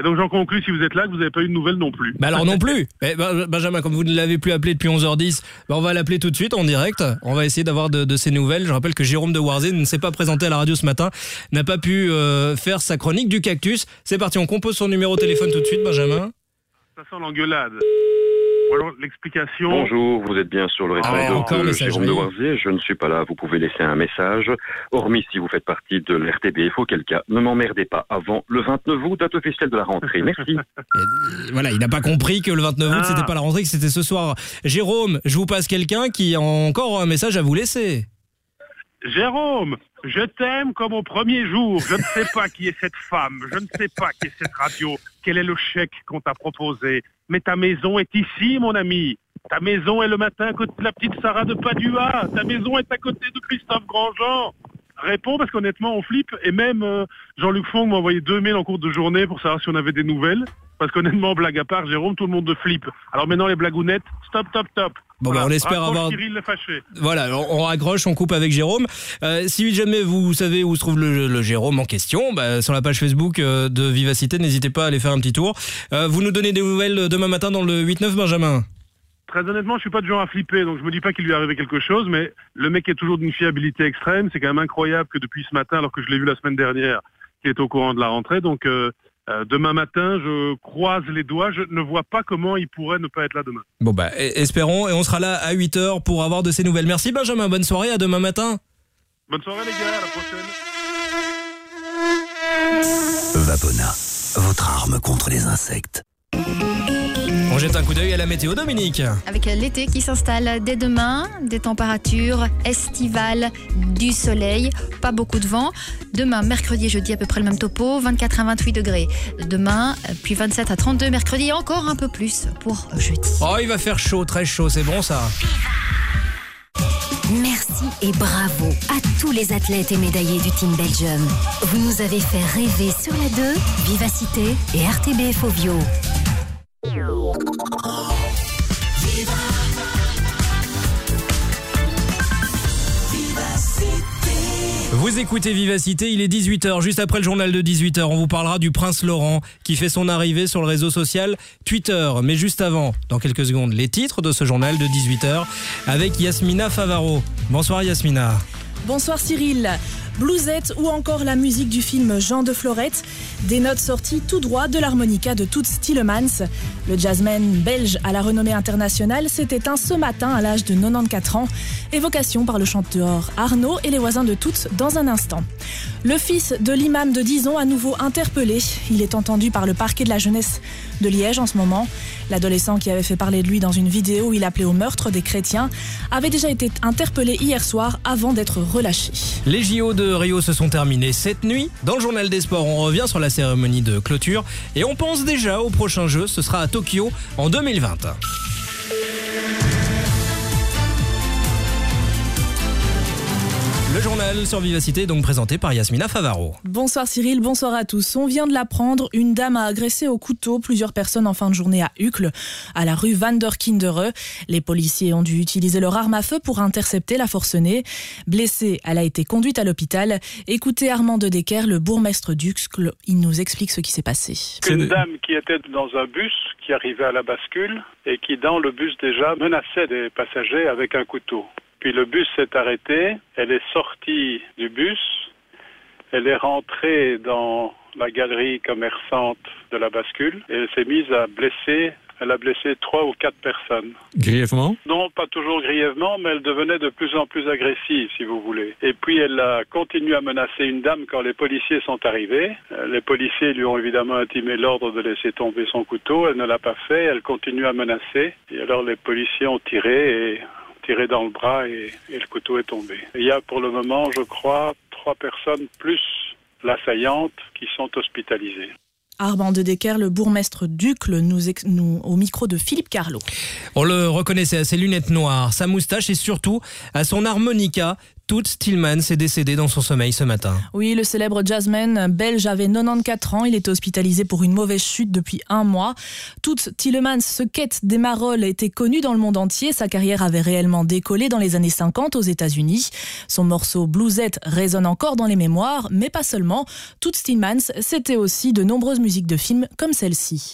Et donc j'en conclus, si vous êtes là, que vous n'avez pas eu de nouvelles non plus. Bah alors non plus. Eh ben, Benjamin, comme vous ne l'avez plus appelé depuis onze heures dix, bah on va l'appeler tout de suite en direct. On va essayer d'avoir de, de ses nouvelles. Je rappelle que Jérôme de Warzé ne s'est pas présenté à la radio ce matin, n'a pas pu euh, faire sa chronique du cactus. C'est parti, on compose son numéro de téléphone tout de suite, Benjamin. Ça sent l'engueulade. Ou alors l'explication... Bonjour, vous êtes bien sur le répondeur ah, de Jérôme de Warzé. Je ne suis pas là, vous pouvez laisser un message. Hormis si vous faites partie de l'R T B F, auquel cas, ne m'emmerdez pas avant le vingt-neuf août, date officielle de la rentrée. Merci. Et voilà, il n'a pas compris que le vingt-neuf août, ah. c'était pas la rentrée, que c'était ce soir. Jérôme, je vous passe quelqu'un qui a encore un message à vous laisser. Jérôme, je t'aime comme au premier jour. Je ne sais pas qui est cette femme. Je ne sais pas qui est cette radio. Quel est le chèque qu'on t'a proposé? Mais ta maison est ici, mon ami. Ta maison est le matin à côté de la petite Sarah de Padua. Ta maison est à côté de Christophe Grandjean. Réponds parce qu'honnêtement, on flippe. Et même euh, Jean-Luc Fong m'a envoyé deux mails en cours de journée pour savoir si on avait des nouvelles. Parce qu'honnêtement, blague à part, Jérôme, tout le monde de flippe. Alors maintenant, les blagounettes, stop, stop, stop. Bon, voilà, bah, on espère raccroche avoir. Cyril le fâché. Voilà, on, on raccroche, on coupe avec Jérôme. Euh, si jamais vous savez où se trouve le, le Jérôme en question, bah, sur la page Facebook euh, de Vivacité, n'hésitez pas à aller faire un petit tour. Euh, vous nous donnez des nouvelles demain matin dans le huit neuf, Benjamin? Très honnêtement, je suis pas du genre à flipper, donc je me dis pas qu'il lui est arrivé quelque chose, mais le mec est toujours d'une fiabilité extrême. C'est quand même incroyable que depuis ce matin, alors que je l'ai vu la semaine dernière, qu'il est au courant de la rentrée. Donc euh, euh, demain matin, je croise les doigts. Je ne vois pas comment il pourrait ne pas être là demain. Bon bah espérons, et on sera là à huit heures pour avoir de ces nouvelles. Merci Benjamin, bonne soirée, à demain matin. Bonne soirée les gars, à la prochaine. Vapona, votre arme contre les insectes. On jette un coup d'œil à la météo, Dominique. Avec l'été qui s'installe dès demain, des températures estivales, du soleil, pas beaucoup de vent. Demain, mercredi et jeudi, à peu près le même topo, vingt-quatre à vingt-huit degrés. Demain, puis vingt-sept à trente-deux mercredi et encore un peu plus pour jeudi. Oh, il va faire chaud, très chaud, c'est bon ça. Merci et bravo à tous les athlètes et médaillés du Team Belgium. Vous nous avez fait rêver sur la deux, Vivacité et R T B F Ovio. Vous écoutez Vivacité, il est dix-huit heures, juste après le journal de dix-huit heures. On vous parlera du prince Laurent qui fait son arrivée sur le réseau social Twitter. Mais juste avant, dans quelques secondes, les titres de ce journal de dix-huit heures avec Yasmina Favaro. Bonsoir Yasmina. Bonsoir Cyril. Bluesette ou encore la musique du film Jean de Florette, des notes sorties tout droit de l'harmonica de Toots Thielemans. Le jazzman belge à la renommée internationale s'est éteint ce matin à l'âge de quatre-vingt-quatorze ans. Évocation par le chanteur Arnaud et les voisins de Toots dans un instant. Le fils de l'imam de Dizon à nouveau interpellé. Il est entendu par le parquet de la jeunesse de Liège en ce moment. L'adolescent qui avait fait parler de lui dans une vidéo où il appelait au meurtre des chrétiens avait déjà été interpellé hier soir avant d'être relâché. Les J O de Rio se sont terminés cette nuit. Dans le journal des sports, on revient sur la cérémonie de clôture et on pense déjà au prochain jeu. Ce sera à Tokyo en deux mille vingt. Le journal sur Vivacité est donc présenté par Yasmina Favaro. Bonsoir Cyril, bonsoir à tous. On vient de l'apprendre, une dame a agressé au couteau plusieurs personnes en fin de journée à Uccle, à la rue Van der Kindere. Les policiers ont dû utiliser leur arme à feu pour intercepter la forcenée. Blessée, elle a été conduite à l'hôpital. Écoutez Armand de Decker, le bourgmestre d'Uccle, il nous explique ce qui s'est passé. Une dame qui était dans un bus qui arrivait à la bascule et qui dans le bus déjà menaçait des passagers avec un couteau. Puis le bus s'est arrêté, elle est sortie du bus, elle est rentrée dans la galerie commerçante de la bascule et elle s'est mise à blesser, elle a blessé trois ou quatre personnes. Grièvement ? Non, pas toujours grièvement, mais elle devenait de plus en plus agressive, si vous voulez. Et puis elle a continué à menacer une dame quand les policiers sont arrivés. Les policiers lui ont évidemment intimé l'ordre de laisser tomber son couteau, elle ne l'a pas fait, elle continue à menacer. Et alors les policiers ont tiré et... tiré dans le bras et, et le couteau est tombé. Il y a pour le moment, je crois, trois personnes plus l'assaillante qui sont hospitalisées. Armand de Decker, le bourgmestre d'Uccle, nous, ex- nous au micro de Philippe Carlo. On le reconnaissait à ses lunettes noires, sa moustache et surtout à son harmonica. Toots Thielemans est décédé dans son sommeil ce matin. Oui, le célèbre jazzman belge avait quatre-vingt-quatorze ans. Il était hospitalisé pour une mauvaise chute depuis un mois. Toots Thielemans, ce quête des Marolles, était connu dans le monde entier. Sa carrière avait réellement décollé dans les années cinquante aux États-Unis. Son morceau Bluesette résonne encore dans les mémoires, mais pas seulement. Toots Thielemans, c'était aussi de nombreuses musiques de films comme celle-ci.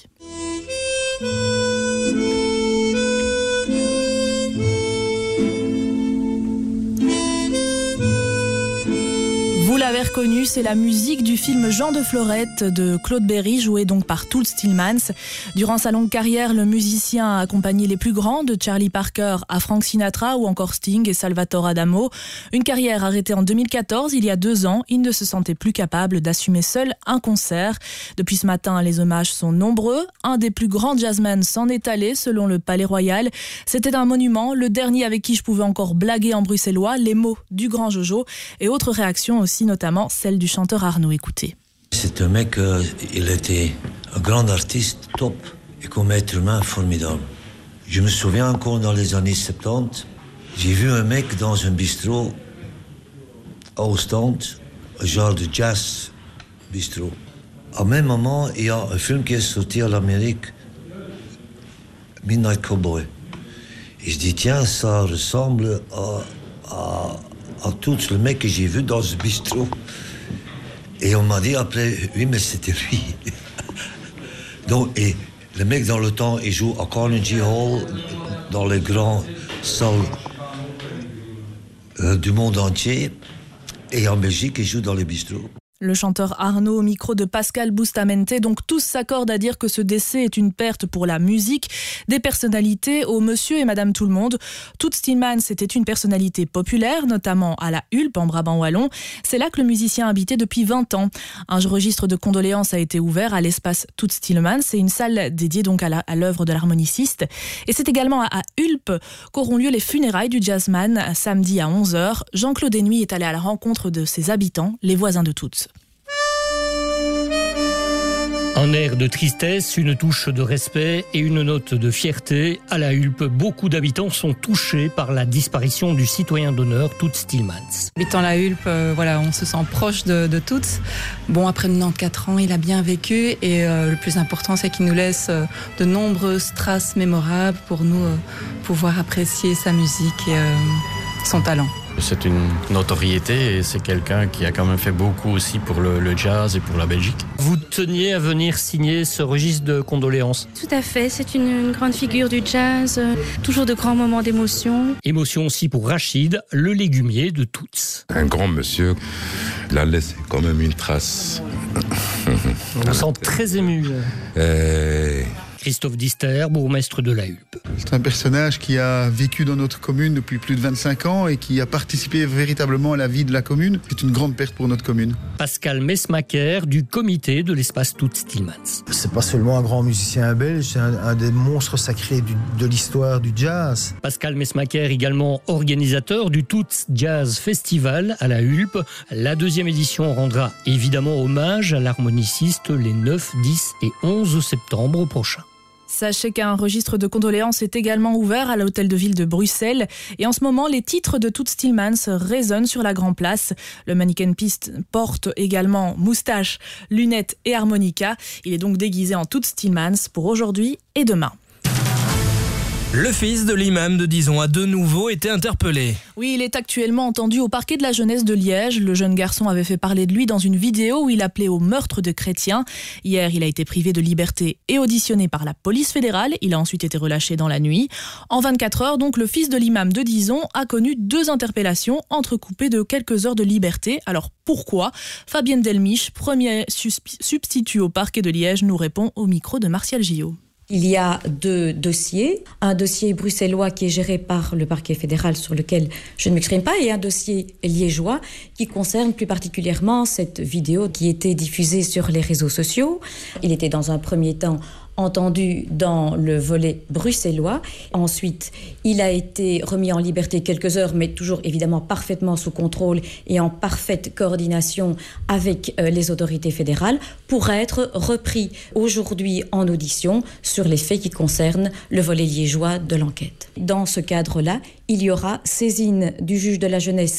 Vous l'avez reconnu, c'est la musique du film Jean de Florette de Claude Berry, joué donc par Toots Thielemans. Durant sa longue carrière, le musicien a accompagné les plus grands, de Charlie Parker à Frank Sinatra ou encore Sting et Salvatore Adamo. Une carrière arrêtée en deux mille quatorze, il y a deux ans, il ne se sentait plus capable d'assumer seul un concert. Depuis ce matin, les hommages sont nombreux. Un des plus grands jazzmen s'en est allé, selon le Palais Royal. C'était un monument, le dernier avec qui je pouvais encore blaguer en bruxellois, les mots du grand Jojo et autres réactions aussi, notamment celle du chanteur Arnaud. Écoutez. C'est un mec, euh, il était un grand artiste, top, et comme être humain, formidable. Je me souviens encore dans les années soixante-dix, j'ai vu un mec dans un bistrot à Ostende, un genre de jazz bistrot. Au même moment, il y a un film qui est sorti à l'Amérique, Midnight Cowboy. Et je dis, tiens, ça ressemble à... à à tout le mec que j'ai vu dans ce bistrot. Et on m'a dit après, oui, mais c'était lui. Donc, et le mec dans le temps, il joue à Carnegie Hall, dans les grandes salles euh, du monde entier. Et en Belgique, il joue dans les bistrots. Le chanteur Arnaud au micro de Pascal Bustamente. Donc tous s'accordent à dire que ce décès est une perte pour la musique, des personnalités au monsieur et madame tout le monde. Toots Thielemans était une personnalité populaire, notamment à la Hulpe en Brabant wallon. C'est là que le musicien habitait depuis vingt ans. Un registre de condoléances a été ouvert à l'espace Toots Thielemans. C'est une salle dédiée donc à, la, à l'œuvre de l'harmoniciste. Et c'est également à, à Hulpe qu'auront lieu les funérailles du jazzman samedi à onze heures. Jean-Claude Denuy est allé à la rencontre de ses habitants, les voisins de Toots. Un air de tristesse, une touche de respect et une note de fierté. À la Hulpe, beaucoup d'habitants sont touchés par la disparition du citoyen d'honneur Toots Thielemans. Habitant la Hulpe, euh, voilà, on se sent proche de, de Toots. Bon, après quatre-vingt-quatorze ans, il a bien vécu et euh, le plus important, c'est qu'il nous laisse euh, de nombreuses traces mémorables pour nous euh, pouvoir apprécier sa musique et euh, son talent. C'est une notoriété et c'est quelqu'un qui a quand même fait beaucoup aussi pour le, le jazz et pour la Belgique. Vous teniez à venir signer ce registre de condoléances? Tout à fait, c'est une, une grande figure du jazz, euh, toujours de grands moments d'émotion. Émotion aussi pour Rachid, le légumier de Toots. Un grand monsieur, il a laissé quand même une trace. On vous sent très ému. Euh... Christophe Dister, bourgmestre de la Hulpe. C'est un personnage qui a vécu dans notre commune depuis plus de vingt-cinq ans et qui a participé véritablement à la vie de la commune. C'est une grande perte pour notre commune. Pascal Mesmaker du comité de l'espace Toots Thielemans. C'est pas seulement un grand musicien belge, c'est un, un des monstres sacrés du, de l'histoire du jazz. Pascal Mesmaker, également organisateur du Toots Jazz Festival à la Hulpe. La deuxième édition rendra évidemment hommage à l'harmoniciste les neuf, dix et onze septembre prochains. Sachez qu'un registre de condoléances est également ouvert à l'hôtel de ville de Bruxelles. Et en ce moment, les titres de Toots Thielemans résonnent sur la Grand Place. Le mannequin piste porte également moustache, lunettes et harmonica. Il est donc déguisé en Toots Thielemans pour aujourd'hui et demain. Le fils de l'imam de Dizon a de nouveau été interpellé. Oui, il est actuellement entendu au parquet de la jeunesse de Liège. Le jeune garçon avait fait parler de lui dans une vidéo où il appelait au meurtre de chrétiens. Hier, il a été privé de liberté et auditionné par la police fédérale. Il a ensuite été relâché dans la nuit. En vingt-quatre heures, donc, le fils de l'imam de Dizon a connu deux interpellations entrecoupées de quelques heures de liberté. Alors pourquoi ? Fabienne Delmiche, premier substitut au parquet de Liège, nous répond au micro de Martial Gillot. Il y a deux dossiers, un dossier bruxellois qui est géré par le parquet fédéral sur lequel je ne m'exprime pas et un dossier liégeois qui concerne plus particulièrement cette vidéo qui était diffusée sur les réseaux sociaux. Il était dans un premier temps entendu dans le volet bruxellois. Ensuite, il a été remis en liberté quelques heures, mais toujours évidemment parfaitement sous contrôle et en parfaite coordination avec euh, les autorités fédérales pour être repris aujourd'hui en audition sur les faits qui concernent le volet liégeois de l'enquête. Dans ce cadre-là, il y aura saisine du juge de la jeunesse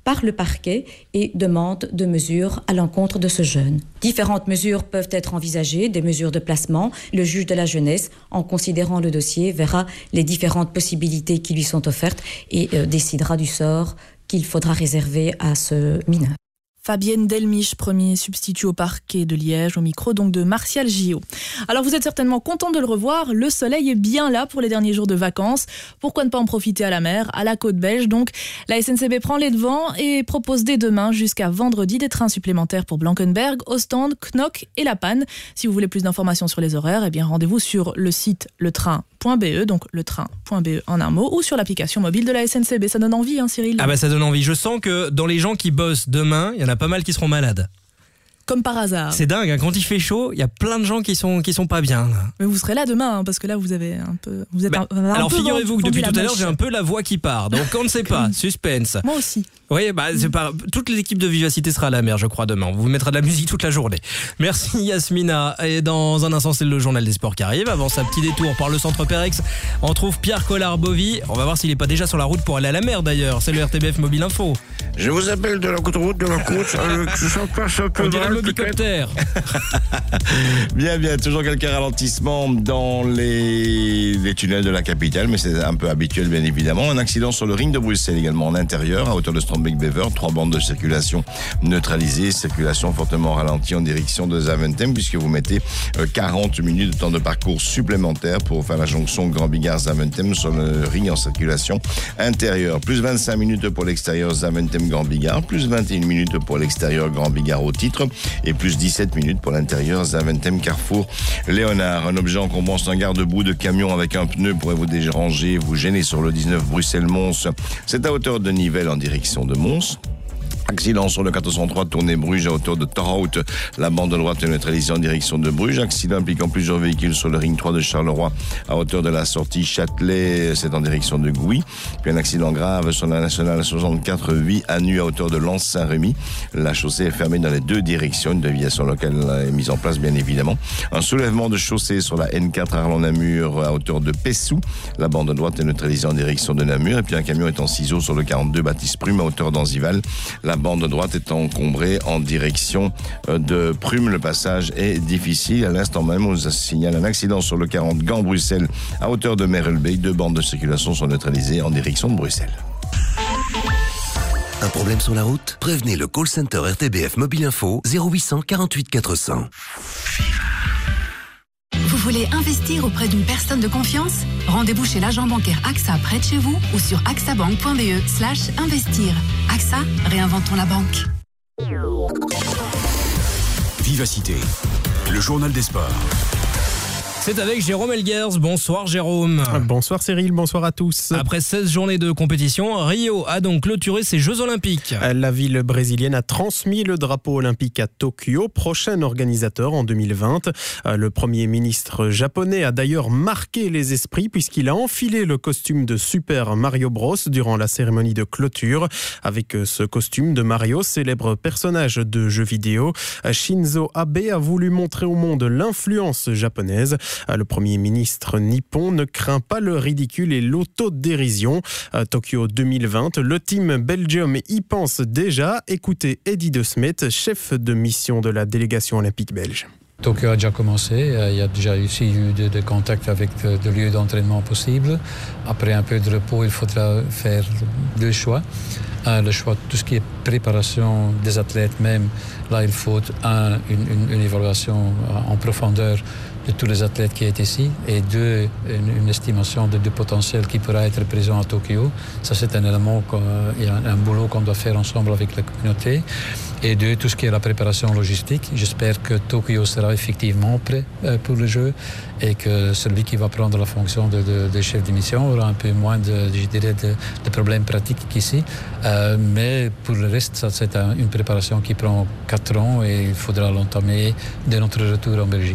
par le parquet et demande de mesures à l'encontre de ce jeune. Différentes mesures peuvent être envisagées, des mesures de placement. Le juge de la jeunesse, en considérant le dossier, verra les différentes possibilités qui lui sont offertes et euh, décidera du sort qu'il faudra réserver à ce mineur. Fabienne Delmiche, premier substitut au parquet de Liège, au micro donc de Martial Gillot. Alors vous êtes certainement content de le revoir, le soleil est bien là pour les derniers jours de vacances. Pourquoi ne pas en profiter à la mer, à la côte belge donc. La S N C B prend les devants et propose dès demain jusqu'à vendredi des trains supplémentaires pour Blankenberg, Ostende, Knock et La Panne. Si vous voulez plus d'informations sur les horaires, eh bien rendez-vous sur le site letrain point b e, donc letrain point b e en un mot, ou sur l'application mobile de la S N C B. Ça donne envie, hein, Cyril? Ah bah ça donne envie. Je sens que dans les gens qui bossent demain, il y en a pas mal qui seront malades. Comme par hasard. C'est dingue, hein, quand il fait chaud, il y a plein de gens qui sont, qui sont pas bien. Là. Mais vous serez là demain, hein, parce que là vous avez un peu... Vous êtes bah, un, un alors peu figurez-vous que depuis tout à l'heure, moche. j'ai un peu la voix qui part. Donc on ne sait pas, suspense. Moi aussi. Oui, bah, c'est pas... toute l'équipe de Vivacité sera à la mer, je crois, demain. On vous mettra de la musique toute la journée. Merci Yasmina. Et dans un instant, c'est le journal des sports qui arrive. Avant ça, petit détour par le centre Pérex. On trouve Pierre Collard-Bovy. On va voir s'il n'est pas déjà sur la route pour aller à la mer d'ailleurs. C'est le R T B F Mobile Info. Je vous appelle de la route de la côte. euh, je sens pas un peu On dirait mal, le mobicoptère. Bien, bien, toujours quelques ralentissements dans les, les tunnels de la capitale, mais c'est un peu habituel, bien évidemment. Un accident sur le ring de Bruxelles également en intérieur, à hauteur de Strombeek-Bever. Trois bandes de circulation neutralisées, circulation fortement ralentie en direction de Zaventem, puisque vous mettez quarante minutes de temps de parcours supplémentaire pour faire la jonction Grand Bigard-Zaventem sur le ring en circulation intérieure. Plus vingt-cinq minutes pour l'extérieur Zaventem-Grand Bigard, plus vingt et une minutes pour l'extérieur Grand Bigard au titre, et plus dix-sept minutes pour l'intérieur Zaventem Carrefour Léonard. Un objet encombrant un garde-boue de camion avec un pneu pourrait vous déranger, vous gêner sur le dix-neuf Bruxelles-Mons. C'est à hauteur de Nivelles en direction de Mons. Accident sur le quatre cent trois tournée Bruges à hauteur de Torhout. La bande de droite est neutralisée en direction de Bruges. Accident impliquant plusieurs véhicules sur le ring trois de Charleroi à hauteur de la sortie Châtelet. C'est en direction de Gouy. Puis un accident grave sur la nationale soixante-quatre huit à Nu à hauteur de Lens-Saint-Rémy. La chaussée est fermée dans les deux directions. Une déviation locale est mise en place bien évidemment. Un soulèvement de chaussée sur la N quatre Arlon-Namur à hauteur de Pessou. La bande de droite est neutralisée en direction de Namur. Et puis un camion est en ciseaux sur le quarante-deux Baptiste Prume à hauteur d'Anzival. La bande de droite est encombrée en direction de Prume. Le passage est difficile. À l'instant même, on nous signale un accident sur le quarante Gand-Bruxelles à hauteur de Merelbeek. Deux bandes de circulation sont neutralisées en direction de Bruxelles. Un problème sur la route? Prévenez le call center R T B F Mobile Info zéro huit cent quarante-huit quatre cents. Vous voulez investir auprès d'une personne de confiance? Rendez-vous chez l'agent bancaire A X A près de chez vous ou sur axabank point b e slash investir. A X A, réinventons la banque. Vivacité, le journal des sports. C'est avec Jérôme Elguers. Bonsoir Jérôme. Bonsoir Cyril, bonsoir à tous. Après seize journées de compétition, Rio a donc clôturé ses Jeux Olympiques. La ville brésilienne a transmis le drapeau olympique à Tokyo, prochain organisateur en deux mille vingt. Le premier ministre japonais a d'ailleurs marqué les esprits puisqu'il a enfilé le costume de Super Mario Bros durant la cérémonie de clôture. Avec ce costume de Mario, célèbre personnage de jeux vidéo, Shinzo Abe a voulu montrer au monde l'influence japonaise. Le Premier ministre nippon ne craint pas le ridicule et l'autodérision. À Tokyo deux mille vingt, le team Belgium y pense déjà. Écoutez Eddy De Smet, chef de mission de la délégation olympique belge. Tokyo a déjà commencé, il y a déjà aussi eu des de contacts avec de, de lieux d'entraînement possibles. Après un peu de repos, il faudra faire deux choix. Un, le choix de tout ce qui est préparation des athlètes même. Là, il faut un, une, une, une évaluation en profondeur de tous les athlètes qui sont ici, et deux, une, une estimation de, de potentiel qui pourra être présent à Tokyo. Ça, c'est un élément, il y a un, un boulot qu'on doit faire ensemble avec la communauté. Et deux, tout ce qui est la préparation logistique. J'espère que Tokyo sera effectivement prêt pour le jeu et que celui qui va prendre la fonction de, de, de chef de mission aura un peu moins de, je dirais, de, de problèmes pratiques qu'ici. Euh, mais pour le reste, ça, c'est un, une préparation qui prend quatre ans et il faudra l'entamer dès notre retour en Belgique.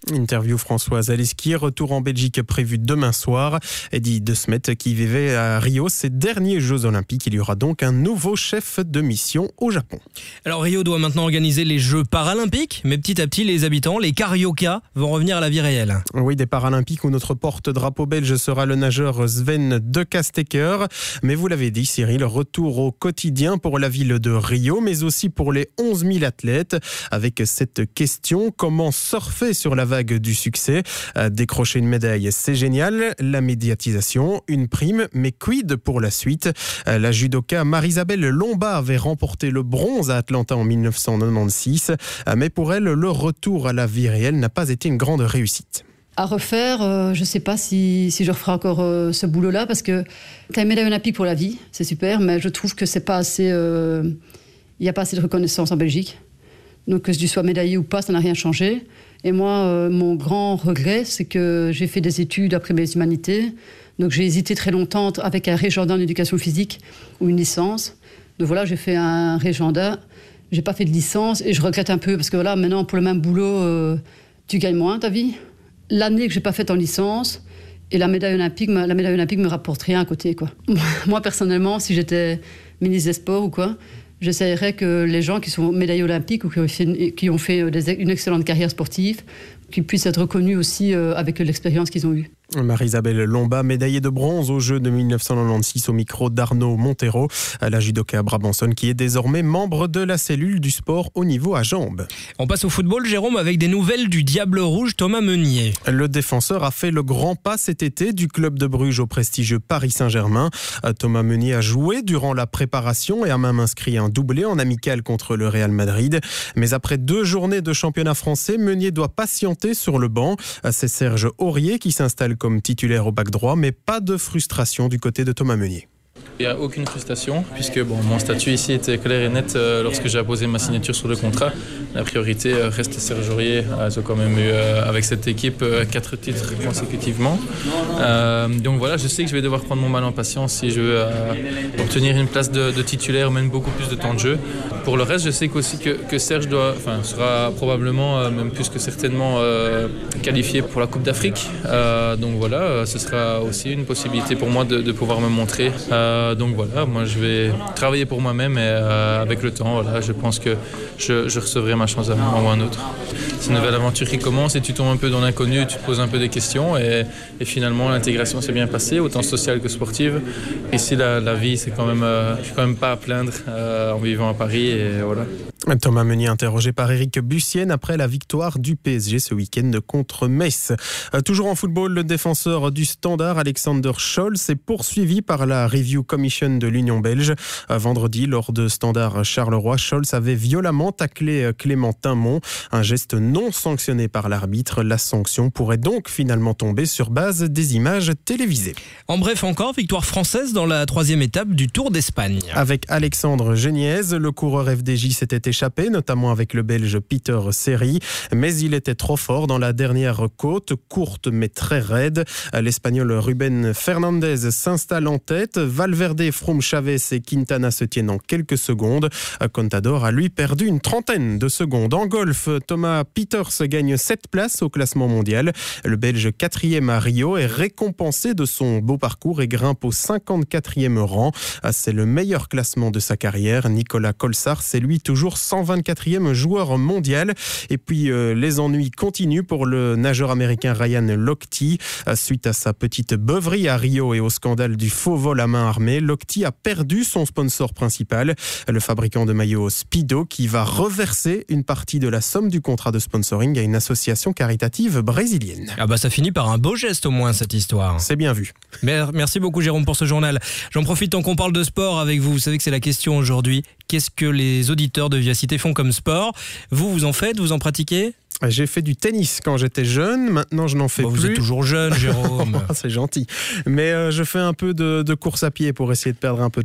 Interview Françoise Aleski, retour en Belgique prévu demain soir. Eddie De Smet qui vivait à Rio ses derniers Jeux Olympiques. Il y aura donc un nouveau chef de mission au Japon. Alors Rio doit maintenant organiser les Jeux Paralympiques, mais petit à petit les habitants, les Carioca, vont revenir à la vie réelle. Oui, des Paralympiques où notre porte-drapeau belge sera le nageur Sven De Castecker. Mais vous l'avez dit Cyril, retour au quotidien pour la ville de Rio, mais aussi pour les onze mille athlètes. Avec cette question, comment surfer sur la vague du succès? Décrocher une médaille, c'est génial. La médiatisation, une prime, mais quid pour la suite? La judoka Marie-Isabelle Lomba avait remporté le bronze à Atlanta en dix-neuf cent quatre-vingt-seize, mais pour elle, le retour à la vie réelle n'a pas été une grande réussite. À refaire, euh, je ne sais pas si, si je referai encore euh, ce boulot-là, parce que tu as une médaille olympique pour la vie, c'est super, mais je trouve que c'est pas assez, euh, il n'y a pas assez de reconnaissance en Belgique. Donc que je sois médaillée ou pas, ça n'a rien changé. Et moi, euh, mon grand regret, c'est que j'ai fait des études après mes humanités. Donc j'ai hésité très longtemps avec un régenda en éducation physique ou une licence. Donc voilà, j'ai fait un régenda. J'ai pas fait de licence et je regrette un peu parce que voilà, maintenant pour le même boulot, euh, tu gagnes moins ta vie. L'année que j'ai pas faite en licence et la médaille olympique, la médaille olympique me rapporte rien à côté, quoi. Moi personnellement, si j'étais ministre des Sports ou quoi, j'essaierais que les gens qui sont médaillés olympiques ou qui ont fait, qui ont fait des, une excellente carrière sportive, qu'ils puissent être reconnus aussi euh, avec l'expérience qu'ils ont eue. Marie-Isabelle Lomba, médaillée de bronze aux Jeux de dix-neuf cent quatre-vingt-seize au micro d'Arnaud Montero, la judoka Brabanson qui est désormais membre de la cellule du sport haut niveau à Jambes. On passe au football, Jérôme, avec des nouvelles du Diable Rouge, Thomas Meunier. Le défenseur a fait le grand pas cet été du club de Bruges au prestigieux Paris Saint-Germain. Thomas Meunier a joué durant la préparation et a même inscrit un doublé en amical contre le Real Madrid. Mais après deux journées de championnat français, Meunier doit patienter sur le banc. C'est Serge Aurier qui s'installe comme titulaire au bac droit, mais pas de frustration du côté de Thomas Meunier. Il n'y a aucune frustration puisque bon, mon statut ici était clair et net euh, lorsque j'ai apposé ma signature sur le contrat. La priorité euh, reste Serge Aurier. Euh, ils ont quand même eu euh, avec cette équipe euh, quatre titres consécutivement. Euh, donc voilà, je sais que je vais devoir prendre mon mal en patience si je veux euh, obtenir une place de, de titulaire ou même beaucoup plus de temps de jeu. Pour le reste, je sais aussi que, que Serge doit, enfin, sera probablement, euh, même plus que certainement, euh, qualifié pour la Coupe d'Afrique. Euh, donc voilà, euh, ce sera aussi une possibilité pour moi de, de pouvoir me montrer. Euh, donc voilà, moi je vais travailler pour moi-même et euh, avec le temps, voilà, je pense que je, je recevrai ma chance à un moment ou à un autre. C'est une nouvelle aventure qui commence et tu tombes un peu dans l'inconnu, tu te poses un peu des questions et, et finalement l'intégration s'est bien passée, autant sociale que sportive. Ici la, la vie, c'est quand même, euh, je suis quand même pas à plaindre euh, en vivant à Paris et voilà. Thomas Meunier interrogé par Eric Bussienne après la victoire du P S G ce week-end contre Metz. Toujours en football, le défenseur du Standard, Alexander Scholz, est poursuivi par la Review Commission de l'Union belge. Vendredi, lors de Standard Charleroi, Scholz avait violemment taclé Clément Timon, un geste non sanctionné par l'arbitre. La sanction pourrait donc finalement tomber sur base des images télévisées. En bref encore, victoire française dans la troisième étape du Tour d'Espagne. Avec Alexandre Geniez, le coureur F D J s'était échappé, notamment avec le Belge Peter Serry, mais il était trop fort dans la dernière côte, courte mais très raide. L'Espagnol Ruben Fernandez s'installe en tête. Valverde, Froome, Chavez et Quintana se tiennent en quelques secondes. Contador a lui perdu une trentaine de secondes. En golf, Thomas Pieters gagne sept places au classement mondial. Le Belge quatrième à Rio est récompensé de son beau parcours et grimpe au cinquante-quatrième rang. C'est le meilleur classement de sa carrière. Nicolas Colsart, c'est lui toujours cent vingt-quatrième joueur mondial. Et puis euh, les ennuis continuent pour le nageur américain Ryan Lochte. Suite à sa petite beuverie à Rio et au scandale du faux vol à main armée, Lochte a perdu son sponsor principal, le fabricant de maillots Speedo, qui va reverser une partie de la somme du contrat de sponsoring à une association caritative brésilienne. Ah bah ça finit par un beau geste au moins cette histoire. C'est bien vu. Merci beaucoup Jérôme pour ce journal. J'en profite tant qu'on parle de sport avec vous. Vous savez que c'est la question aujourd'hui. Qu'est-ce que les auditeurs de Vivacité font comme sport? Vous, vous en faites? Vous en pratiquez? J'ai fait du tennis quand j'étais jeune, maintenant je n'en fais bon, plus. Vous êtes toujours jeune, Jérôme. C'est gentil. Mais euh, je fais un peu de, de course à pied pour essayer de perdre un peu de poids.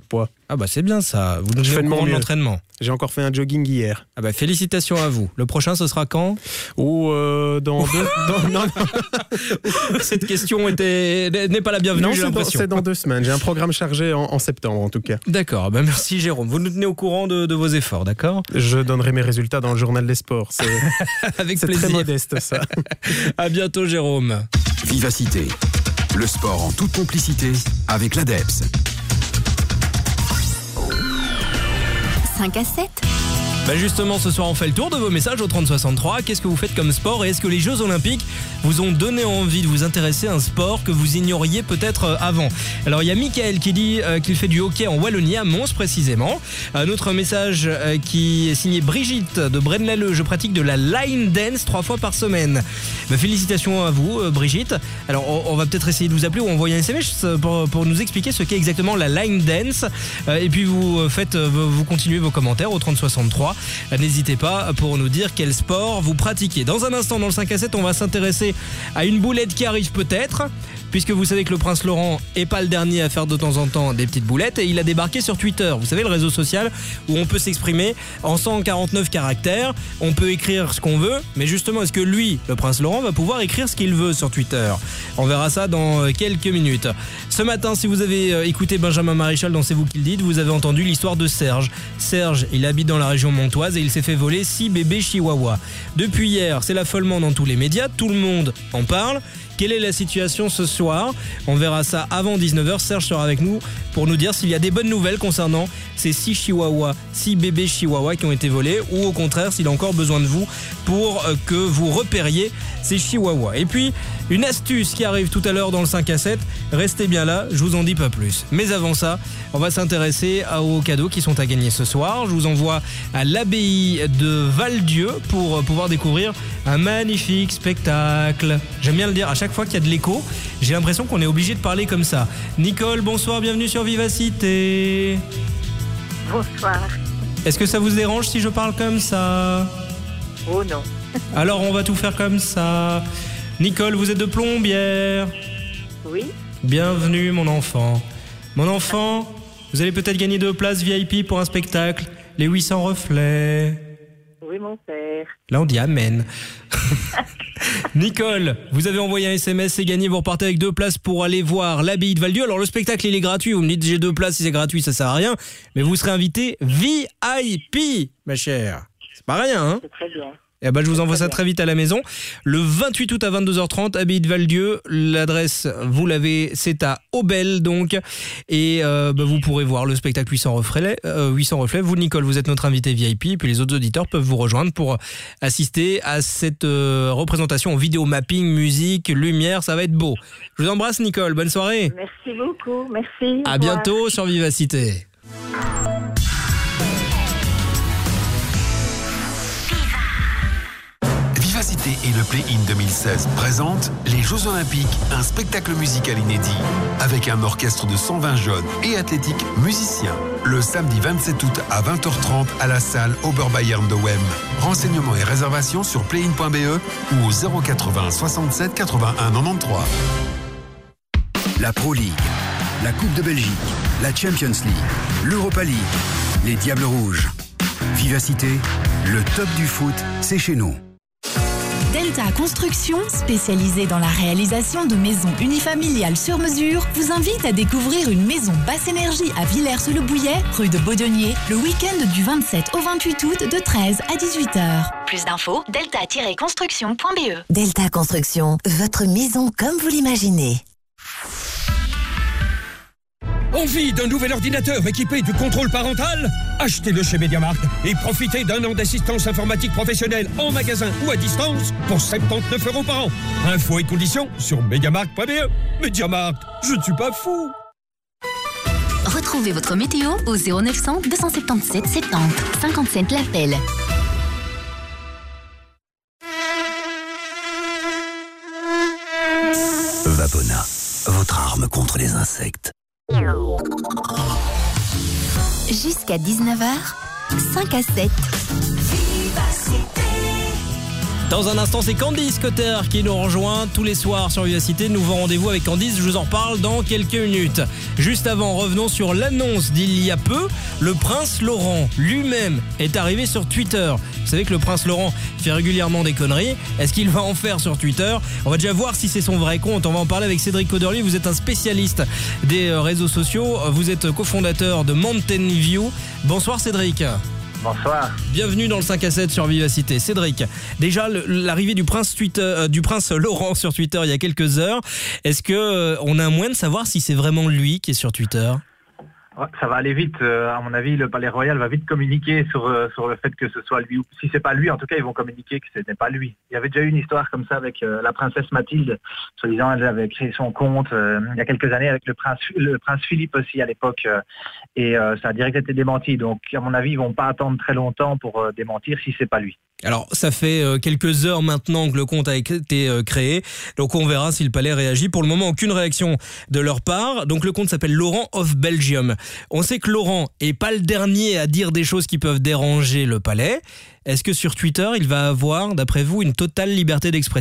Ah bah c'est bien ça, vous nous Je fais de mon de mieux. l'entraînement. J'ai encore fait un jogging hier. Ah bah félicitations à vous. Le prochain ce sera quand? Ou euh, dans deux... dans, non, non. Cette question était, n'est pas la bienvenue, Non, j'ai c'est dans, l'impression. c'est dans deux semaines. J'ai un programme chargé en, en septembre en tout cas. D'accord, bah merci Jérôme. Vous nous tenez au courant de, de vos efforts, d'accord? Je donnerai mes résultats dans le journal des sports. C'est, Avec c'est plaisir. très modeste ça. À bientôt Jérôme. Vivacité, le sport en toute complicité avec l'ADEPS. cinq à sept. Bah justement, ce soir, on fait le tour de vos messages au trente soixante-trois. Qu'est-ce que vous faites comme sport et est-ce que les Jeux Olympiques vous ont donné envie de vous intéresser à un sport que vous ignoriez peut-être avant? Alors, il y a Michael qui dit euh, qu'il fait du hockey en Wallonie, à Mons précisément. Un autre message euh, qui est signé Brigitte de Braine-l'Alleud. Je pratique de la line dance trois fois par semaine. Bah, félicitations à vous, euh, Brigitte. Alors, on, on va peut-être essayer de vous appeler ou envoyer un S M S pour, pour nous expliquer ce qu'est exactement la line dance. Euh, et puis, vous faites, vous continuez vos commentaires au trente soixante-trois. N'hésitez pas pour nous dire quel sport vous pratiquez. Dans un instant, dans le cinq à sept, on va s'intéresser à une boulette qui arrive peut-être, puisque vous savez que le prince Laurent est pas le dernier à faire de temps en temps des petites boulettes, et il a débarqué sur Twitter. Vous savez, le réseau social où on peut s'exprimer en cent quarante-neuf caractères, on peut écrire ce qu'on veut, mais justement, est-ce que lui, le prince Laurent, va pouvoir écrire ce qu'il veut sur Twitter? On verra ça dans quelques minutes. Ce matin, si vous avez écouté Benjamin Maréchal dans C'est vous qui le dites, vous avez entendu l'histoire de Serge. Serge, il habite dans la région montoise et il s'est fait voler six bébés chihuahuas. Depuis hier, c'est l'affolement dans tous les médias, tout le monde en parle. Quelle est la situation ce soir? On verra ça avant dix-neuf heures. Serge sera avec nous pour nous dire s'il y a des bonnes nouvelles concernant ces six chihuahuas, six bébés chihuahuas qui ont été volés, ou au contraire s'il a encore besoin de vous pour que vous repériez ces chihuahuas. Et puis, une astuce qui arrive tout à l'heure dans le cinq à sept. Restez bien là, je vous en dis pas plus. Mais avant ça, on va s'intéresser aux cadeaux qui sont à gagner ce soir. Je vous envoie à l'abbaye de Val-Dieu pour pouvoir découvrir un magnifique spectacle. J'aime bien le dire, à chaque fois qu'il y a de l'écho, j'ai l'impression qu'on est obligé de parler comme ça. Nicole, bonsoir, bienvenue sur Vivacité. Bonsoir. Est-ce que ça vous dérange si je parle comme ça? Oh non. Alors on va tout faire comme ça. Nicole, vous êtes de Plombières? Oui. Bienvenue mon enfant. Mon enfant, vous allez peut-être gagner deux places V I P pour un spectacle, les huit cents reflets. Oui, mon père. Là on dit amen. Nicole, vous avez envoyé un S M S, c'est gagné, vous repartez avec deux places pour aller voir l'abbaye de Val-Dieu. Alors le spectacle il est gratuit, vous me dites j'ai deux places, si c'est gratuit ça sert à rien, mais vous serez invité V I P, ma chère. C'est pas rien, hein? C'est très bien. Eh ben, je vous envoie ça très vite à la maison. Le vingt-huit août à vingt-deux heures trente, abbaye de Val-Dieu. L'adresse, vous l'avez, c'est à Aubel, donc. Et euh, bah, vous pourrez voir le spectacle huit cents reflets. Euh, huit cents reflets. Vous, Nicole, vous êtes notre invité V I P. Et puis les autres auditeurs peuvent vous rejoindre pour assister à cette euh, représentation en vidéo mapping, musique, lumière. Ça va être beau. Je vous embrasse, Nicole. Bonne soirée. Merci beaucoup. Merci. À bientôt sur Vivacité. Vivacité et le Play-In deux mille seize présentent les Jeux Olympiques, un spectacle musical inédit avec un orchestre de cent vingt jeunes et athlétiques musiciens. Le samedi vingt-sept août à vingt heures trente à la salle Oberbayern de Wem. Renseignements et réservations sur playin point b e ou au zéro quatre-vingts soixante-sept quatre-vingt-un quatre-vingt-treize. La Pro League, la Coupe de Belgique, la Champions League, l'Europa League, les Diables Rouges. Vivacité, le top du foot, c'est chez nous. Delta Construction, spécialisée dans la réalisation de maisons unifamiliales sur mesure, vous invite à découvrir une maison basse énergie à Villers-le-Bouillet, rue de Baudonnier, le week-end du vingt-sept au vingt-huit août de treize à dix-huit heures. Plus d'infos, delta tiret construction point b e. Delta Construction, votre maison comme vous l'imaginez. Envie d'un nouvel ordinateur équipé du contrôle parental? Achetez-le chez MediaMarkt et profitez d'un an d'assistance informatique professionnelle en magasin ou à distance pour soixante-dix-neuf euros par an. Infos et conditions sur mediamarkt point b e. MediaMarkt, je ne suis pas fou. Retrouvez votre météo au zéro neuf cents deux cent soixante-dix-sept soixante-dix cinquante-sept l'appel. Vapona, votre arme contre les insectes. Jusqu'à dix-neuf heures, cinq à sept. Dans un instant, c'est Candice Cotter qui nous rejoint tous les soirs sur Vivacité. Nouveau rendez-vous avec Candice, je vous en reparle dans quelques minutes. Juste avant, revenons sur l'annonce d'il y a peu. Le prince Laurent lui-même est arrivé sur Twitter. Vous savez que le prince Laurent fait régulièrement des conneries. Est-ce qu'il va en faire sur Twitter ? On va déjà voir si c'est son vrai compte. On va en parler avec Cédric Coderlier. Vous êtes un spécialiste des réseaux sociaux. Vous êtes cofondateur de Mountain View. Bonsoir Cédric. Bonsoir. Bienvenue dans le cinq à sept sur Vivacité. Cédric, déjà le, l'arrivée du prince, Twitter, euh, du prince Laurent sur Twitter il y a quelques heures, est-ce qu'on euh, a un moyen de savoir si c'est vraiment lui qui est sur Twitter ? Ça va aller vite. Euh, à mon avis, le Palais Royal va vite communiquer sur, euh, sur le fait que ce soit lui. Ou si c'est pas lui, en tout cas, ils vont communiquer que ce n'est pas lui. Il y avait déjà eu une histoire comme ça avec euh, la princesse Mathilde. Soi-disant, elle avait créé son compte euh, il y a quelques années avec le prince, le prince Philippe aussi à l'époque. Euh, et euh, ça a direct été démenti. Donc, à mon avis, ils vont pas attendre très longtemps pour euh, démentir si c'est pas lui. Alors, ça fait euh, quelques heures maintenant que le compte a été euh, créé, donc on verra si le Palais réagit. Pour le moment, aucune réaction de leur part. Donc le compte s'appelle Laurent of Belgium. On sait que Laurent est pas le dernier à dire des choses qui peuvent déranger le Palais. Est-ce que sur Twitter, il va avoir, d'après vous, une totale liberté d'expression ?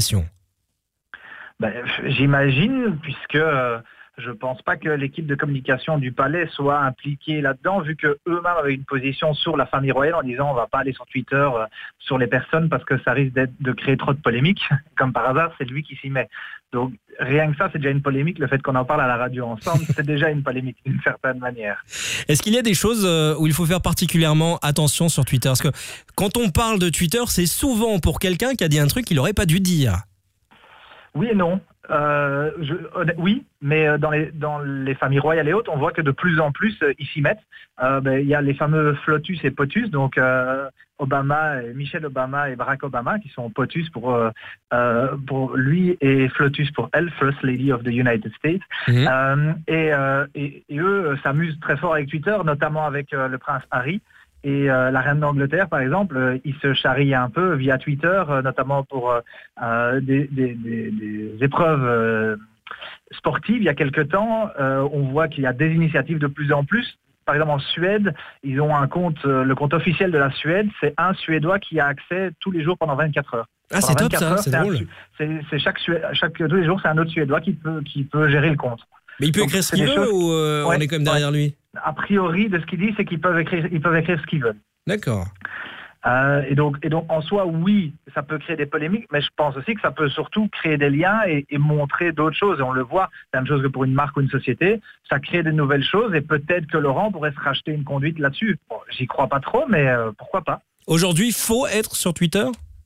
Ben, j'imagine, puisque... Euh... Je pense pas que l'équipe de communication du Palais soit impliquée là-dedans, vu que eux-mêmes avaient une position sur la famille royale en disant on va pas aller sur Twitter euh, sur les personnes parce que ça risque d'être, de créer trop de polémiques. Comme par hasard, c'est lui qui s'y met. Donc rien que ça, c'est déjà une polémique. Le fait qu'on en parle à la radio ensemble, c'est déjà une polémique d'une certaine manière. Est-ce qu'il y a des choses où il faut faire particulièrement attention sur Twitter ? Parce que quand on parle de Twitter, c'est souvent pour quelqu'un qui a dit un truc qu'il n'aurait pas dû dire. Oui et non. Euh, je, oui, mais dans les, dans les familles royales et autres, on voit que de plus en plus, ils s'y mettent. Euh, ben, y a les fameux Flotus et Potus, donc euh, Obama, Michelle Obama et Barack Obama, qui sont Potus pour, euh, pour lui et Flotus pour elle, First Lady of the United States. Mmh. Euh, et, euh, et, et eux s'amusent très fort avec Twitter, notamment avec euh, le prince Harry. Et euh, la reine d'Angleterre, par exemple, euh, il se charrie un peu via Twitter, euh, notamment pour euh, des, des, des, des épreuves euh, sportives. Il y a quelque temps, euh, on voit qu'il y a des initiatives de plus en plus. Par exemple, en Suède, ils ont un compte, euh, le compte officiel de la Suède, c'est un Suédois qui a accès tous les jours pendant vingt-quatre heures. Ah, c'est top ça, heures, c'est, c'est drôle. Un, c'est, c'est chaque, chaque, tous les jours, c'est un autre Suédois qui peut, qui peut gérer le compte. Mais il peut Donc, écrire ce qu'il veut choses... ou euh, ouais, on est quand même derrière ouais. lui ? A priori, de ce qu'il dit, c'est qu'ils peuvent écrire, ils peuvent écrire ce qu'ils veulent. D'accord. Euh, et, donc, et donc, en soi, oui, ça peut créer des polémiques, mais je pense aussi que ça peut surtout créer des liens et, et montrer d'autres choses. Et on le voit, c'est la même chose que pour une marque ou une société, ça crée de nouvelles choses et peut-être que Laurent pourrait se racheter une conduite là-dessus. Bon, j'y crois pas trop, mais euh, pourquoi pas. Aujourd'hui, il faut être sur Twitter ?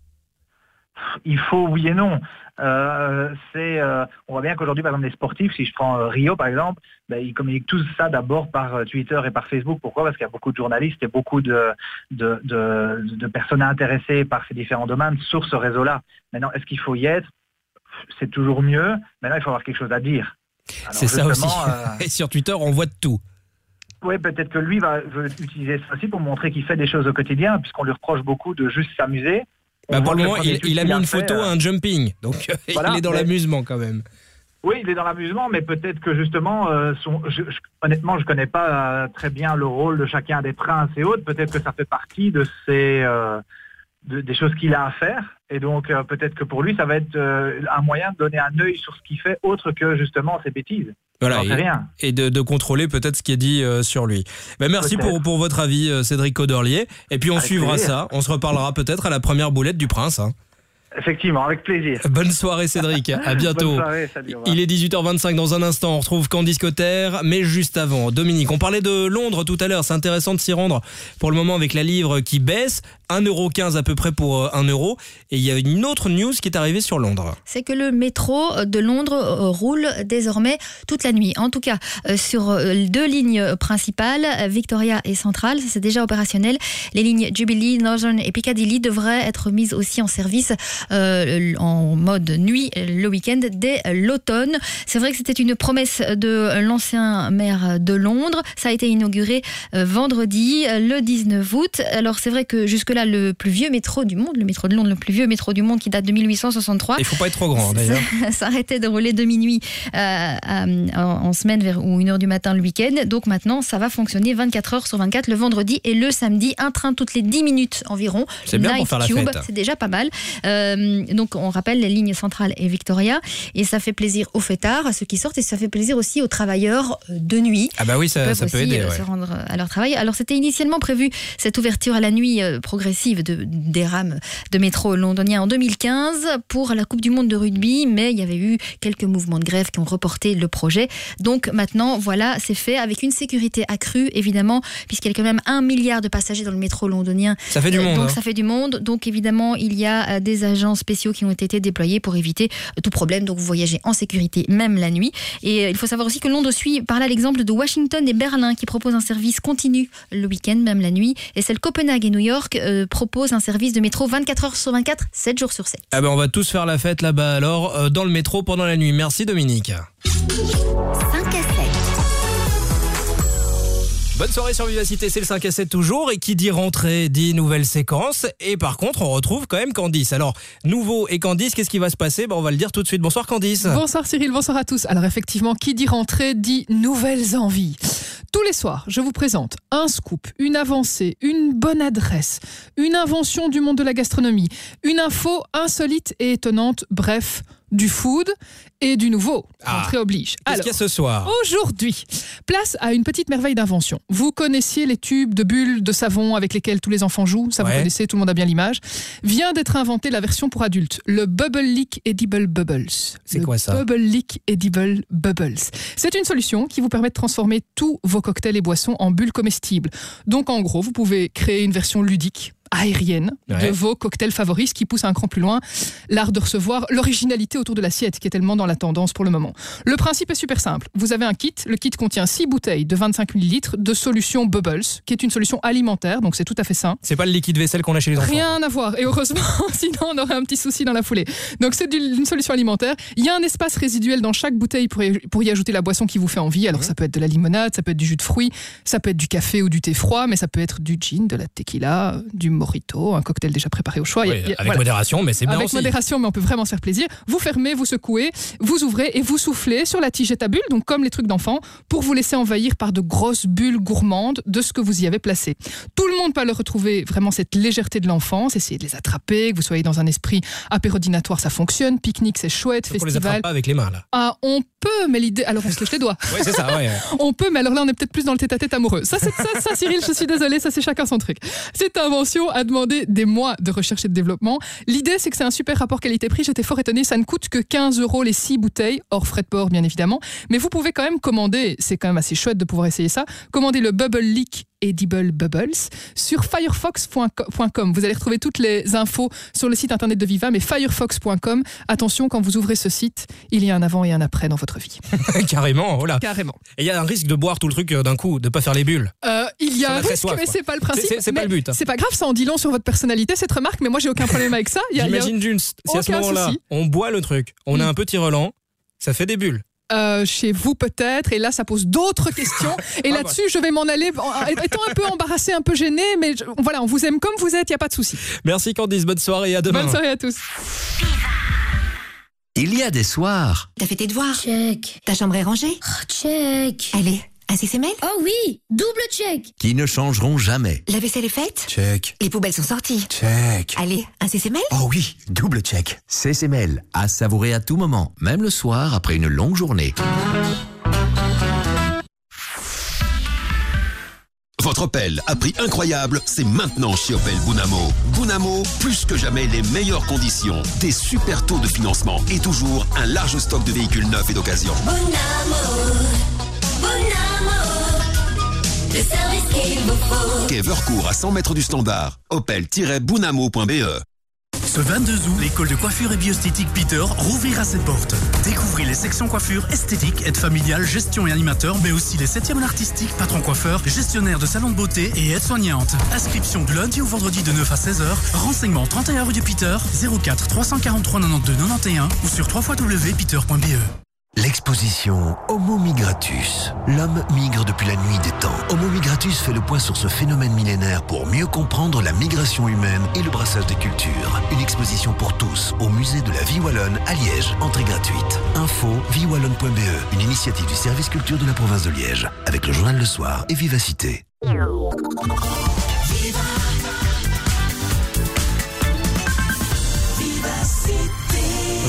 Il faut, oui et non. Euh, c'est, euh, on voit bien qu'aujourd'hui, par exemple, les sportifs, si je prends euh, Rio, par exemple, ben, ils communiquent tous ça d'abord par euh, Twitter et par Facebook. Pourquoi ? Parce qu'il y a beaucoup de journalistes et beaucoup de, de, de, de personnes intéressées par ces différents domaines sur ce réseau-là. Maintenant, est-ce qu'il faut y être ? C'est toujours mieux. Maintenant, il faut avoir quelque chose à dire. Alors, c'est ça aussi. Euh... Et sur Twitter, on voit de tout. Oui, peut-être que lui va veut utiliser ça aussi pour montrer qu'il fait des choses au quotidien, puisqu'on lui reproche beaucoup de juste s'amuser. Bah pour le moment, il, il a mis une photo à un jumping, donc voilà, il est dans mais... l'amusement quand même. Oui, il est dans l'amusement, mais peut-être que justement, euh, son, je, je, honnêtement, je connais pas euh, très bien le rôle de chacun des princes et autres. Peut-être que ça fait partie de ces euh, de, des choses qu'il a à faire, et donc euh, peut-être que pour lui, ça va être euh, un moyen de donner un œil sur ce qu'il fait, autre que justement ses bêtises. Voilà, et, rien. et de, de contrôler peut-être ce qui est dit euh, sur lui. Ben merci pour, pour votre avis, euh, Cédric Coderlier. Et puis on avec suivra plaisir. Ça. On se reparlera peut-être à la première boulette du prince. Hein. Effectivement, avec plaisir. Bonne soirée Cédric, à bientôt. Bonne soirée, salut, il est dix-huit heures vingt-cinq dans un instant, on retrouve Candice Cotter, mais juste avant, Dominique, on parlait de Londres tout à l'heure, c'est intéressant de s'y rendre pour le moment avec la livre qui baisse, un euro quinze à peu près pour un euro, et il y a une autre news qui est arrivée sur Londres. C'est que le métro de Londres roule désormais toute la nuit, en tout cas sur deux lignes principales, Victoria et Central, c'est déjà opérationnel. Les lignes Jubilee, Northern et Piccadilly devraient être mises aussi en service Euh, en mode nuit le week-end dès l'automne. C'est vrai que c'était une promesse de l'ancien maire de Londres. Ça a été inauguré euh, vendredi, le dix-neuf août. Alors c'est vrai que jusque-là, le plus vieux métro du monde, le métro de Londres, le plus vieux métro du monde qui date de mille huit cent soixante-trois. Il ne faut pas être trop grand d'ailleurs. S'arrêtait de rouler de minuit euh, à, en, en semaine vers, ou une heure du matin le week-end. Donc maintenant, ça va fonctionner vingt-quatre heures sur vingt-quatre le vendredi et le samedi. Un train toutes les dix minutes environ. C'est bien Night pour faire la Tube, fête. c'est déjà pas mal. Euh, Euh, donc, on rappelle les lignes centrales et Victoria. Et ça fait plaisir aux fêtards, à ceux qui sortent, et ça fait plaisir aussi aux travailleurs de nuit. Ah bah oui, ça, ça peut aussi, aider. euh, Ouais. se rendre à leur travail. Alors, c'était initialement prévu cette ouverture à la nuit euh, progressive de, des rames de métro londonien en deux mille quinze pour la Coupe du Monde de rugby, mais il y avait eu quelques mouvements de grève qui ont reporté le projet. Donc maintenant, voilà, c'est fait avec une sécurité accrue, évidemment, puisqu'il y a quand même un milliard de passagers dans le métro londonien. Ça fait du monde. Donc hein. ça fait du monde. Donc évidemment, il y a des agents spéciaux qui ont été déployés pour éviter tout problème. Donc vous voyagez en sécurité, même la nuit. Et il faut savoir aussi que Londres suit par là l'exemple de Washington et Berlin qui proposent un service continu le week-end, même la nuit. Et celle Copenhague et New York euh, proposent un service de métro vingt-quatre heures sur vingt-quatre, sept jours sur sept. Ah ben on va tous faire la fête là-bas alors, euh, dans le métro pendant la nuit. Merci Dominique. cinq à sept. Bonne soirée sur Vivacité, c'est le cinq à sept toujours. Et qui dit rentrée dit nouvelle séquence. Et par contre, on retrouve quand même Candice. Alors, nouveau et Candice, qu'est-ce qui va se passer? Ben, on va le dire tout de suite. Bonsoir Candice. Bonsoir Cyril, bonsoir à tous. Alors effectivement, qui dit rentrée dit nouvelles envies. Tous les soirs, je vous présente un scoop, une avancée, une bonne adresse, une invention du monde de la gastronomie, une info insolite et étonnante, bref, du food et du nouveau. Ah, Rentrée oblige. Qu'est-ce qu'il y a ce soir? Aujourd'hui, place à une petite merveille d'invention. Vous connaissiez les tubes de bulles de savon avec lesquels tous les enfants jouent, ça Ouais. vous connaissez, tout le monde a bien l'image. Vient d'être inventée la version pour adultes, le Bubble Leak Edible Bubbles. C'est Le quoi ça? Bubble Leak Edible Bubbles. C'est une solution qui vous permet de transformer tous vos cocktails et boissons en bulles comestibles. Donc en gros, vous pouvez créer une version ludique, aérienne, Ouais. de vos cocktails favoris, ce qui pousse un cran plus loin l'art de recevoir l'originalité autour de l'assiette qui est tellement dans la tendance pour le moment. Le principe est super simple. Vous avez un kit. Le kit contient six bouteilles de vingt-cinq millilitres de solution Bubbles, qui est une solution alimentaire, donc c'est tout à fait sain. C'est pas le liquide vaisselle qu'on a chez les enfants. Rien à voir. Et heureusement, sinon on aurait un petit souci dans la foulée. Donc c'est du- une solution alimentaire. Il y a un espace résiduel dans chaque bouteille pour y, pour y ajouter la boisson qui vous fait envie. Alors ça peut être de la limonade, ça peut être du jus de fruits, ça peut être du café ou du thé froid, mais ça peut être du gin, de la tequila, du mojito, un cocktail déjà préparé au choix. Il y a- Oui, il y a- avec voilà. modération, mais c'est bien Avec aussi. modération, mais on peut vraiment se faire plaisir. Vous fermez, vous secouez, vous ouvrez et vous soufflez sur la tigette à bulles, donc comme les trucs d'enfants, pour vous laisser envahir par de grosses bulles gourmandes de ce que vous y avez placé. Tout le monde peut le retrouver, vraiment cette légèreté de l'enfance, essayer de les attraper, que vous soyez dans un esprit apérodinatoire, ça fonctionne, pique-nique, c'est chouette, Donc on les festival. attrape pas avec les mains là. Ah, on peut, mais l'idée... Alors on se lèche les doigts. Ouais, c'est ça, ouais. On peut, mais alors là, on est peut-être plus dans le tête-à-tête amoureux. Ça, c'est ça, ça, Cyril, je suis désolée, ça, c'est chacun son truc. Cette invention a demandé des mois de recherche et de développement. L'idée, c'est que c'est un super rapport qualité-prix. J'étais fort étonnée, ça ne coûte que quinze euros les six bouteilles, hors frais de port, bien évidemment. Mais vous pouvez quand même commander, c'est quand même assez chouette de pouvoir essayer ça, commander le Bubble Leak Edible Bubbles sur firefox point com. Vous allez retrouver toutes les infos sur le site internet de Viva, mais firefox point com. Attention, quand vous ouvrez ce site, il y a un avant et un après dans votre vie. Carrément, voilà. Carrément. Et il y a un risque de boire tout le truc euh, d'un coup, de pas faire les bulles. Euh, il y Ça a va un très risque, soif, mais quoi. c'est pas le principe. C'est- c'est pas Mais le but, hein. C'est pas grave, ça en dit long sur votre personnalité, cette remarque, mais moi j'ai aucun problème avec ça. Il y a- il y a J'imagine d'une, si à ce aucun moment-là, souci. on boit le truc, on a Mm. un petit relent, ça fait des bulles. Euh, chez vous peut-être, et là ça pose d'autres questions. Et Ah, là-dessus, je vais m'en aller, en- étant un peu embarrassée, un peu gênée, mais je- voilà, on vous aime comme vous êtes, il y a pas de souci. Merci Candice, bonne soirée et à demain. Bonne soirée à tous. Il y a des soirs. T'as fait tes devoirs? Check. Ta chambre est rangée? check. Allez, un C C M L? Oh oui, double check. Qui ne changeront jamais. La vaisselle est faite? Check. Les poubelles sont sorties? Check. Allez, un C C M L? Oh oui, double check. C C M L, à savourer à tout moment, même le soir après une longue journée. Votre Opel à prix incroyable, c'est maintenant chez Opel Bunamo. Bunamo, plus que jamais les meilleures conditions, des super taux de financement et toujours un large stock de véhicules neufs et d'occasion. Le service qu'il vous faut. Quai Vercourt à cent mètres du standard. opel tiret bunamo point b e. Ce vingt-deux août, l'école de coiffure et bioesthétique Peter rouvrira ses portes. Découvrez les sections coiffure, esthétique, aide familiale, gestion et animateur, mais aussi les septièmes artistiques, patron coiffeur, gestionnaire de salon de beauté et aide-soignante. Inscription du lundi au vendredi de neuf à seize heures. Renseignements trente et un rue du Peter, zéro quatre trois cent quarante-trois quatre-vingt-douze quatre-vingt-onze ou sur w w w point peter point b e. L'exposition Homo migratus. L'homme migre depuis la nuit des temps. Homo migratus fait le point sur ce phénomène millénaire pour mieux comprendre la migration humaine et le brassage des cultures. Une exposition pour tous au musée de la Vie Wallonne à Liège. Entrée gratuite. Info vie wallonne point b e. Une initiative du service culture de la province de Liège. Avec le journal Le Soir et Vivacité. Viva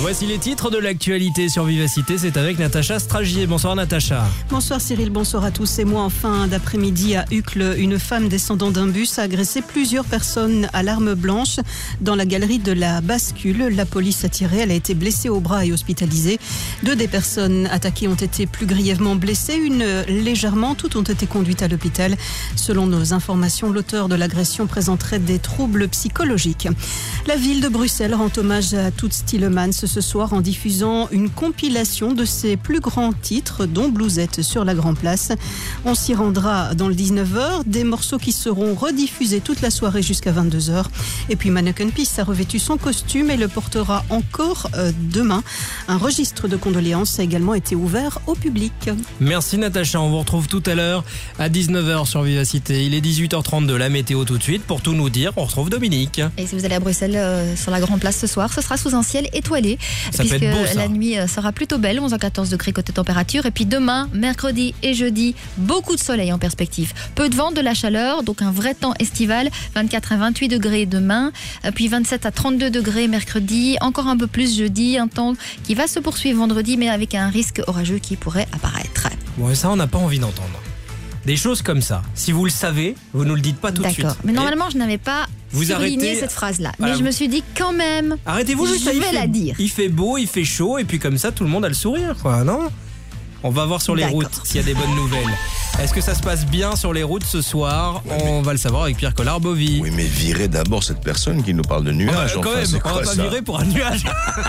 Voici les titres de l'actualité sur Vivacité, c'est avec Natacha Stragier. Bonsoir Natacha. Bonsoir Cyril, bonsoir à tous. C'est moi en fin d'après-midi à Uccle. Une femme descendant d'un bus a agressé plusieurs personnes à l'arme blanche dans la galerie de la Bascule. La police a tiré, elle a été blessée au bras et hospitalisée. Deux des personnes attaquées ont été plus grièvement blessées, une légèrement. Toutes ont été conduites à l'hôpital. Selon nos informations, l'auteur de l'agression présenterait des troubles psychologiques. La ville de Bruxelles rend hommage à Toots Thielemans ce soir en diffusant une compilation de ses plus grands titres, dont Bluesette sur la Grand Place. On s'y rendra dans le dix-neuf heures, des morceaux qui seront rediffusés toute la soirée jusqu'à vingt-deux heures. Et puis Mannequin Peace a revêtu son costume et le portera encore euh, demain. Un registre de condoléances a également été ouvert au public. Merci Natacha, on vous retrouve tout à l'heure à dix-neuf heures sur Vivacité. Il est dix-huit heures trente-deux, la météo tout de suite. Pour tout nous dire, on retrouve Dominique. Et si vous allez à Bruxelles euh, sur la Grand Place ce soir, ce sera sous un ciel étoilé. Ça puisque peut être beau, ça. La nuit sera plutôt belle, onze à quatorze degrés côté température. Et puis demain, mercredi et jeudi, beaucoup de soleil en perspective. Peu de vent, de la chaleur, donc un vrai temps estival. vingt-quatre à vingt-huit degrés demain, puis vingt-sept à trente-deux degrés mercredi. Encore un peu plus jeudi, un temps qui va se poursuivre vendredi, mais avec un risque orageux qui pourrait apparaître. Bon, ça, on n'a pas envie d'entendre. Des choses comme ça. Si vous le savez, vous nous le dites pas tout de suite. D'accord. Mais normalement, je n'avais pas vous souligné arrêtez... cette phrase-là. Voilà. Mais je me suis dit quand même. Arrêtez-vous juste. Je Il vais fait... la dire. Il fait beau, il fait chaud, et puis comme ça, tout le monde a le sourire, quoi, non ? On va voir sur les D'accord. routes s'il y a des bonnes nouvelles. Est-ce que ça se passe bien sur les routes ce soir ? ouais, On mais... va le savoir avec Pierre Collard-Bovy. Oui, mais virez d'abord cette personne qui nous parle de nuages. On va, quand enfin, même, on va pas ça virer pour un nuage.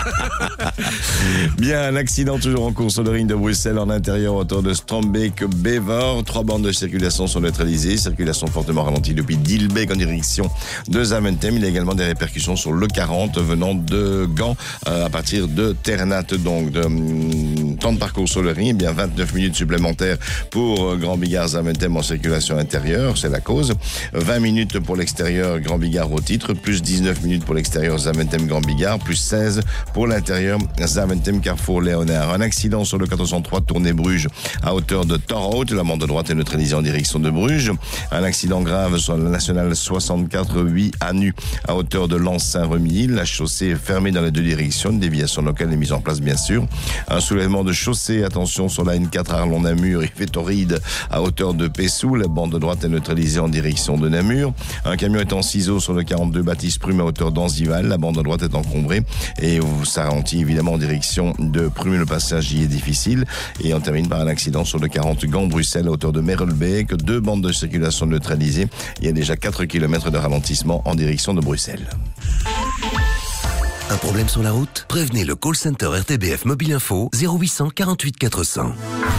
Bien, un accident toujours en cours sur le ring de Bruxelles en intérieur autour de Strombeek-Bever. Trois bandes de circulation sont neutralisées. Circulation fortement ralentie depuis Dilbeek en direction de Zaventem. Il y a également des répercussions sur le quarante venant de Gand euh, à partir de Ternat. Donc, de hum, temps de parcours sur le ring, eh bien vingt-neuf minutes supplémentaires pour euh, Grand Bigard Zaventem en circulation intérieure, c'est la cause. vingt minutes pour l'extérieur Grand Bigard au titre, plus dix-neuf minutes pour l'extérieur Zaventem Grand Bigard, plus seize pour l'intérieur Zaventem Carrefour Léonard. Un accident sur le quatre cent trois tournée Bruges à hauteur de Torhout. La bande de droite est neutralisée en direction de Bruges. Un accident grave sur la nationale soixante-quatre huit à Nu à hauteur de Lens-Saint-Remy. La chaussée est fermée dans les deux directions. Une déviation locale est mise en place bien sûr. Un soulèvement de chaussée, attention sur la N quatre Arlon-Namur et Fétoride à hauteur de Pessou. La bande de droite est neutralisée en direction de Namur. Un camion est en ciseaux sur le quarante-deux Baptiste Prume à hauteur d'Anzival. La bande de droite est encombrée et ça ralentit évidemment en direction de Prume. Le passage y est difficile. Et on termine par un accident sur le quarante Gand-Bruxelles à hauteur de Merelbeek. Deux bandes de circulation neutralisées. Il y a déjà quatre kilomètres de ralentissement en direction de Bruxelles. Un problème sur la route ? Prévenez le call center R T B F Mobile Info zéro huit cent quarante-huit quatre cents.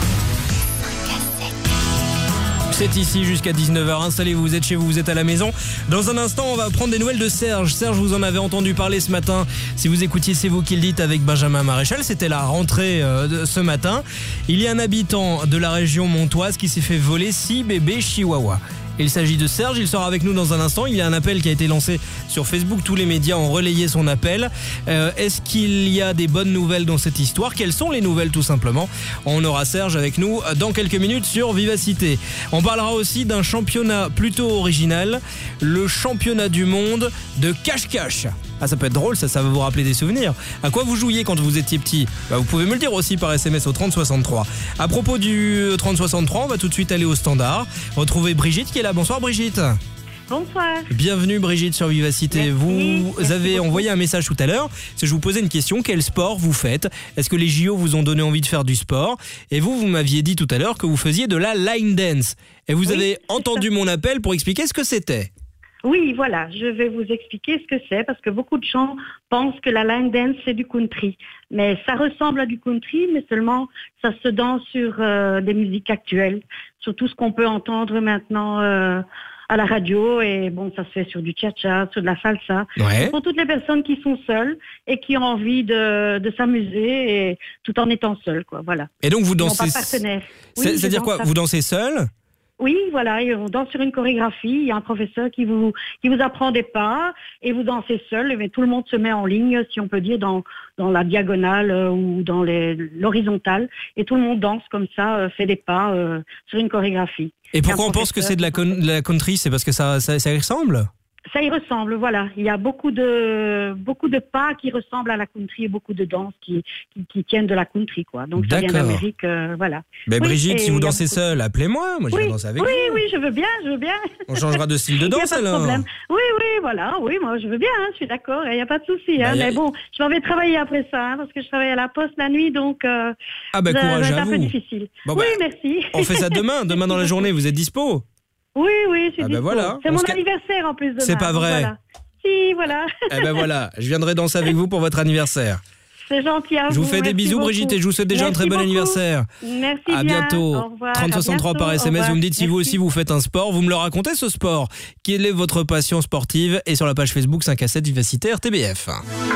C'est ici jusqu'à dix-neuf heures. Installez-vous, vous êtes chez vous, vous êtes à la maison. Dans un instant, on va prendre des nouvelles de Serge. Serge, vous en avez entendu parler ce matin. Si vous écoutiez C'est vous qui le dites avec Benjamin Maréchal, c'était la rentrée euh, de ce matin. Il y a un habitant de la région montoise qui s'est fait voler six bébés chihuahuas. Il s'agit de Serge, il sera avec nous dans un instant. Il y a un appel qui a été lancé sur Facebook. Tous les médias ont relayé son appel. Euh, est-ce qu'il y a des bonnes nouvelles dans cette histoire ? Quelles sont les nouvelles tout simplement ? On aura Serge avec nous dans quelques minutes sur Vivacité. On parlera aussi d'un championnat plutôt original, le championnat du monde de cache-cache. Ah, ça peut être drôle, ça, ça va vous rappeler des souvenirs. À quoi vous jouiez quand vous étiez petit ? Bah, vous pouvez me le dire aussi par S M S au trente soixante-trois. À propos du trente soixante-trois, on va tout de suite aller au standard. Retrouver Brigitte qui est là. Bonsoir Brigitte. Bonsoir. Bienvenue Brigitte sur Vivacité. Merci. Vous Merci avez beaucoup. envoyé un message tout à l'heure. C'est je vous posais une question. Quel sport vous faites ? Est-ce que les J O vous ont donné envie de faire du sport ? Et vous, vous m'aviez dit tout à l'heure que vous faisiez de la line dance. Et vous Oui, avez c'est entendu ça. mon appel pour expliquer ce que c'était. Oui, voilà, je vais vous expliquer ce que c'est parce que beaucoup de gens pensent que la line dance c'est du country. Mais ça ressemble à du country, mais seulement ça se danse sur euh, des musiques actuelles, sur tout ce qu'on peut entendre maintenant euh, à la radio. Et bon, ça se fait sur du cha-cha, sur de la salsa. Ouais. Pour toutes les personnes qui sont seules et qui ont envie de, de s'amuser et tout en étant seules, quoi. Voilà. Et donc vous Ils n'ont dansez. pas de partenaire. Oui, C'est- je C'est-à-dire danse quoi ? ça. Vous dansez seul ? Oui, voilà, et on danse sur une chorégraphie, il y a un professeur qui vous qui vous apprend des pas et vous dansez seul, mais tout le monde se met en ligne, si on peut dire, dans dans la diagonale euh, ou dans les- l'horizontale, et tout le monde danse comme ça, euh, fait des pas euh, sur une chorégraphie. Et pourquoi un on pense que professeur c'est de la, con- de la country ? C'est parce que ça, ça, ça y ressemble ? Ça y ressemble, voilà. Il y a beaucoup de beaucoup de pas qui ressemblent à la country et beaucoup de danses qui, qui, qui tiennent de la country, quoi. Donc ça vient D'accord. d'Amérique, euh, voilà. Ben, Oui, Brigitte, et si vous il y a dansez beaucoup- seule, appelez-moi. Moi, je oui, vais danser avec oui, vous. oui, je veux bien, je veux bien. On changera de style de Il y a danse, pas de alors. problème. Oui, oui, voilà, oui, moi je veux bien, hein, je suis d'accord, il n'y a pas de souci. Hein, Bah, y a- mais bon, je m'en vais travailler après ça, hein, parce que je travaille à la poste la nuit, donc euh, Ah bah, ça courage va être à un peu vous. difficile. Bon, oui, bah, merci. On fait ça demain, demain dans la journée, vous êtes dispo? Oui, oui, je suis Ah bah dispo. voilà, C'est on mon se ca- anniversaire en plus demain. C'est pas donc vrai. Voilà. Si, voilà. Eh ben voilà, je viendrai danser avec vous pour votre anniversaire. C'est gentil à vous. Je vous fais des merci bisous, beaucoup. Brigitte, et je vous souhaite déjà un Merci très bon beaucoup. anniversaire. Merci À bien. bientôt. Au revoir. trente À soixante-trois par bientôt. S M S. Au Vous me revoir. dites si vous aussi vous faites un sport. Vous me le racontez ce sport. Quelle est votre passion sportive? Et sur la page Facebook cinq à sept Vivacité R T B F.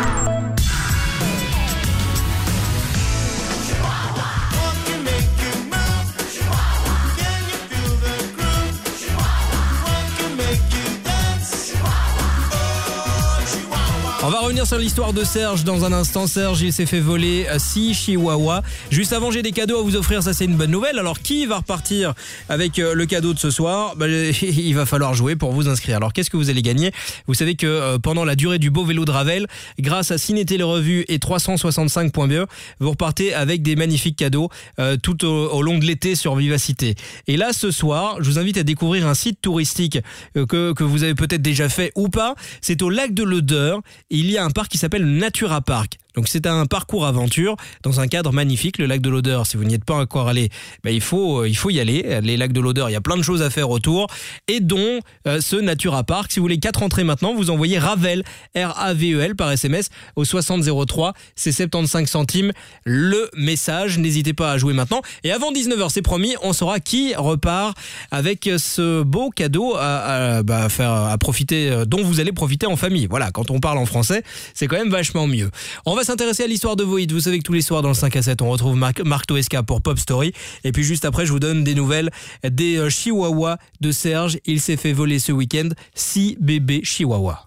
On va revenir sur l'histoire de Serge dans un instant. Serge, il s'est fait voler six chihuahuas. Juste avant, j'ai des cadeaux à vous offrir, ça c'est une bonne nouvelle. Alors qui va repartir avec euh, le cadeau de ce soir? Bah, il va falloir jouer pour vous inscrire. Alors qu'est-ce que vous allez gagner? Vous savez que euh, pendant la durée du beau vélo de Ravel, grâce à Ciné Télé Revue et trois cent soixante-cinq point B E, vous repartez avec des magnifiques cadeaux euh, tout au, au long de l'été sur Vivacité. Et là, ce soir, je vous invite à découvrir un site touristique euh, que, que vous avez peut-être déjà fait ou pas. C'est au lac de l'Odeur. Il y a un parc qui s'appelle Natura Park. Donc c'est un parcours aventure dans un cadre magnifique, le lac de l'Odeur. Si vous n'y êtes pas encore allé, ben il faut il faut y aller. Les lacs de l'Odeur, il y a plein de choses à faire autour, et dont euh, ce Natura Park. Si vous voulez quatre entrées maintenant, vous envoyez Ravel R A V E L par S M S au soixante zéro trois, c'est soixante-quinze centimes le message. N'hésitez pas à jouer maintenant. Et avant dix-neuf heures, c'est promis, on saura qui repart avec ce beau cadeau à, à, bah, faire à profiter, dont vous allez profiter en famille. Voilà, quand on parle en français, c'est quand même vachement mieux. On va s'intéresser à l'histoire de vos hits. Vous savez que tous les soirs dans le cinq à sept, on retrouve Marc, Marc Toesca pour Pop Story. Et puis juste après, je vous donne des nouvelles des euh, chihuahuas de Serge. Il s'est fait voler ce week-end six bébés chihuahuas.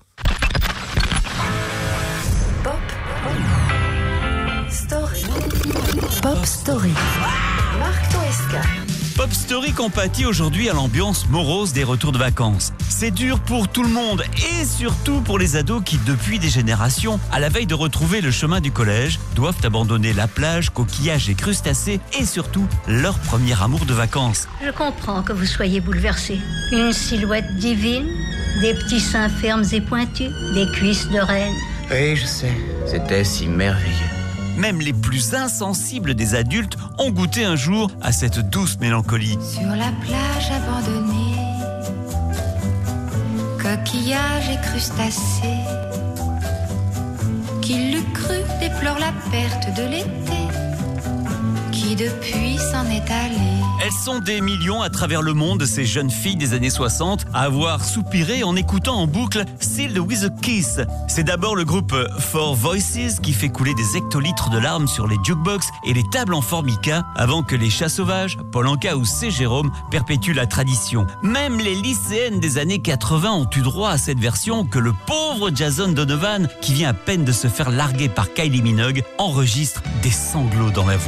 Pop Story. Pop Story. Marc Toesca. Pop Story compatit aujourd'hui à l'ambiance morose des retours de vacances. C'est dur pour tout le monde et surtout pour les ados qui, depuis des générations, à la veille de retrouver le chemin du collège, doivent abandonner la plage, coquillages et crustacés et surtout leur premier amour de vacances. Je comprends que vous soyez bouleversé. Une silhouette divine, des petits seins fermes et pointus, des cuisses de reine. Oui, je sais, c'était si merveilleux. Même les plus insensibles des adultes ont goûté un jour à cette douce mélancolie. Sur la plage abandonnée, coquillages et crustacés, qui l'eût cru déplore la perte de l'été, qui depuis s'en est allé. Elles sont des millions à travers le monde, ces jeunes filles des années soixante, à avoir soupiré en écoutant en boucle Sealed with a Kiss. C'est d'abord le groupe Four Voices qui fait couler des hectolitres de larmes sur les jukebox et les tables en formica avant que les Chats Sauvages, Paul Anka ou C. Jérôme perpétuent la tradition. Même les lycéennes des années quatre-vingts ont eu droit à cette version que le pauvre Jason Donovan, qui vient à peine de se faire larguer par Kylie Minogue, enregistre des sanglots dans la voix.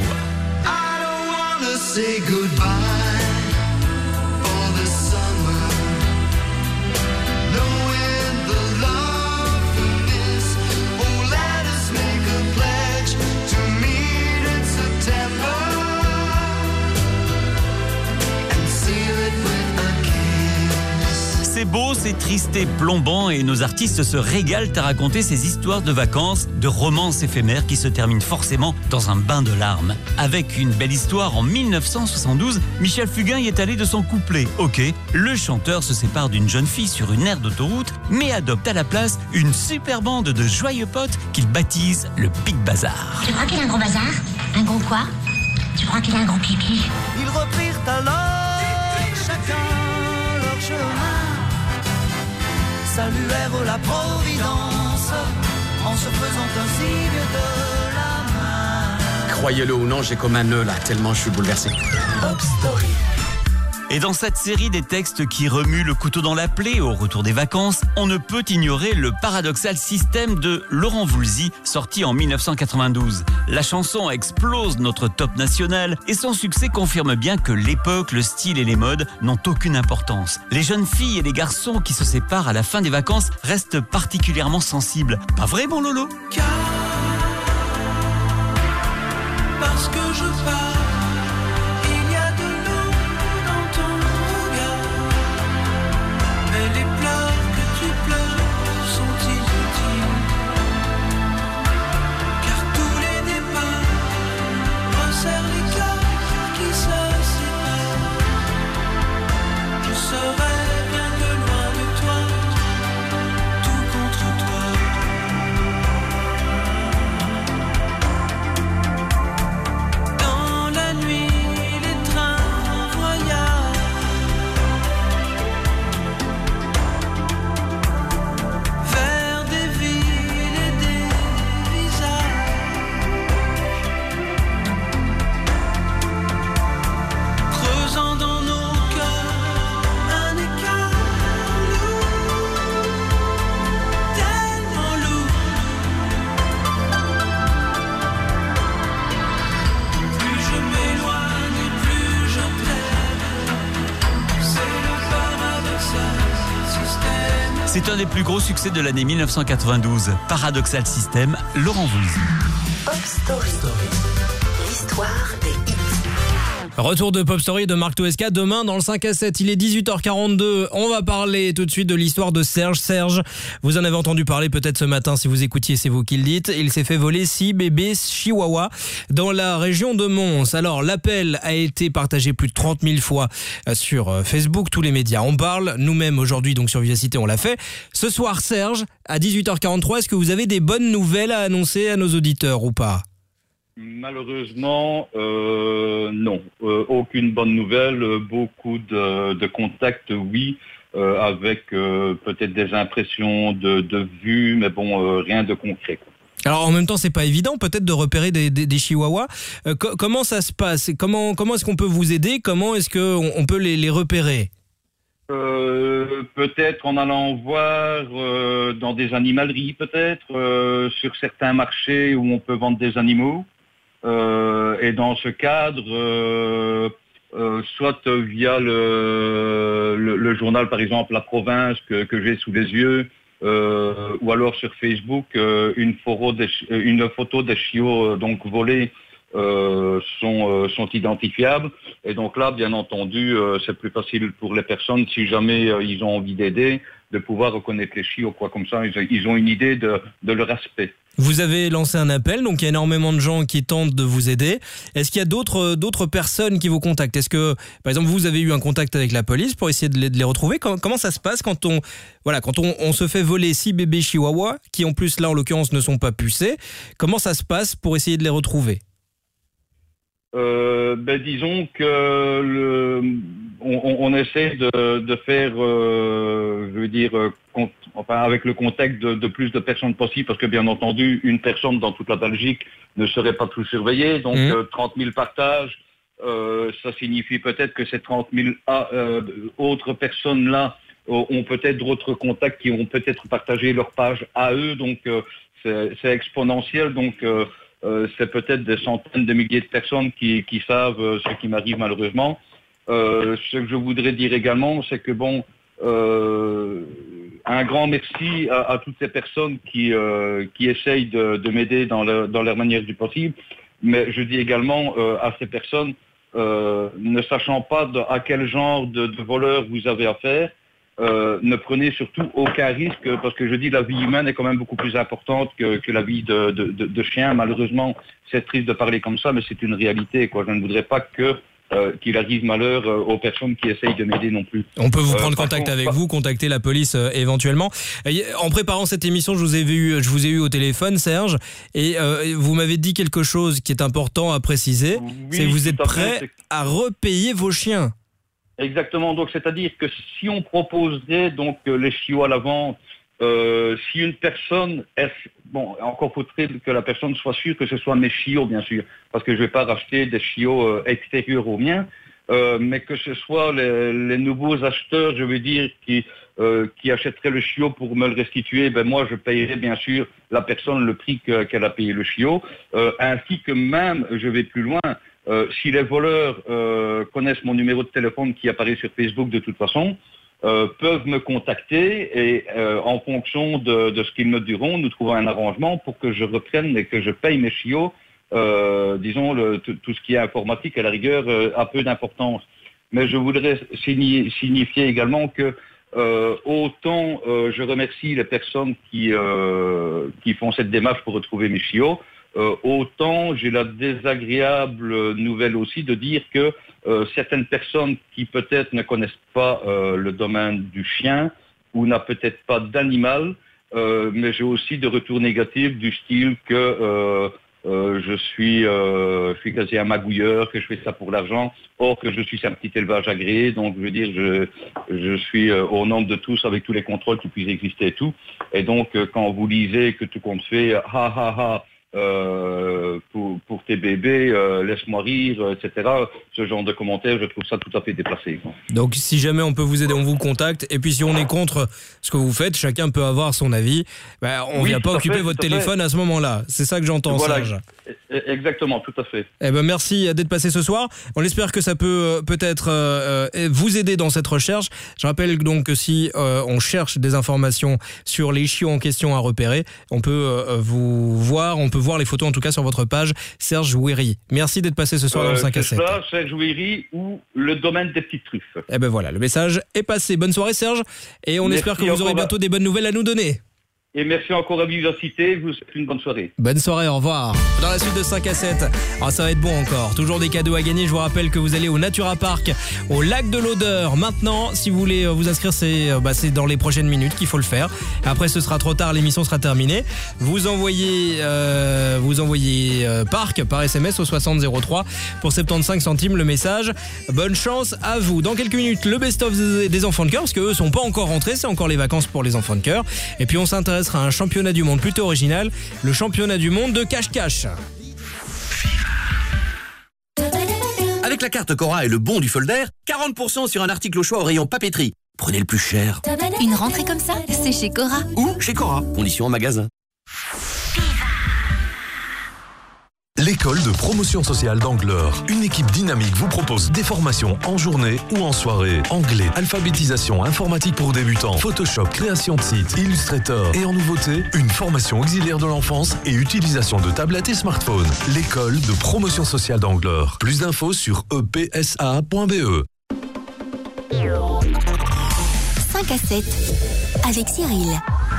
Say goodbye for the summer, knowing the loveliness. Oh, let us make a pledge to meet in September and seal it with a kiss. C'est beau, c'est triste et plombant et nos artistes se régalent à raconter ces histoires de vacances, de romances éphémères qui se terminent forcément dans un bain de larmes. Avec une belle histoire en mille neuf cent soixante-douze, Michel Fugain y est allé de son couplet. Ok, le chanteur se sépare d'une jeune fille sur une aire d'autoroute, mais adopte à la place une super bande de joyeux potes qu'il baptise le Big Bazar. Tu crois qu'il a un gros bazar? Un gros quoi? Tu crois qu'il a un gros pipi? Ils reprirent alors chacun leur chemin, saluèrent la Providence en se faisant un signe de la main. Croyez-le ou non, j'ai comme un nœud là, tellement je suis bouleversé. Pop Story. Et dans cette série des textes qui remuent le couteau dans la plaie au retour des vacances, on ne peut ignorer le paradoxal système de Laurent Voulzy, sorti en mille neuf cent quatre-vingt-douze. La chanson explose notre top national et son succès confirme bien que l'époque, le style et les modes n'ont aucune importance. Les jeunes filles et les garçons qui se séparent à la fin des vacances restent particulièrement sensibles. Pas vrai, bon Lolo ? Parce que je pars. Les pleurs que tu pleures sont inutiles, car tous les départs resserrent les cœurs qui se séparent. Je serai bien de loin de toi, tout contre toi. Dans la nuit, les trains voyagent. C'est un des plus gros succès de l'année mille neuf cent quatre-vingt-douze. Paradoxal System, Laurent Voulzy. Pop Story. L'histoire des hits. Retour de Pop Story de Marc Toesca demain dans le cinq à sept. Il est dix-huit heures quarante-deux. On va parler tout de suite de l'histoire de Serge. Serge, vous en avez entendu parler peut-être ce matin si vous écoutiez, c'est vous qui le dites. Il s'est fait voler six bébés chihuahuas dans la région de Mons. Alors l'appel a été partagé plus de trente mille fois sur Facebook. Tous les médias en parlent. Nous-mêmes aujourd'hui donc sur Vivacité on l'a fait. Ce soir Serge, à dix-huit heures quarante-trois, est-ce que vous avez des bonnes nouvelles à annoncer à nos auditeurs ou pas ? Malheureusement, euh, non. Euh, aucune bonne nouvelle. Beaucoup de, de contacts, oui, euh, avec euh, peut-être des impressions de, de vues, mais bon, euh, rien de concret, quoi. Alors en même temps, c'est pas évident peut-être de repérer des, des, des chihuahuas. Euh, co- comment ça se passe ? Comment, comment est-ce qu'on peut vous aider ? Comment est-ce qu'on on peut les, les repérer ? Euh, peut-être en allant voir euh, dans des animaleries, peut-être, euh, sur certains marchés où on peut vendre des animaux. Euh, et dans ce cadre, euh, euh, soit via le, le, le journal, par exemple, La Province, que, que j'ai sous les yeux, euh, ou alors sur Facebook, euh, une, photo des, une photo des chiots euh, donc volés euh, sont, euh, sont identifiables. Et donc là, bien entendu, euh, c'est plus facile pour les personnes, si jamais euh, ils ont envie d'aider, de pouvoir reconnaître les chiots, quoi, comme ça, ils, ils ont une idée de, de leur aspect. Vous avez lancé un appel, donc il y a énormément de gens qui tentent de vous aider. Est-ce qu'il y a d'autres d'autres personnes qui vous contactent ? Est-ce que, par exemple, vous avez eu un contact avec la police pour essayer de les, de les retrouver ? Comment, comment ça se passe quand on voilà quand on, on se fait voler six bébés chihuahuas, qui en plus là en l'occurrence ne sont pas pucés ? Comment ça se passe pour essayer de les retrouver ? Euh, ben disons que le, on, on essaie de, de faire, euh, je veux dire, con, enfin avec le contact de, de plus de personnes possible, parce que bien entendu, une personne dans toute la Belgique ne serait pas tout surveillée, donc mmh. euh, trente mille partages, euh, ça signifie peut-être que ces trente mille euh, autres personnes-là euh, ont peut-être d'autres contacts qui ont peut-être partagé leur page à eux, donc euh, c'est, c'est exponentiel, donc euh, Euh, c'est peut-être des centaines de milliers de personnes qui, qui savent euh, ce qui m'arrive malheureusement. Euh, ce que je voudrais dire également, c'est que bon, euh, un grand merci à, à toutes ces personnes qui, euh, qui essayent de, de m'aider dans, le, dans leur manière du possible. Mais je dis également euh, à ces personnes, euh, ne sachant pas de, à quel genre de, de voleur vous avez affaire, Euh, ne prenez surtout aucun risque, parce que je dis la vie humaine est quand même beaucoup plus importante que, que la vie de, de, de, de chien. Malheureusement, c'est triste de parler comme ça, mais c'est une réalité, quoi. Je ne voudrais pas que euh, qu'il arrive malheur euh, aux personnes qui essayent de m'aider non plus. On peut vous euh, prendre contact contre, avec pas... vous, contacter la police euh, éventuellement. En préparant cette émission, je vous ai vu, je vous ai eu au téléphone, Serge, et euh, vous m'avez dit quelque chose qui est important à préciser, oui, c'est que vous êtes prêt fait, à repayer vos chiens. Exactement, donc c'est-à-dire que si on proposerait donc les chiots à la vente, euh, si une personne, est, bon, encore faut-il que la personne soit sûre que ce soit mes chiots, bien sûr, parce que je ne vais pas racheter des chiots euh, extérieurs aux miens, euh, mais que ce soit les, les nouveaux acheteurs, je veux dire, qui, euh, qui achèteraient le chiot pour me le restituer, ben moi je payerais bien sûr la personne le prix que, qu'elle a payé le chiot, euh, ainsi que même, je vais plus loin, euh, si les voleurs euh, connaissent mon numéro de téléphone qui apparaît sur Facebook de toute façon, Euh, peuvent me contacter et euh, en fonction de, de ce qu'ils me diront, nous trouvons un arrangement pour que je reprenne et que je paye mes chiots. Euh, disons, le, tout, tout ce qui est informatique, à la rigueur, euh, a peu d'importance. Mais je voudrais signi- signifier également que euh, autant euh, je remercie les personnes qui, euh, qui font cette démarche pour retrouver mes chiots, euh, autant j'ai la désagréable nouvelle aussi de dire que Euh, certaines personnes qui peut-être ne connaissent pas euh, le domaine du chien ou n'a peut-être pas d'animal, euh, mais j'ai aussi de retours négatifs du style que euh, euh, je suis, euh, je suis quasi un magouilleur, que je fais ça pour l'argent, or que je suis un petit élevage agréé, donc je veux dire, je, je suis euh, au nombre de tous avec tous les contrôles qui puissent exister et tout. Et donc, euh, quand vous lisez que tout compte fait, ha ha ha, Euh, pour, pour tes bébés, euh, laisse-moi rire, et cetera. Ce genre de commentaires, je trouve ça tout à fait déplacé. Quoi. Donc si jamais on peut vous aider, on vous contacte. Et puis si on est contre ce que vous faites, chacun peut avoir son avis. Ben, on ne Oui, vient pas tout à occuper fait, votre tout à téléphone fait. à ce moment-là. C'est ça que j'entends, Voilà, Serge. Exactement, tout à fait. Eh ben merci d'être passé ce soir. On espère que ça peut euh, peut-être euh, vous aider dans cette recherche. Je rappelle donc que si euh, on cherche des informations sur les chiots en question à repérer, on peut euh, vous voir, on peut voir les photos en tout cas sur votre page Serge Ouéry. Merci d'être passé ce soir dans le cinq à sept. C'est ça, Serge Ouéry ou le domaine des petites truffes. Eh ben voilà, le message est passé. Bonne soirée Serge et on Merci espère que vous aurez encore. bientôt des bonnes nouvelles à nous donner. Et merci encore à Vivacité, vous souhaite une bonne soirée. Bonne soirée, au revoir. Dans la suite de cinq à sept, oh, ça va être bon encore. Toujours des cadeaux à gagner. Je vous rappelle que vous allez au Natura Park, au lac de l'Odeur. Maintenant, si vous voulez vous inscrire, c'est, bah, c'est dans les prochaines minutes qu'il faut le faire. Après, ce sera trop tard, l'émission sera terminée. Vous envoyez, euh, vous envoyez euh, Parc par S M S au soixante zéro trois pour soixante-quinze centimes le message. Bonne chance à vous. Dans quelques minutes, le best-of des enfants de cœur, parce qu'eux sont pas encore rentrés, c'est encore les vacances pour les enfants de cœur. Et puis, on s'intéresse à un championnat du monde plutôt original, le championnat du monde de cache-cache. Avec la carte Cora et le bon du Folder, quarante pour cent sur un article au choix au rayon papeterie. Prenez le plus cher. Une rentrée comme ça, c'est chez Cora. Ou chez Cora. Conditions en magasin. L'école de promotion sociale d'Angleur. Une équipe dynamique vous propose des formations en journée ou en soirée. Anglais, alphabétisation, informatique pour débutants, Photoshop, création de sites, Illustrator. Et en nouveauté, une formation auxiliaire de l'enfance et utilisation de tablettes et smartphones. L'école de promotion sociale d'Angleur. Plus d'infos sur e p s a point b e. cinq à sept avec Cyril.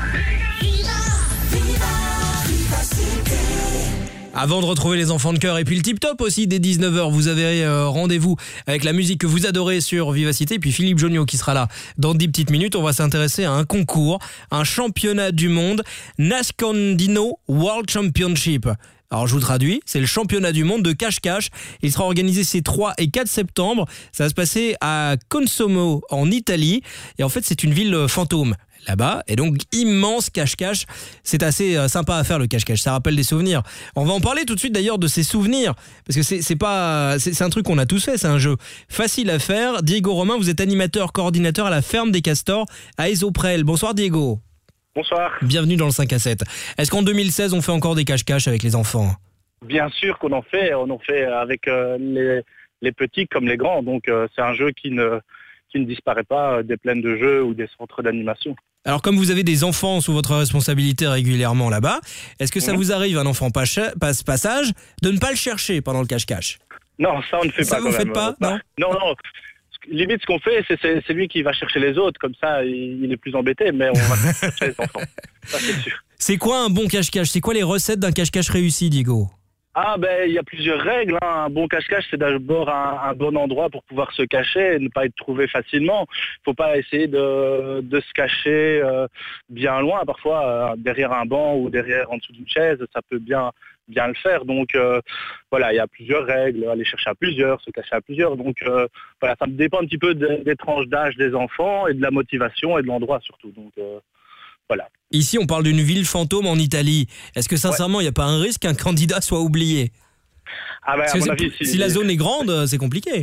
Avant de retrouver les enfants de cœur et puis le tip top aussi dès dix-neuf heures, vous avez euh, rendez-vous avec la musique que vous adorez sur Vivacité et puis Philippe Jonio qui sera là dans dix petites minutes. On va s'intéresser à un concours, un championnat du monde, Nascondino World Championship. Alors je vous traduis, c'est le championnat du monde de cache-cache. Il sera organisé ces trois et quatre septembre. Ça va se passer à Consomo en Italie et en fait c'est une ville fantôme là-bas, et donc immense cache-cache. C'est assez euh, sympa à faire le cache-cache, ça rappelle des souvenirs. On va en parler tout de suite d'ailleurs de ces souvenirs, parce que c'est, c'est pas, c'est, c'est un truc qu'on a tous fait, c'est un jeu facile à faire. Diego Romain, vous êtes animateur, coordinateur à la ferme des castors à Esoprel. Bonsoir Diego. Bonsoir. Bienvenue dans le cinq à sept. Est-ce qu'en deux mille seize on fait encore des cache-cache avec les enfants ? Bien sûr qu'on en fait, on en fait avec euh, les, les petits comme les grands, donc euh, c'est un jeu qui ne, qui ne disparaît pas des plaines de jeux ou des centres d'animation. Alors comme vous avez des enfants sous votre responsabilité régulièrement là-bas, est-ce que ça vous arrive, un enfant passe passage, de ne pas le chercher pendant le cache-cache ? Non, ça on ne fait ça pas. Ça vous quand faites même. pas ? Non. Non, non. Limite, ce qu'on fait, c'est, c'est, c'est lui qui va chercher les autres, comme ça il, il est plus embêté, mais on va chercher les enfants. Ça c'est sûr. C'est quoi un bon cache-cache ? C'est quoi les recettes d'un cache-cache réussi, Diego ? Ah ben il y a plusieurs règles, hein. Un bon cache-cache c'est d'abord un, un bon endroit pour pouvoir se cacher et ne pas être trouvé facilement. Faut pas essayer de, de se cacher euh, bien loin, parfois euh, derrière un banc ou derrière en dessous d'une chaise, ça peut bien bien le faire. Donc euh, voilà, il y a plusieurs règles, aller chercher à plusieurs, se cacher à plusieurs. Donc euh, voilà, ça dépend un petit peu de, des tranches d'âge des enfants et de la motivation et de l'endroit surtout. Donc euh, voilà. Ici, on parle d'une ville fantôme en Italie. Est-ce que sincèrement, il n'y a pas un risque qu'un candidat soit oublié ? Ah ben, à mon avis, si, si, si la zone est grande, c'est compliqué.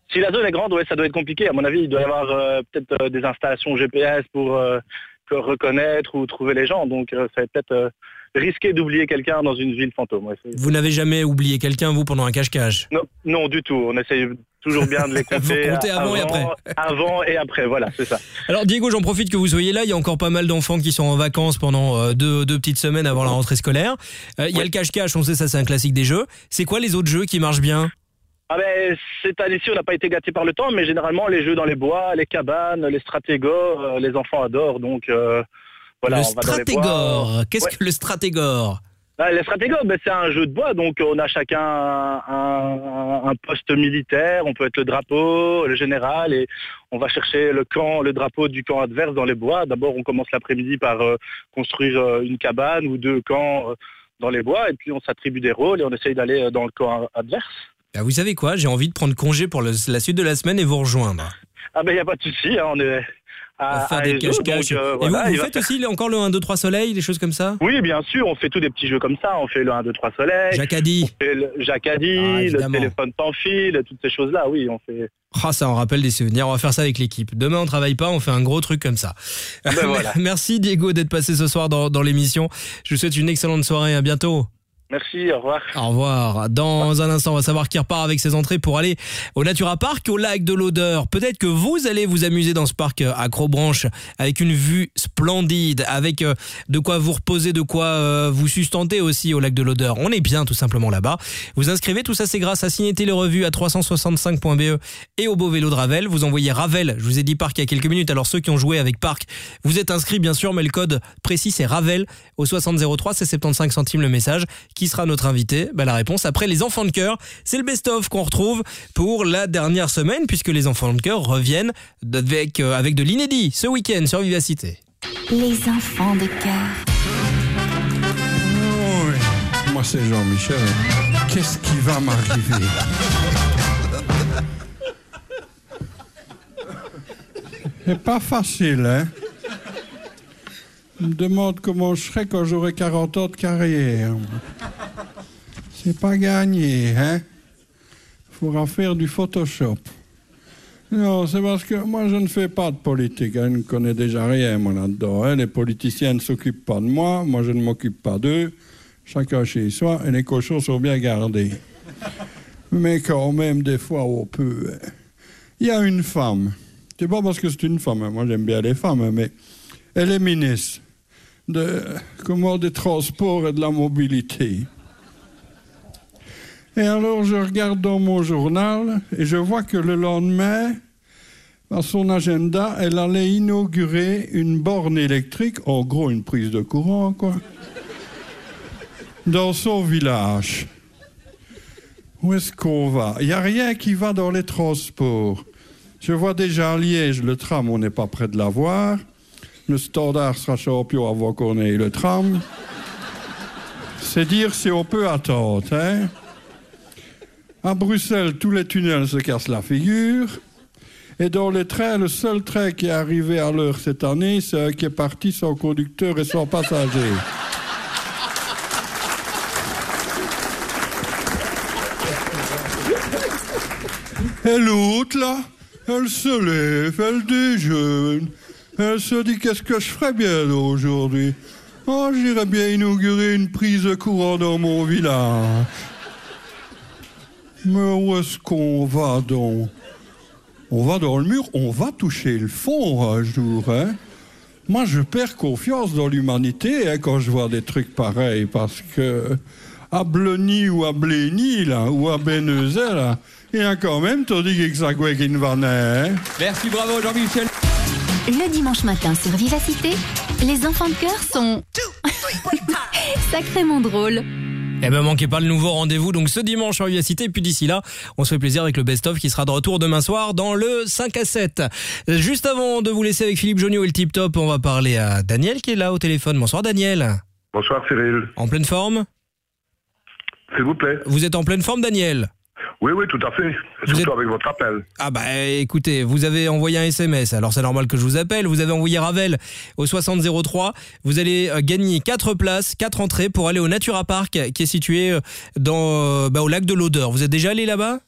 Si la zone est grande, ouais, ça doit être compliqué. À mon avis, il doit y avoir euh, peut-être euh, des installations G P S pour euh, reconnaître ou trouver les gens. Donc, euh, ça va peut-être euh, risqué d'oublier quelqu'un dans une ville fantôme. Ouais, c'est... Vous n'avez jamais oublié quelqu'un, vous, pendant un cache-cache? Non, non, du tout. On essaye toujours bien de les compter. Vous comptez avant, avant et après. Avant et après, voilà, c'est ça. Alors, Diego, j'en profite que vous soyez là. Il y a encore pas mal d'enfants qui sont en vacances pendant euh, deux, deux petites semaines avant la rentrée scolaire. Euh, il y a le cache-cache, on sait ça, c'est un classique des jeux. C'est quoi les autres jeux qui marchent bien? Ah ben, cette année-ci, on n'a pas été gâtés par le temps, mais généralement, les jeux dans les bois, les cabanes, les stratégores, euh, les enfants adorent, donc euh, voilà. Le on va dans les stratégore, bois. qu'est-ce Ouais. que le stratégore? Ah, les stratégores, ben, c'est un jeu de bois, donc on a chacun un, un- un poste militaire, on peut être le drapeau, le général, et on va chercher le camp, le drapeau du camp adverse dans les bois. D'abord, on commence l'après-midi par euh, construire euh, une cabane ou deux camps euh, dans les bois, et puis on s'attribue des rôles et on essaye d'aller euh, dans le camp adverse. Ah, vous savez quoi? J'ai envie de prendre congé pour le- la suite de la semaine et vous rejoindre. Ah ben, il n'y a pas de souci, hein, on est à, Pour faire à des Ézot, cache-cache. donc, euh, et voilà, vous, il vous va faites faire- aussi encore le un, deux, trois soleil, des choses comme ça? Oui, bien sûr, on fait tous des petits jeux comme ça. On fait le un, deux, trois soleil. Jacadi. On fait le Jacadi, Ah, le évidemment. téléphone sans fil, toutes ces choses-là, oui, on fait. Ah, ça en rappelle des souvenirs. On va faire ça avec l'équipe. Demain, on travaille pas, on fait un gros truc comme ça. Ben voilà. Merci Diego d'être passé ce soir dans, dans l'émission. Je vous souhaite une excellente soirée. À bientôt. Merci, au revoir. Au revoir. Dans un instant, on va savoir qui repart avec ses entrées pour aller au Natura Park, au lac de l'Odeur. Peut-être que vous allez vous amuser dans ce parc à Crobranche avec une vue splendide, avec euh, de quoi vous reposer, de quoi euh, vous sustenter aussi au lac de l'Odeur. On est bien tout simplement là-bas. Vous inscrivez, tout ça c'est grâce à Signer Télérevue à trois cent soixante-cinq point b e et au Beau Vélo de Ravel. Vous envoyez Ravel, je vous ai dit Parc il y a quelques minutes, alors ceux qui ont joué avec Parc, vous êtes inscrits bien sûr, mais le code précis c'est Ravel au soixante zéro trois, c'est soixante-quinze centimes le message. Qui sera notre invité? Bah, la réponse après les enfants de cœur. C'est le best-of qu'on retrouve pour la dernière semaine, puisque les enfants de cœur reviennent avec, euh, avec de l'inédit ce week-end sur Vivacité. Les enfants de cœur. Oui, moi c'est Jean-Michel. Qu'est-ce qui va m'arriver? C'est pas facile, hein? Je me demande comment je serai quand j'aurai quarante ans de carrière. C'est pas gagné, hein? Faudra faire du Photoshop. Non, c'est parce que moi, je ne fais pas de politique. Hein. Je ne connais déjà rien, moi, là-dedans. Hein. Les politiciens ne s'occupent pas de moi. Moi, je ne m'occupe pas d'eux. Chacun chez soi. Et les cochons sont bien gardés. Mais quand même, des fois, on peut. hein. Il y a une femme. C'est pas parce que c'est une femme. hein. Moi, j'aime bien les femmes. hein, Mais elle est ministre de, comment, des transports et de la mobilité. Et alors, je regarde dans mon journal et je vois que le lendemain, dans son agenda, elle allait inaugurer une borne électrique, en gros une prise de courant, quoi, dans son village. Où est-ce qu'on va? Il n'y a rien qui va dans les transports. Je vois déjà à Liège, le tram, on n'est pas près de l'avoir. Le Standard sera champion avant qu'on ait le tram. C'est dire si on peut attendre, hein? À Bruxelles, tous les tunnels se cassent la figure. Et dans les trains, le seul train qui est arrivé à l'heure cette année, c'est un qui est parti sans conducteur et sans passager. Et l'autre, là, elle se lève, elle déjeune. Elle se dit, qu'est-ce que je ferais bien aujourd'hui? Oh, j'irais bien inaugurer une prise de courant dans mon village. Mais où est-ce qu'on va donc? On va dans le mur, on va toucher le fond un jour, hein? Moi, je perds confiance dans l'humanité hein, quand je vois des trucs pareils, parce que à Bleny ou à Blény, là, ou à Bénezet, là, il y a quand même, tandis que ça quoi qui ne va naître, hein? Merci, bravo Jean-Michel. Le dimanche matin sur Vivacité, les enfants de cœur sont sacrément drôles. Eh ben, manquez pas le nouveau rendez-vous, donc ce dimanche sur Vivacité. Et puis d'ici là, on se fait plaisir avec le best-of qui sera de retour demain soir dans le cinq à sept. Juste avant de vous laisser avec Philippe Jonio et le Tip Top, on va parler à Daniel qui est là au téléphone. Bonsoir Daniel. Bonsoir Cyril. En pleine forme? S'il vous plaît. Vous êtes en pleine forme Daniel? Oui, oui, tout à fait. Vous Surtout êtes- avec votre appel. Ah bah écoutez, vous avez envoyé un S M S, alors c'est normal que je vous appelle. Vous avez envoyé Ravel au soixante zéro trois. Vous allez euh, gagner quatre places, quatre entrées pour aller au Natura Park qui est situé euh, dans, euh, bah, au lac de l'Odeur. Vous êtes déjà allé là-bas?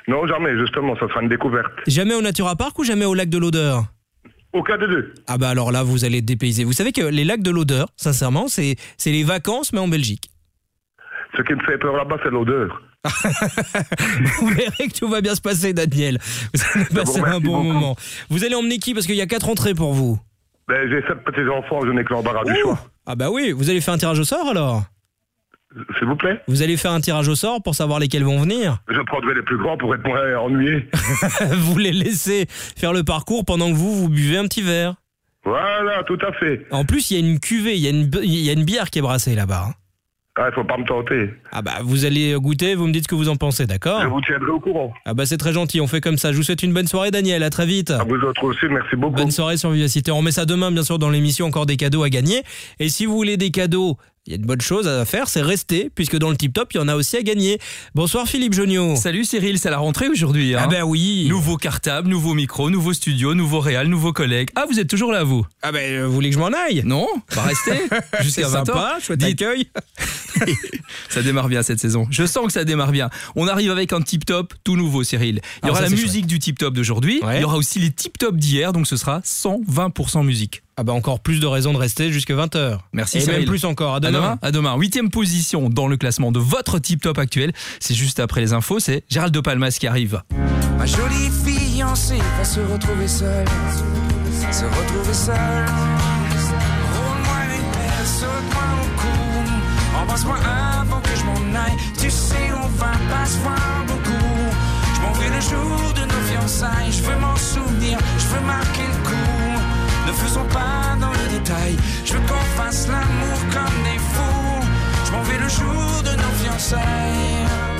Non, jamais, justement, ça sera une découverte. Jamais au Natura Park ou jamais au lac de l'Odeur? Aucun des deux. Ah bah alors là, vous allez être dépaysé. Vous savez que les lacs de l'Odeur, sincèrement, c'est, c'est les vacances, mais en Belgique. Ce qui me fait peur là-bas, c'est l'odeur. Vous verrez que tout va bien se passer, Daniel. Vous allez passer un bon beaucoup. moment. Vous allez emmener qui? Parce qu'il y a quatre entrées pour vous. Ben, j'ai sept petits-enfants, je n'ai que l'embarras du choix. Ah bah oui, vous allez faire un tirage au sort alors? S'il vous plaît? Vous allez faire un tirage au sort pour savoir lesquels vont venir? Je prendrai les plus grands pour être moins ennuyé. Vous les laissez faire le parcours pendant que vous, vous buvez un petit verre. Voilà, tout à fait. En plus, il y a une cuvée, il y a une, il y a une bière qui est brassée là-bas. Ah, il faut pas me tenter. Ah bah, vous allez goûter, vous me dites ce que vous en pensez, d'accord? Je vous tiendrai au courant. Ah bah, c'est très gentil, on fait comme ça. Je vous souhaite une bonne soirée, Daniel, à très vite. À vous autres aussi, merci beaucoup. Bonne soirée sur Vivacité. On remet ça demain, bien sûr, dans l'émission, encore des cadeaux à gagner. Et si vous voulez des cadeaux, il y a une bonne chose à faire, c'est rester, puisque dans le Tip Top, il y en a aussi à gagner. Bonsoir Philippe Joniot. Salut Cyril, c'est la rentrée aujourd'hui. Hein. Ah ben oui. Nouveau cartable, nouveau micro, nouveau studio, nouveau réal, nouveau collègue. Ah, vous êtes toujours là, vous? Ah ben, vous voulez que je m'en aille? Non, bah restez jusqu'à vingt heures. Sympa, chouette accueil. Ça démarre bien cette saison. Je sens que ça démarre bien. On arrive avec un Tip Top tout nouveau, Cyril. Il y aura Alors ça, la c'est musique chouette. du Tip Top d'aujourd'hui. Ouais. Il y aura aussi les Tip Top d'hier, donc ce sera cent vingt pour cent musique. Ah bah encore plus de raisons de rester jusqu'à vingt heures. Merci Et Cyril. même plus encore. À demain. À demain. Huitième position dans le classement de votre Tip Top actuel. C'est juste après les infos, c'est Gérald de Palmas qui arrive. Ma jolie fiancée va se retrouver seule, se retrouver seule. Roule-moi une pelle, saute-moi au cou, embrasse-moi avant que je m'en aille. Tu sais, on va pas se voir beaucoup. Je m'en vais le jour de nos fiançailles, je veux m'en souvenir, je veux marquer le coup. Ne faisons pas dans le détail, je veux qu'on fasse l'amour comme des fous. Je m'en vais le jour de nos fiançailles.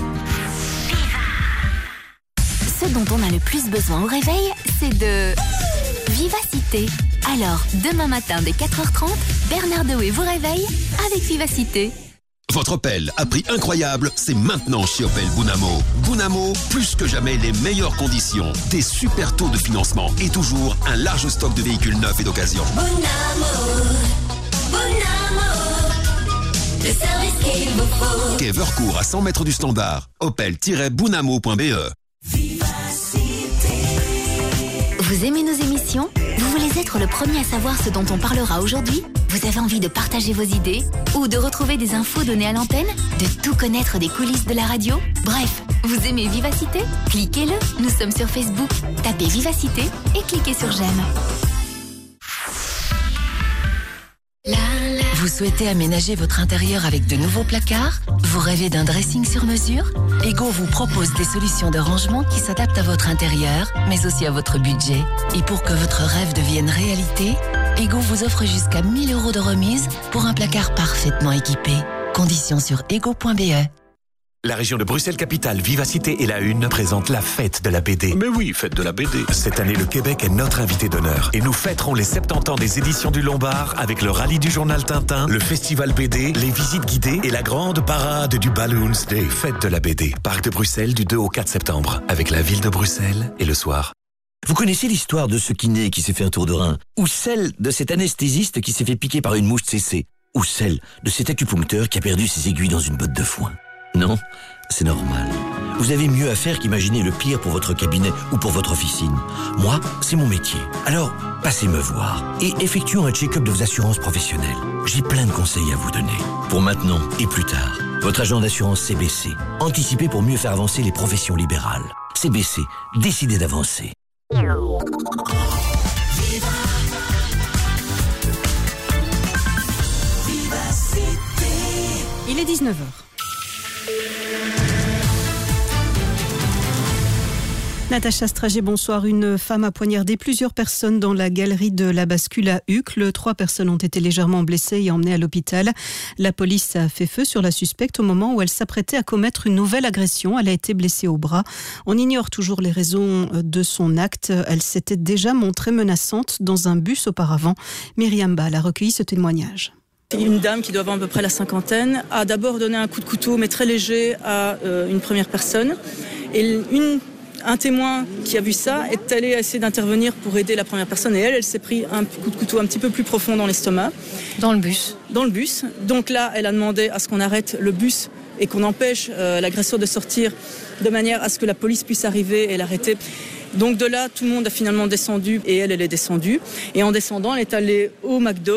Ce dont on a le plus besoin au réveil, c'est de vivacité. Alors, demain matin dès quatre heures trente, Bernard Dewey vous réveille avec Vivacité. Votre Opel à prix incroyable, c'est maintenant chez Opel Bounamo. Bounamo, plus que jamais les meilleures conditions, des super taux de financement et toujours un large stock de véhicules neufs et d'occasion. Bounamo, Bounamo, le service qu'il vous faut. Quai Vercourt à cent mètres du standard. opel-bounamo point b e. Vous aimez nos émissions? Vous voulez être le premier à savoir ce dont on parlera aujourd'hui? Vous avez envie de partager vos idées? Ou de retrouver des infos données à l'antenne? De tout connaître des coulisses de la radio? Bref, vous aimez Vivacité? Cliquez-le, nous sommes sur Facebook. Tapez Vivacité et cliquez sur j'aime. Vous souhaitez aménager votre intérieur avec de nouveaux placards? Vous rêvez d'un dressing sur mesure? Ego vous propose des solutions de rangement qui s'adaptent à votre intérieur, mais aussi à votre budget. Et pour que votre rêve devienne réalité, Ego vous offre jusqu'à mille euros de remise pour un placard parfaitement équipé. Conditions sur ego point b e. La région de Bruxelles-Capitale, Vivacité et La Une présentent la fête de la B D. Mais oui, fête de la B D. Cette année, le Québec est notre invité d'honneur. Et nous fêterons les soixante-dix ans des éditions du Lombard avec le rallye du journal Tintin, le festival B D, les visites guidées et la grande parade du Balloons Day. Fête de la B D. Parc de Bruxelles du deux au quatre septembre avec la ville de Bruxelles et le soir. Vous connaissez l'histoire de ce kiné qui s'est fait un tour de rein? Ou celle de cet anesthésiste qui s'est fait piquer par une mouche C C? Ou celle de cet acupuncteur qui a perdu ses aiguilles dans une botte de foin? Non, c'est normal. Vous avez mieux à faire qu'imaginer le pire pour votre cabinet ou pour votre officine. Moi, c'est mon métier. Alors, passez me voir et effectuons un check-up de vos assurances professionnelles. J'ai plein de conseils à vous donner. Pour maintenant et plus tard. Votre agent d'assurance C B C. Anticipez pour mieux faire avancer les professions libérales. C B C, décidez d'avancer. Il est dix-neuf heures. Natacha Stragé, bonsoir. Une femme a poignardé plusieurs personnes dans la galerie de la Bascule à Uccle. Trois personnes ont été légèrement blessées et emmenées à l'hôpital. La police a fait feu sur la suspecte au moment où elle s'apprêtait à commettre une nouvelle agression. Elle a été blessée au bras. On ignore toujours les raisons de son acte. Elle s'était déjà montrée menaçante dans un bus auparavant. Myriam Ball a recueilli ce témoignage. Une dame qui doit avoir à peu près la cinquantaine a d'abord donné un coup de couteau, mais très léger, à euh, une première personne. Et une Un témoin qui a vu ça est allé essayer d'intervenir pour aider la première personne et elle, elle s'est pris un coup de couteau un petit peu plus profond dans l'estomac. Dans le bus. Dans le bus. Donc là, elle a demandé à ce qu'on arrête le bus et qu'on empêche euh, l'agresseur de sortir de manière à ce que la police puisse arriver et l'arrêter. Donc de là, tout le monde a finalement descendu et elle, elle est descendue. Et en descendant, elle est allée au McDo.